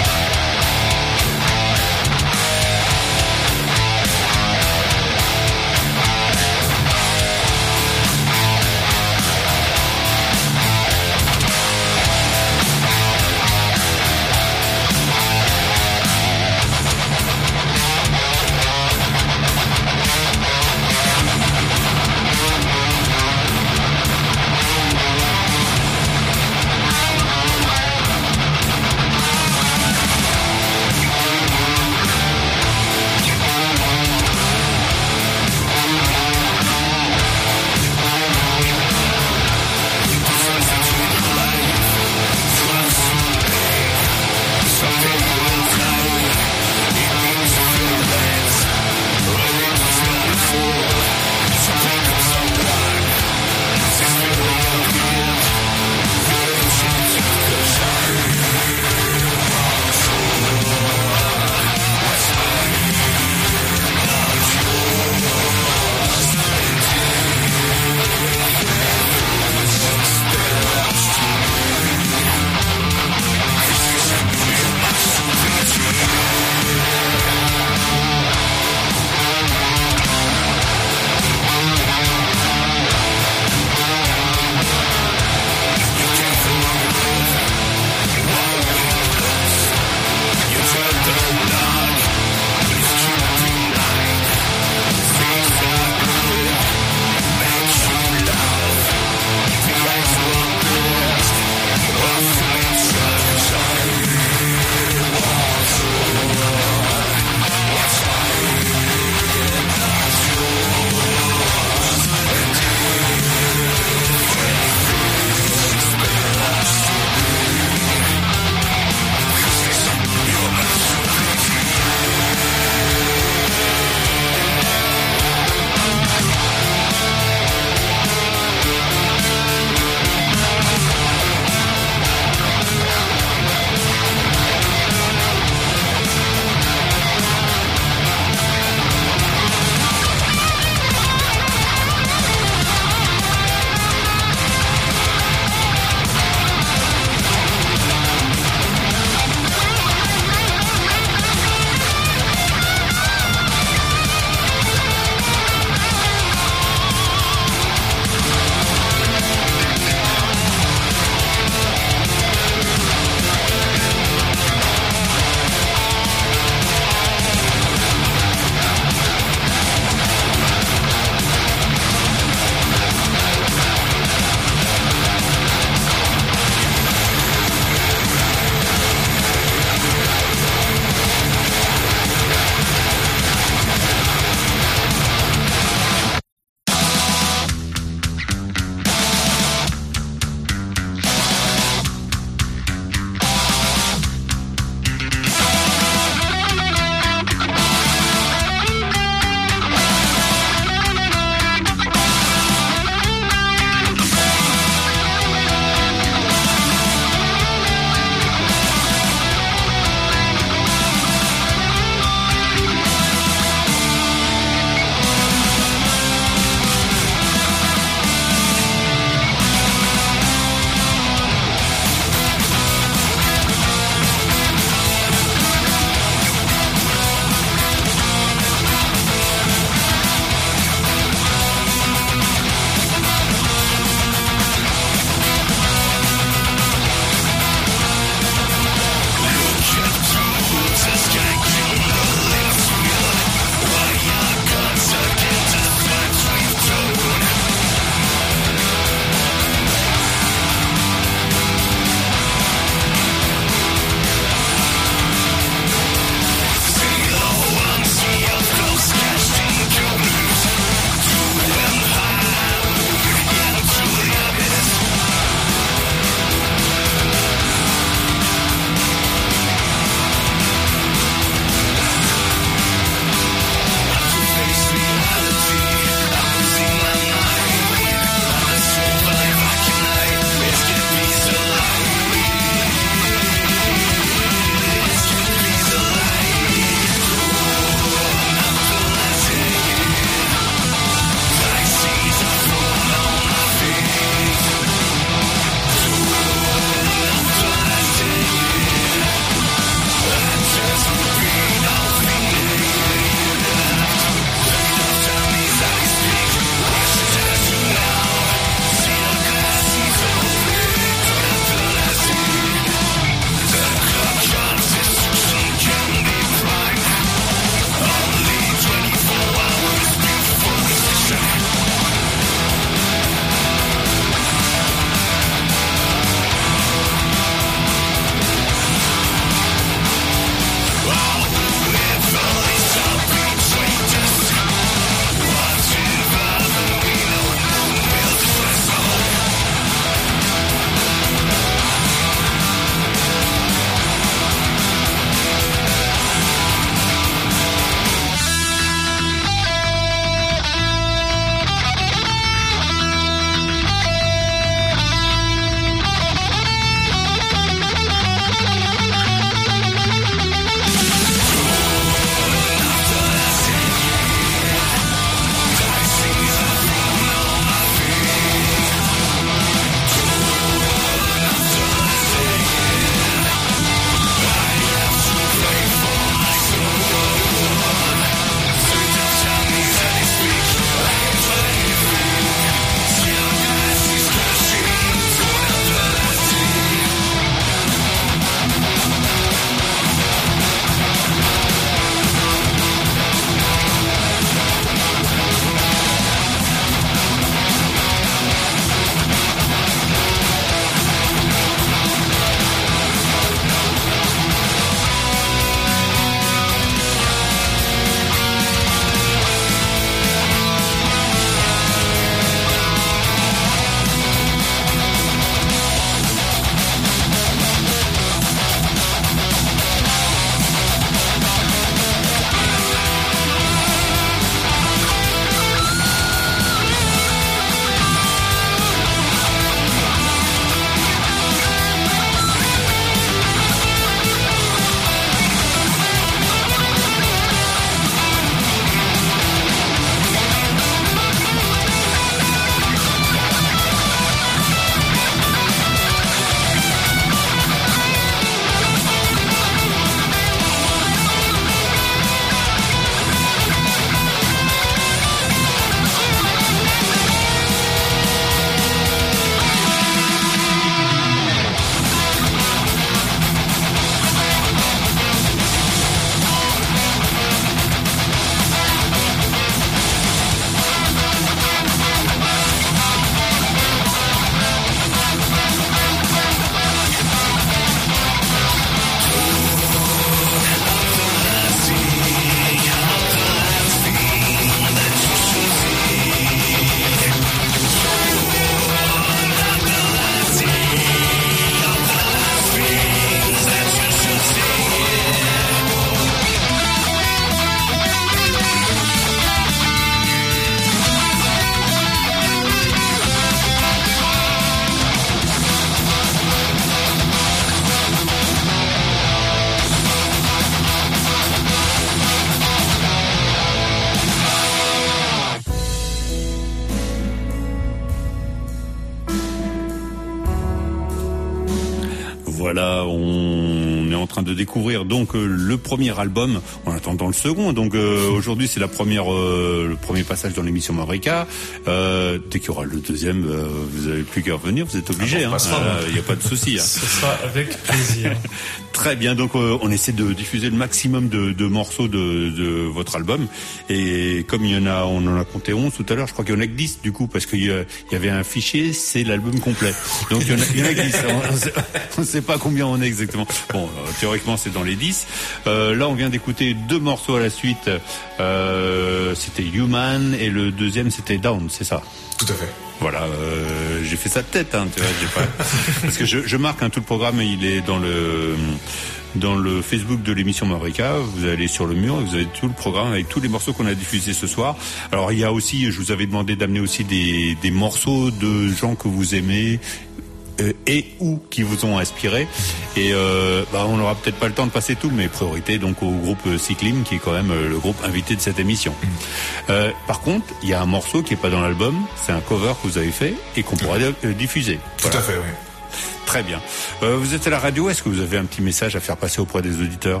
Voilà, on est en train de découvrir donc le premier album en attendant le second. Donc aujourd'hui c'est le premier passage dans l'émission Mavrika. Dès qu'il y aura le deuxième, vous n'avez plus qu'à revenir, vous êtes obligés. Il n'y a pas de souci. Ce sera avec plaisir. Très bien, donc on essaie de diffuser le maximum de morceaux de votre album. Et comme on en a compté 11 tout à l'heure, je crois qu'il y en a que 10 du coup, parce qu'il y avait un fichier, c'est l'album complet. Donc il y en a que 10. On ne sait pas combien on est exactement. Bon, théoriquement c'est dans les 10. Là on vient d'écouter 2 morceaux à la suite. C'était Human et le deuxième c'était Down, c'est ça? Tout à fait. Voilà, j'ai fait ça de tête, tu vois, j'ai pas... parce que je marque tout le programme, il est dans le Facebook de l'émission Mavrika. Vous allez sur le mur et vous avez tout le programme avec tous les morceaux qu'on a diffusés ce soir. Alors il y a aussi, je vous avais demandé d'amener aussi des morceaux de gens que vous aimez et ou qui vous ont inspiré. Et on n'aura peut-être pas le temps de passer tout, mais priorité donc au groupe Cyclim, qui est quand même le groupe invité de cette émission. Par contre, il y a un morceau qui est pas dans l'album, c'est un cover que vous avez fait et qu'on pourra diffuser. Tout à fait, oui. Très bien. Vous êtes à la radio, est-ce que vous avez un petit message à faire passer auprès des auditeurs?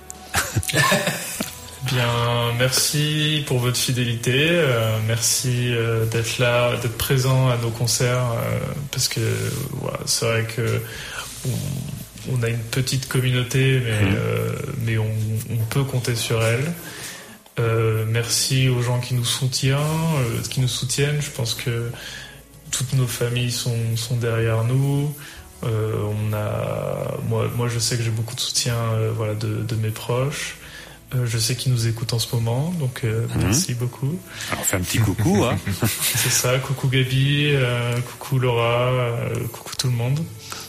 Bien, merci pour votre fidélité, merci d'être là, d'être présent à nos concerts, parce que c'est vrai que on a une petite communauté, mais on peut compter sur elle. Merci aux gens qui nous soutiennent. Je pense que toutes nos familles sont derrière nous. Moi, je sais que j'ai beaucoup de soutien, de mes proches. Je sais qu'ils nous écoutent en ce moment, donc merci beaucoup. Alors, fais un petit coucou, hein. C'est ça, coucou Gabi, coucou Laura, coucou tout le monde.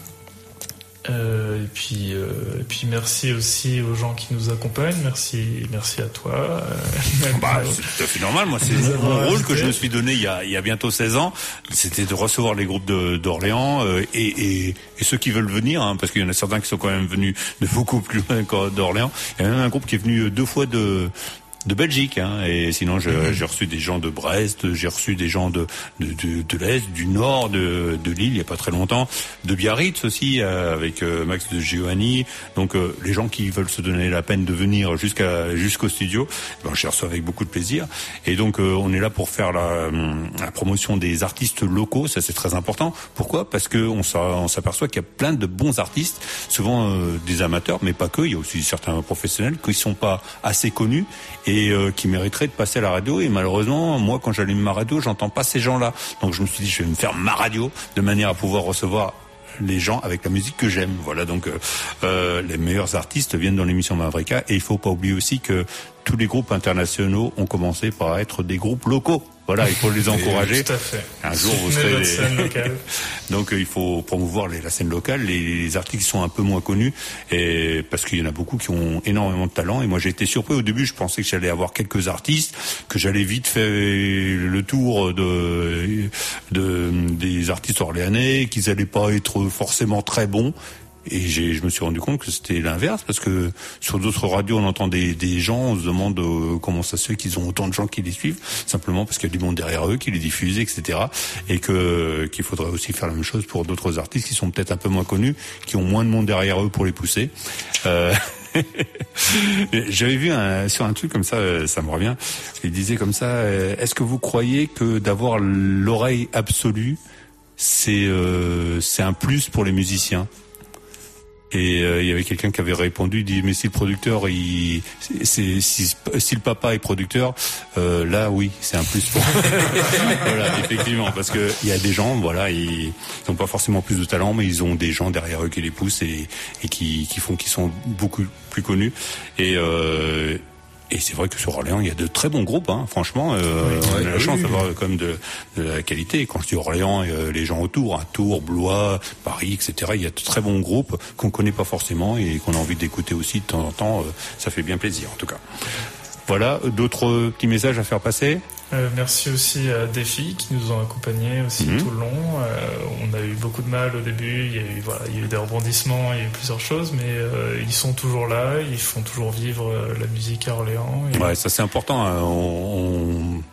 Et puis merci aussi aux gens qui nous accompagnent. Merci à toi. C'est tout à fait normal. Moi, c'est mon rôle que je me suis donné il y a bientôt 16 ans. C'était de recevoir les groupes d'Orléans et ceux qui veulent venir, parce qu'il y en a certains qui sont quand même venus de beaucoup plus loin d'Orléans. Il y a même un groupe qui est venu 2 fois de Belgique, et sinon j'ai reçu des gens de Brest, j'ai reçu des gens de l'Est, du Nord, de Lille il y a pas très longtemps, de Biarritz aussi, avec Max de Giovanni. Donc les gens qui veulent se donner la peine de venir jusqu'au studio, je les reçois avec beaucoup de plaisir. Et donc on est là pour faire la promotion des artistes locaux, ça c'est très important. Pourquoi? Parce que on s'aperçoit qu'il y a plein de bons artistes, souvent des amateurs, mais pas que, il y a aussi certains professionnels qui sont pas assez connus et qui mériterait de passer à la radio. Et malheureusement, moi, quand j'allume ma radio, j'entends pas ces gens-là. Donc je me suis dit, je vais me faire ma radio de manière à pouvoir recevoir les gens avec la musique que j'aime. Voilà, donc les meilleurs artistes viennent dans l'émission Mavrika. Et il faut pas oublier aussi que tous les groupes internationaux ont commencé par être des groupes locaux. Voilà, il faut les encourager. Tout à fait. Un jour, vous serez des... scène locale. Donc, il faut promouvoir la scène locale, les artistes qui sont un peu moins connus, et parce qu'il y en a beaucoup qui ont énormément de talent. Et moi, j'ai été surpris au début. Je pensais que j'allais avoir quelques artistes, que j'allais vite faire le tour des artistes orléanais, qu'ils allaient pas être forcément très bons. Et je me suis rendu compte que c'était l'inverse, parce que sur d'autres radios on entend des gens, on se demande comment ça se fait qu'ils ont autant de gens qui les suivent, simplement parce qu'il y a du monde derrière eux qui les diffuse, etc. Et qu'il faudrait aussi faire la même chose pour d'autres artistes qui sont peut-être un peu moins connus, qui ont moins de monde derrière eux pour les pousser. J'avais vu sur un truc comme ça, ça me revient, il disait comme ça, est-ce que vous croyez que d'avoir l'oreille absolue, c'est un plus pour les musiciens? Et il y avait quelqu'un qui avait répondu, il dit mais si le producteur si le papa est producteur, là oui c'est un plus pour voilà, effectivement, parce que il y a des gens, voilà, ils n'ont pas forcément plus de talent, mais ils ont des gens derrière eux qui les poussent et qui font qu'ils sont beaucoup plus connus. Et c'est vrai que sur Orléans, il y a de très bons groupes, franchement. On a la chance d'avoir quand même de la qualité. Et quand je dis Orléans, les gens autour, Tours, Blois, Paris, etc., il y a de très bons groupes qu'on connaît pas forcément et qu'on a envie d'écouter aussi de temps en temps. Ça fait bien plaisir, en tout cas. Voilà, d'autres petits messages à faire passer? Merci aussi à des filles qui nous ont accompagnés aussi tout le long. On a eu beaucoup de mal au début, il y a eu des rebondissements, il y a eu plusieurs choses, mais ils sont toujours là, ils font toujours vivre la musique à Orléans. Ouais, ça c'est important.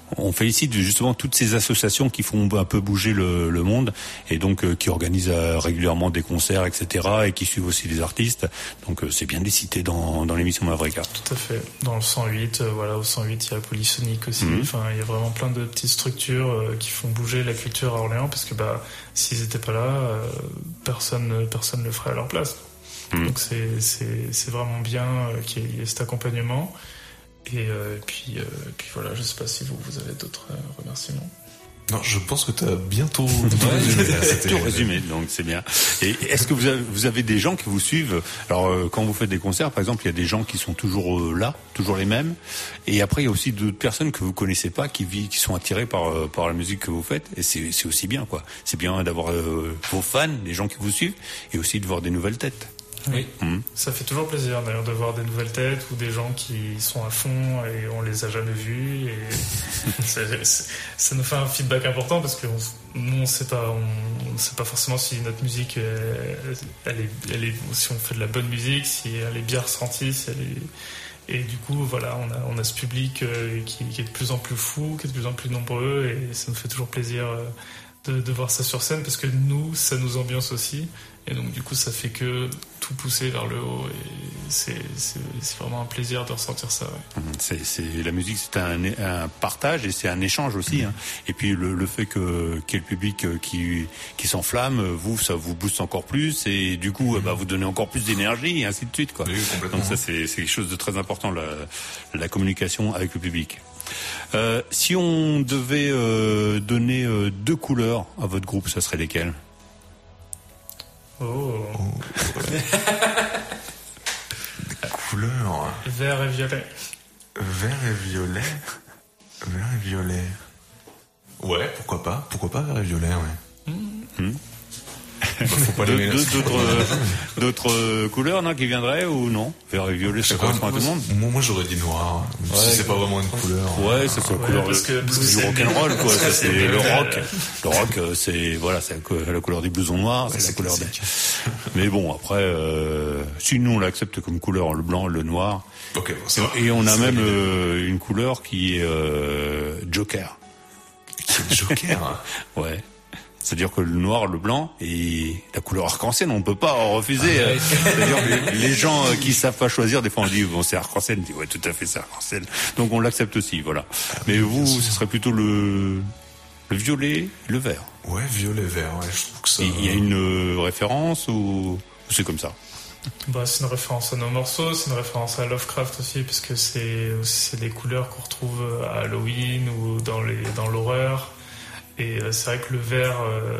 on félicite justement toutes ces associations qui font un peu bouger le monde et donc qui organisent régulièrement des concerts, etc. et qui suivent aussi les artistes. Donc c'est bien de les citer dans l'émission Mavrika. Tout à fait. Dans le 108, au 108, il y a Polysonic aussi. Enfin, il y a vraiment plein de petites structures qui font bouger la culture à Orléans parce que s'ils n'étaient pas là, personne ne le ferait à leur place. Donc c'est vraiment bien qu'il y ait cet accompagnement. Et puis voilà, je sais pas si vous avez d'autres remerciements. Non, je pense que tu as bientôt tout résumé, donc c'est bien. Et est-ce que vous avez des gens qui vous suivent? Alors quand vous faites des concerts, par exemple, il y a des gens qui sont toujours là, toujours les mêmes. Et après, il y a aussi d'autres personnes que vous connaissez pas, qui sont attirées par la musique que vous faites. Et c'est aussi bien, quoi. C'est bien d'avoir vos fans, les gens qui vous suivent, et aussi de voir des nouvelles têtes. Oui, ça fait toujours plaisir d'ailleurs de voir des nouvelles têtes ou des gens qui sont à fond et on les a jamais vus et ça nous fait un feedback important parce que nous on sait pas forcément si notre musique elle est si on fait de la bonne musique, si elle est bien ressentie, si elle est... Et du coup voilà, on a ce public qui est de plus en plus fou, qui est de plus en plus nombreux et ça nous fait toujours plaisir de voir ça sur scène parce que nous ça nous ambiance aussi. Et donc du coup ça fait que tout pousser vers le haut et c'est vraiment un plaisir de ressentir ça. Ouais. La musique c'est un partage et c'est un échange aussi. Hein. Et puis le fait qu'il y ait le public qui s'enflamme, ça vous booste encore plus et du coup vous donnez encore plus d'énergie et ainsi de suite, quoi. Oui, donc ça c'est quelque chose de très important, la communication avec le public. Si on devait donner 2 couleurs à votre groupe, ça serait lesquelles? Des couleurs. Vert et violet. Vert et violet. Vert et violet. Ouais, pourquoi pas vert et violet, ouais. Faut pas d'autres couleurs qui viendraient ou non? Vert et violet, ça correspond à tout le monde. Moi j'aurais dit noir. Si c'est pas vraiment une couleur. Ouais, ça c'est la couleur du rock'n'roll, quoi. Ça c'est le rock. Le rock, c'est la couleur du blouson noir, c'est la couleur des. Mais bon, après, si nous on l'accepte comme couleur, le blanc, le noir. Ok. Et on a même une couleur qui est Joker. Qui est Joker. Ouais. C'est-à-dire que le noir, le blanc et la couleur arc-en-ciel, on peut pas en refuser. C'est-à-dire que les gens qui savent pas choisir, des fois on dit bon c'est arc-en-ciel, on dit ouais tout à fait c'est arc-en-ciel. Donc on l'accepte aussi, voilà. Mais vous, ce serait plutôt le violet, le vert. Ouais, violet vert. Ouais, je trouve que ça. Il y a une référence ou c'est comme ça? C'est une référence à nos morceaux, c'est une référence à Lovecraft aussi, parce que c'est des couleurs qu'on retrouve à Halloween ou dans l'horreur. Et c'est vrai que le vert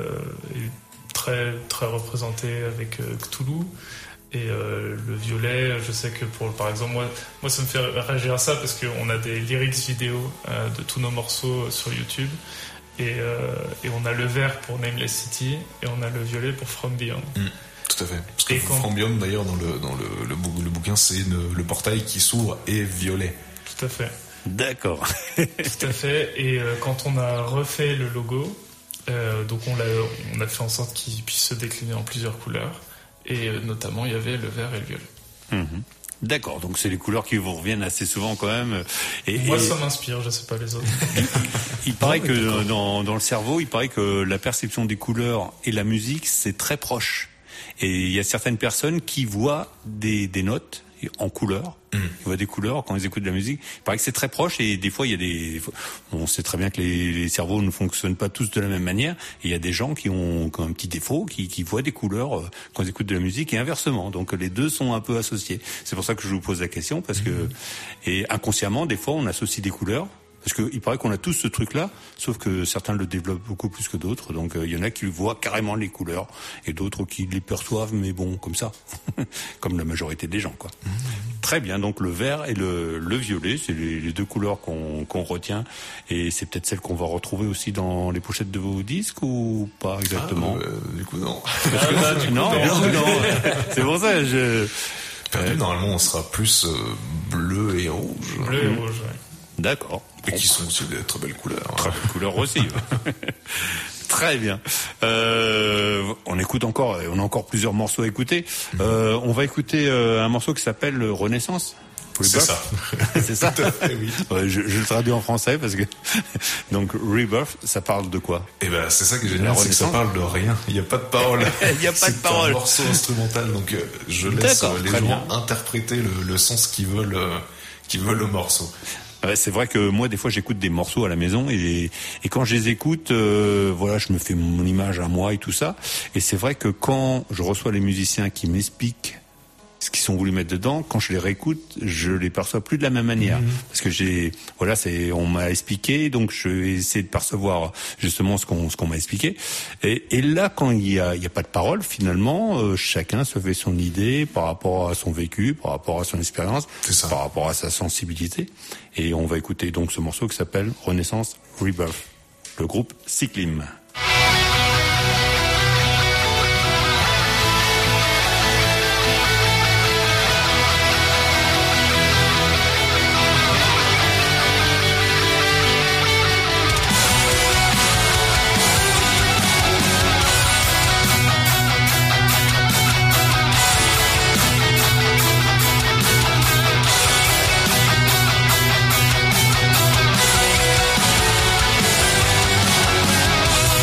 est très, très représenté avec Cthulhu. Et le violet, je sais que par exemple, moi ça me fait réagir à ça parce qu'on a des lyrics vidéo de tous nos morceaux sur YouTube. Et on a le vert pour Nameless City et on a le violet pour From Beyond. Tout à fait. Parce que From Beyond, d'ailleurs, dans le bouquin, c'est le portail qui s'ouvre et violet. Tout à fait. D'accord. Tout à fait. Et quand on a refait le logo, donc on a fait en sorte qu'il puisse se décliner en plusieurs couleurs. Et notamment, il y avait le vert et le violet. D'accord, donc c'est les couleurs qui vous reviennent assez souvent quand même. Moi, ça m'inspire, je sais pas les autres. Il paraît que dans le cerveau, il paraît que la perception des couleurs et la musique, c'est très proche. Et il y a certaines personnes qui voient des notes en couleur. Ils voient des couleurs quand ils écoutent de la musique. Il paraît que c'est très proche et des fois il y a on sait très bien que les cerveaux ne fonctionnent pas tous de la même manière. Et il y a des gens qui ont un petit défaut, qui voient des couleurs quand ils écoutent de la musique et inversement. Donc les deux sont un peu associés. C'est pour ça que je vous pose la question parce que et inconsciemment des fois on associe des couleurs. Parce qu'il paraît qu'on a tous ce truc-là, sauf que certains le développent beaucoup plus que d'autres. Donc il y en a qui voient carrément les couleurs et d'autres qui les perçoivent, mais bon, comme ça, comme la majorité des gens, quoi. Très bien. Donc le vert et le violet, c'est les deux couleurs qu'on retient, et c'est peut-être celles qu'on va retrouver aussi dans les pochettes de vos disques ou pas exactement. Du coup non. Non. C'est pour ça. Normalement, on sera plus bleu et rouge. Bleu et rouge. Ouais. D'accord. Et qui sont aussi des très belles couleurs. Très belles couleurs aussi. Très bien. On a encore plusieurs morceaux à écouter. On va écouter un morceau qui s'appelle Renaissance. C'est ça. C'est ça. Tout à fait, oui. Ouais, je le traduis en français parce que donc Rebirth, ça parle de quoi? Et ben c'est ça que j'ai génial, c'est que ça parle de rien. Il n'y a pas de parole. Il n'y a pas de parole. C'est un morceau instrumental, donc je laisse les gens interpréter le sens qu'ils veulent au morceau. Ouais, c'est vrai que moi des fois j'écoute des morceaux à la maison et quand je les écoute, voilà, je me fais mon image à moi et tout ça. Et c'est vrai que quand je reçois les musiciens qui m'expliquent ce qu'ils ont voulu mettre dedans, quand je les réécoute, je les perçois plus de la même manière. Parce que on m'a expliqué, donc je vais essayer de percevoir justement ce qu'on m'a expliqué. Et là, quand il y a pas de parole, finalement, chacun se fait son idée par rapport à son vécu, par rapport à son expérience, par rapport à sa sensibilité. Et on va écouter donc ce morceau qui s'appelle Renaissance Rebirth, le groupe Cyclim. Renaissance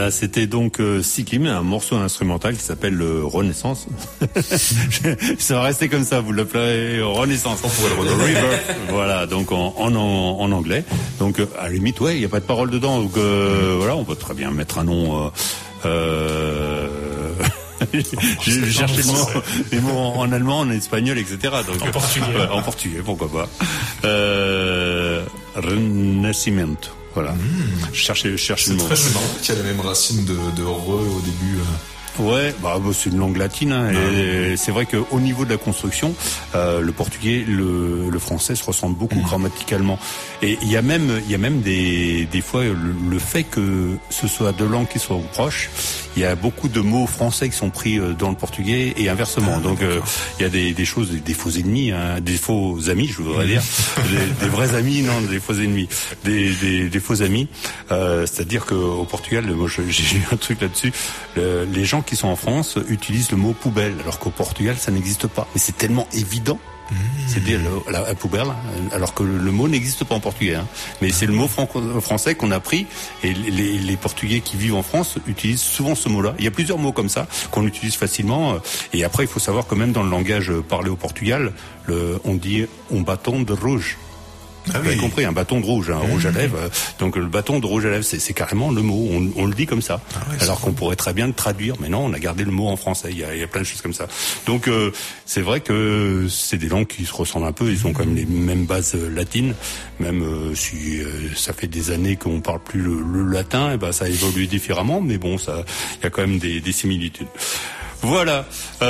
Voilà, c'était donc Sikkim, un morceau instrumental qui s'appelle Renaissance. Ça va rester comme ça, vous l'appellerez Renaissance. On pourrait le River. Voilà, donc en anglais. Donc à la limite, ouais, il n'y a pas de parole dedans. Donc voilà, on peut très bien mettre un nom. J'ai cherché les mots en allemand, en espagnol, etc. Donc, en portugais. En portugais, pourquoi pas. Renascimento. Voilà. Je cherchais le mot. C'est très marrant qu'il y a la même racine de re au début. Ouais, c'est une langue latine, hein, et c'est vrai qu'au niveau de la construction, le portugais, le français se ressemblent beaucoup grammaticalement. Et il y a même des fois le fait que ce soit deux langues qui soient proches, il y a beaucoup de mots français qui sont pris dans le portugais et inversement. Donc il y a des choses, des faux ennemis, hein, des faux amis, je voudrais dire, des vrais amis, non, des faux ennemis, des faux amis. C'est-à-dire qu'au Portugal, moi j'ai lu un truc là-dessus, les gens qui sont en France utilisent le mot poubelle, alors qu'au Portugal ça n'existe pas. Mais c'est tellement évident. C'est-à-dire la poubelle, alors que le mot n'existe pas en portugais. Hein. Mais c'est le mot français qu'on a pris, et les Portugais qui vivent en France utilisent souvent ce mot-là. Il y a plusieurs mots comme ça qu'on utilise facilement. Et après, il faut savoir que même dans le langage parlé au Portugal, on dit un bâton de rouge. Vous avez compris, un bâton de rouge, un rouge à lèvres. Donc le bâton de rouge à lèvres, c'est carrément le mot. On le dit comme ça. Alors qu'on pourrait très bien le traduire, mais non, on a gardé le mot en français. Il y a plein de choses comme ça. Donc c'est vrai que c'est des langues qui se ressemblent un peu. Ils ont quand même les mêmes bases latines, même si ça fait des années qu'on parle plus le latin. Et ben ça a évolué différemment, mais bon, il y a quand même des similitudes. Voilà,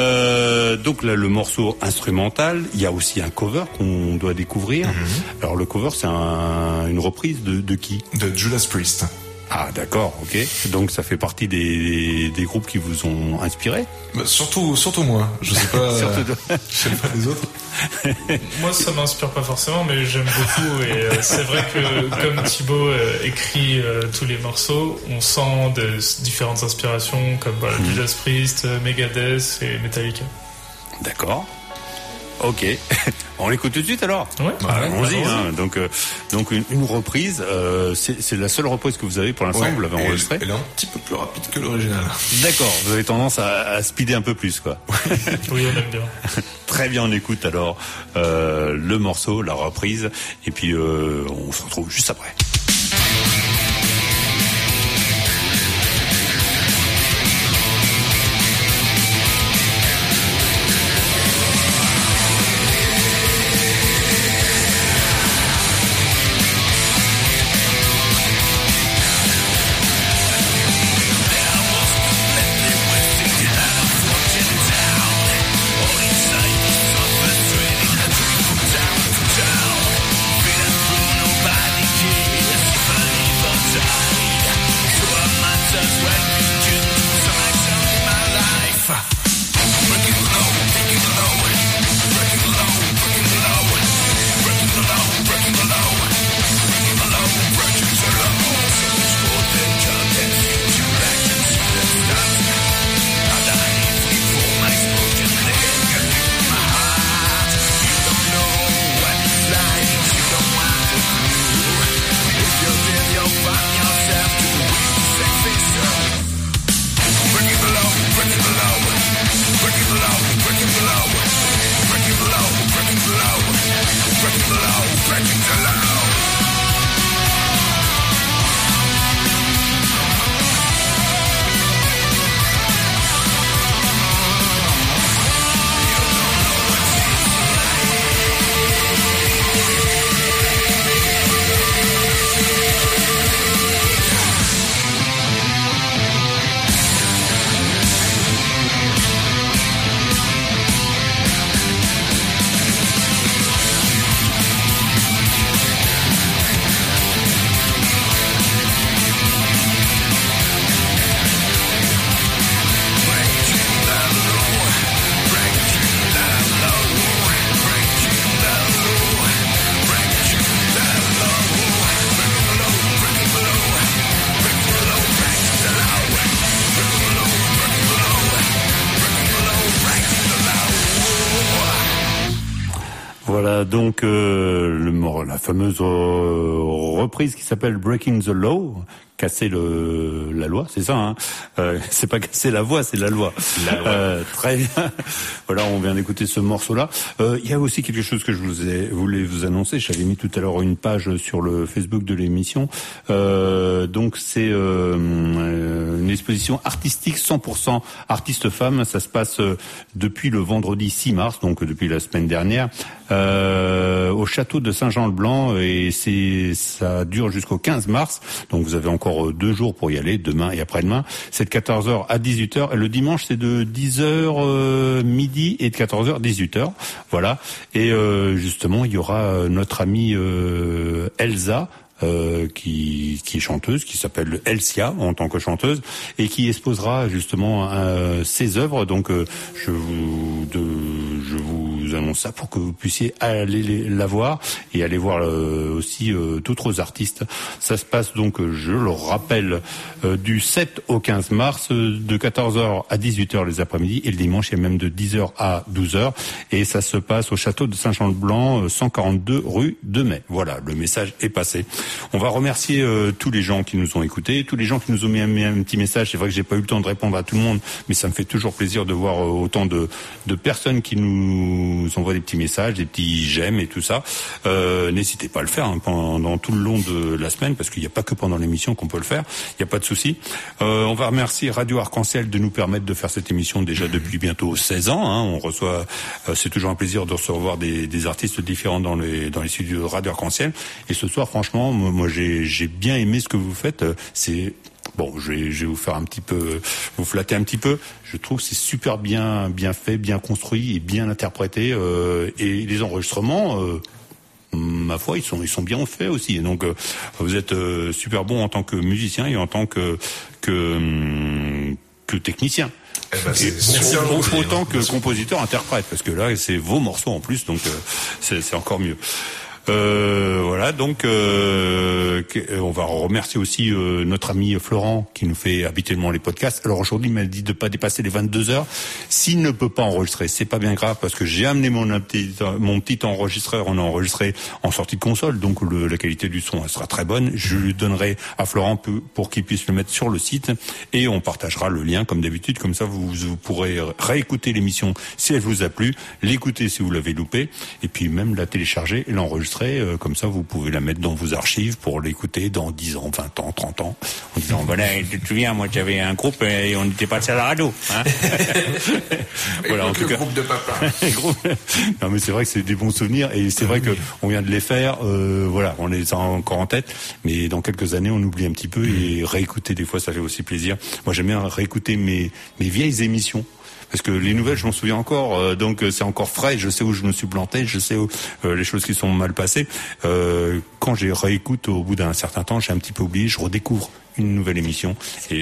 donc là le morceau instrumental, il y a aussi un cover qu'on doit découvrir. Alors le cover c'est une reprise de qui ? De Judas Priest. Ah d'accord, ok. Donc ça fait partie des groupes qui vous ont inspiré ? Surtout moi, je sais pas, je sais pas les autres. Moi ça m'inspire pas forcément, mais j'aime beaucoup, et c'est vrai que comme Thibaut écrit tous les morceaux, on sent de différentes inspirations comme Judas Priest, Megadeth et Metallica. D'accord. Ok, on l'écoute tout de suite alors. Ouais. Allons-y. Hein. Donc une reprise, c'est la seule reprise que vous avez pour l'instant. Vous l'avez enregistrée. Elle est un petit peu plus rapide que l'original. D'accord, vous avez tendance à speeder un peu plus, quoi. Oui, on aime bien. Très bien, on écoute alors le morceau, la reprise, et puis on se retrouve juste après. Voilà donc la fameuse reprise qui s'appelle Breaking the Law, casser la loi, c'est ça, hein. C'est pas casser la voix, c'est la loi. Très bien. Voilà, on vient d'écouter ce morceau-là. Il y a aussi quelque chose que je voulais vous annoncer. J'avais mis tout à l'heure une page sur le Facebook de l'émission. Donc c'est une exposition artistique 100% artistes femmes. Ça se passe depuis le vendredi 6 mars, donc depuis la semaine dernière, au château de Saint-Jean-le-Blanc, et ça dure jusqu'au 15 mars. Donc vous avez encore 2 jours pour y aller, demain et après-demain. C'est de 14h à 18h. Et le dimanche, c'est de 10h midi et de 14h 18h. Voilà. Et justement, il y aura notre amie Elsa, qui est chanteuse, qui s'appelle Elsia en tant que chanteuse, et qui exposera justement ses œuvres. Donc je vous annonce ça pour que vous puissiez aller la voir et aller voir aussi d'autres artistes. Ça se passe donc, je le rappelle, du 7 au 15 mars, de 14h à 18h les après-midi, et le dimanche il y a même de 10h à 12h, et ça se passe au château de Saint-Jean-le-Blanc, 142 rue de Mai. Voilà, le message est passé. On va remercier tous les gens qui nous ont écoutés, tous les gens qui nous ont mis un petit message. C'est vrai que j'ai pas eu le temps de répondre à tout le monde, mais ça me fait toujours plaisir de voir autant de personnes qui nous envoient des petits messages, des petits j'aime et tout ça. N'hésitez pas à le faire pendant tout le long de la semaine, parce qu'il n'y a pas que pendant l'émission qu'on peut le faire. Il n'y a pas de souci. On va remercier Radio Arc-en-Ciel de nous permettre de faire cette émission déjà depuis bientôt 16 ans. On reçoit, c'est toujours un plaisir de recevoir des artistes différents dans les studios de Radio Arc-en-Ciel. Et ce soir, franchement, moi j'ai bien aimé ce que vous faites. C'est bon, je vais vous faire un petit peu, vous flatter un petit peu. Je trouve que c'est super bien fait, bien construit et bien interprété. Et les enregistrements, ma foi, ils sont bien faits aussi. Et donc vous êtes super bon en tant que musicien et en tant que technicien. Autant que compositeur, interprète, parce que là c'est vos morceaux en plus, donc c'est encore mieux. Voilà, donc on va remercier aussi notre ami Florent qui nous fait habituellement les podcasts. Alors aujourd'hui, il m'a dit de pas dépasser les 22 heures. S'il ne peut pas enregistrer, c'est pas bien grave, parce que j'ai amené mon petit enregistreur. On a enregistré en sortie de console, donc la qualité du son elle sera très bonne. Je lui donnerai à Florent pour qu'il puisse le mettre sur le site, et on partagera le lien comme d'habitude. Comme ça, vous pourrez réécouter l'émission si elle vous a plu, l'écouter si vous l'avez loupé, et puis même la télécharger et l'enregistrer. Comme ça, vous pouvez la mettre dans vos archives pour l'écouter dans 10 ans, 20 ans, 30 ans, en disant, voilà, tu te souviens, moi j'avais un groupe et on n'était pas à la radio. Hein. Voilà, en tout cas, groupe de papa. Non, mais c'est vrai que c'est des bons souvenirs, et c'est vrai que on vient de les faire, voilà, on les a encore en tête, mais dans quelques années, on oublie un petit peu, et réécouter, des fois, ça fait aussi plaisir. Moi, j'aime bien réécouter mes vieilles émissions. Parce que les nouvelles, je m'en souviens encore, donc c'est encore frais. Je sais où je me suis planté, je sais où les choses qui sont mal passées. Quand j'ai réécoute au bout d'un certain temps, j'ai un petit peu oublié, je redécouvre une nouvelle émission, et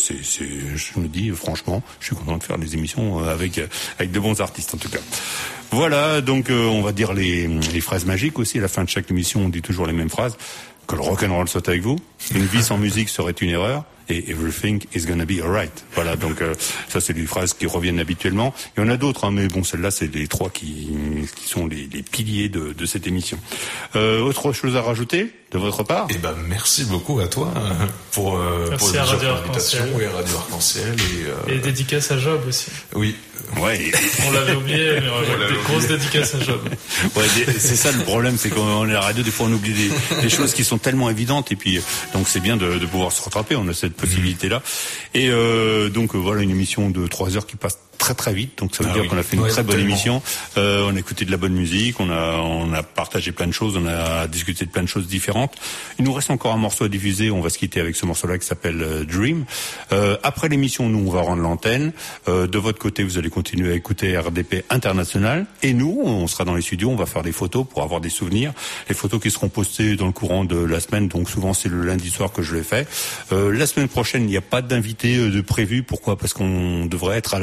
je me dis franchement, je suis content de faire des émissions avec de bons artistes en tout cas. Voilà, donc on va dire les phrases magiques aussi. À la fin de chaque émission, on dit toujours les mêmes phrases. Que le rock'n'roll soit avec vous. Une vie sans musique serait une erreur. Et everything is gonna be alright. Voilà, donc ça c'est des phrases qui reviennent habituellement. Il y en a d'autres, mais bon, celles-là c'est les 3 qui sont les piliers de cette émission. Autre chose à rajouter de votre part? Eh ben merci beaucoup à toi pour l'invitation, et à Radio Arc-en-Ciel, et dédicace à Job aussi. Oui. Ouais. On l'avait oublié, mais des grosses dédicaces à Job. Ouais, c'est ça le problème, c'est qu'on est à la radio, des fois on oublie des choses qui sont tellement évidentes, et puis donc c'est bien de pouvoir se rattraper. On a cette possibilité-là. Et donc voilà, une émission de 3 heures qui passe très très vite, donc ça veut dire qu'on a fait une très bonne émission. On a écouté de la bonne musique, on a partagé plein de choses, on a discuté de plein de choses différentes. Il nous reste encore un morceau à diffuser, on va se quitter avec ce morceau-là qui s'appelle Dream. Après l'émission, nous on va rendre l'antenne. De votre côté, vous allez continuer à écouter RDP International, et nous, on sera dans les studios, on va faire des photos pour avoir des souvenirs. Les photos qui seront postées dans le courant de la semaine, donc souvent c'est le lundi soir que je les fais. La semaine prochaine, il n'y a pas d'invité de prévu. Pourquoi? Parce qu'on devrait être à la Foire des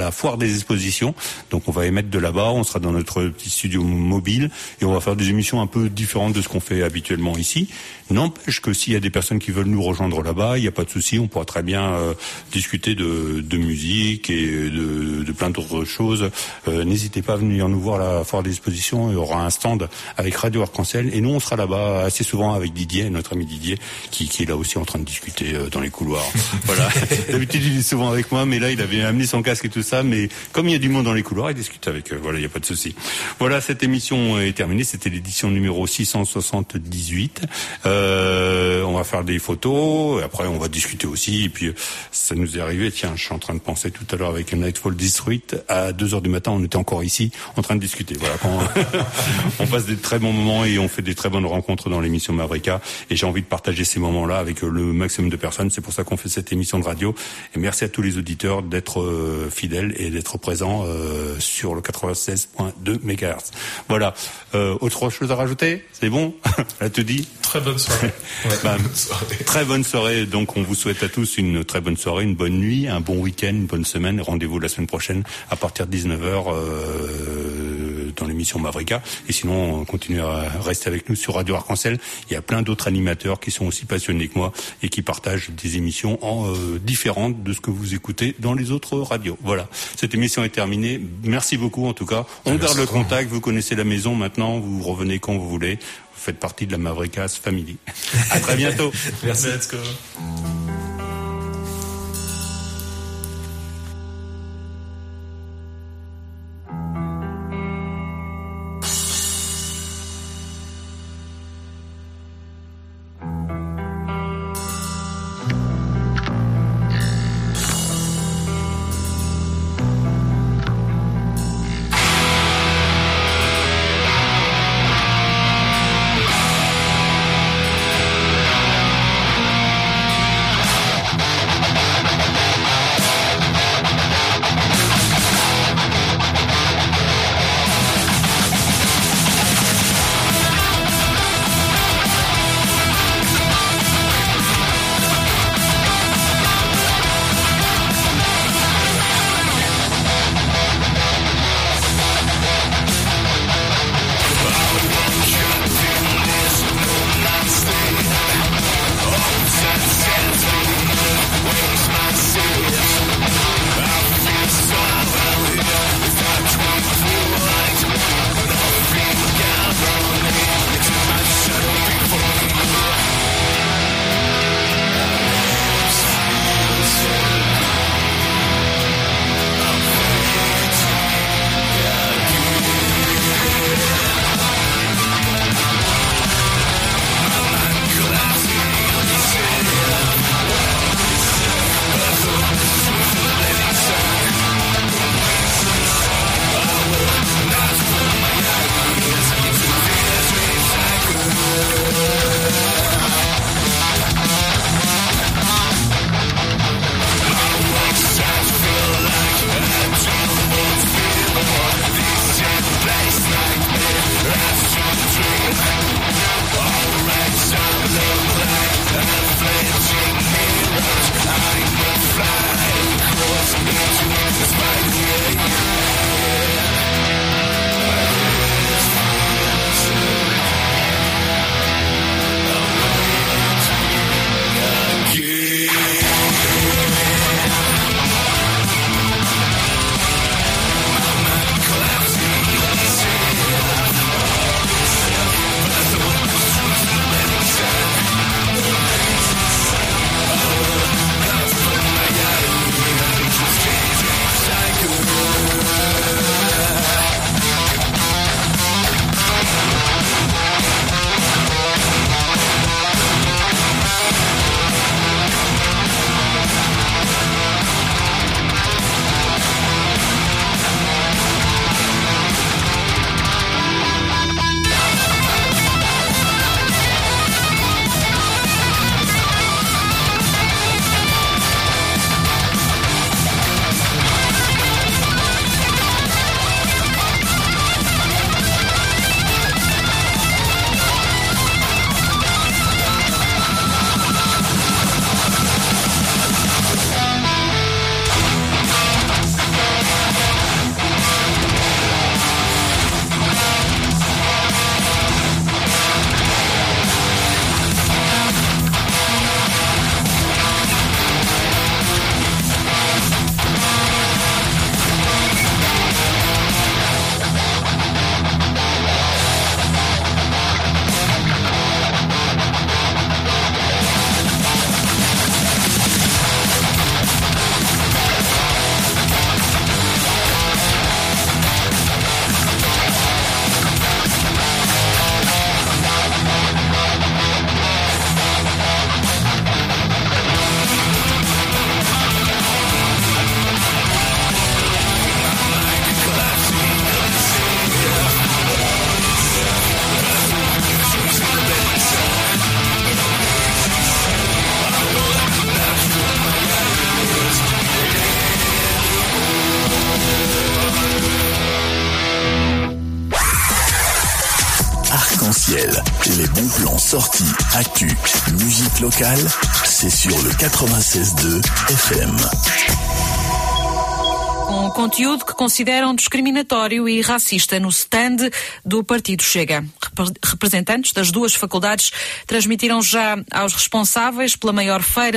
les expositions. Donc on va émettre de là-bas, on sera dans notre petit studio mobile et on va faire des émissions un peu différentes de ce qu'on fait habituellement ici. N'empêche que s'il y a des personnes qui veulent nous rejoindre là-bas, il n'y a pas de souci, on pourra très bien discuter de musique et de plein d'autres choses. N'hésitez pas à venir nous voir à la foire des expositions, il y aura un stand avec Radio Arc-en-Ciel et nous on sera là-bas assez souvent avec Didier, notre ami Didier, qui est là aussi en train de discuter dans les couloirs. Voilà. D'habitude il est souvent avec moi, mais là il avait amené son casque et tout ça, mais comme il y a du monde dans les couloirs, il discute avec eux. Voilà, il n'y a pas de souci. Voilà, cette émission est terminée, c'était l'édition numéro 678. On va faire des photos, et après on va discuter aussi, et puis ça nous est arrivé, tiens, je suis en train de penser tout à l'heure avec Nightfall District, à 2h du matin, on était encore ici, en train de discuter. Voilà, on passe des très bons moments et on fait des très bonnes rencontres dans l'émission Mavrika, et j'ai envie de partager ces moments-là avec le maximum de personnes, c'est pour ça qu'on fait cette émission de radio, et merci à tous les auditeurs d'être fidèles et d'être présents sur le 96.2 MHz. Voilà, autre chose à rajouter? C'est bon? Elle te dit? Très bonne soirée. Très bonne soirée. Donc, on vous souhaite à tous une très bonne soirée, une bonne nuit, un bon week-end, une bonne semaine. Rendez-vous la semaine prochaine à partir de 19h dans l'émission Mavrika. Et sinon, continuez à rester avec nous sur Radio Arc-en-Ciel. Il y a plein d'autres animateurs qui sont aussi passionnés que moi et qui partagent des émissions différentes de ce que vous écoutez dans les autres radios. Voilà. Cette émission est terminée. Merci beaucoup, en tout cas. On garde le contact. Vous connaissez la maison maintenant. Vous revenez quand vous voulez. Vous faites partie de la Mavricas Family. À très bientôt. Merci. Let's go. bons plans, sorties, actu, musique locale, c'est sur le 96.2 FM. Com conteúdo que consideram discriminatório e racista no stand do Partido Chega. Representantes das duas faculdades transmitiram já aos responsáveis pela maior feira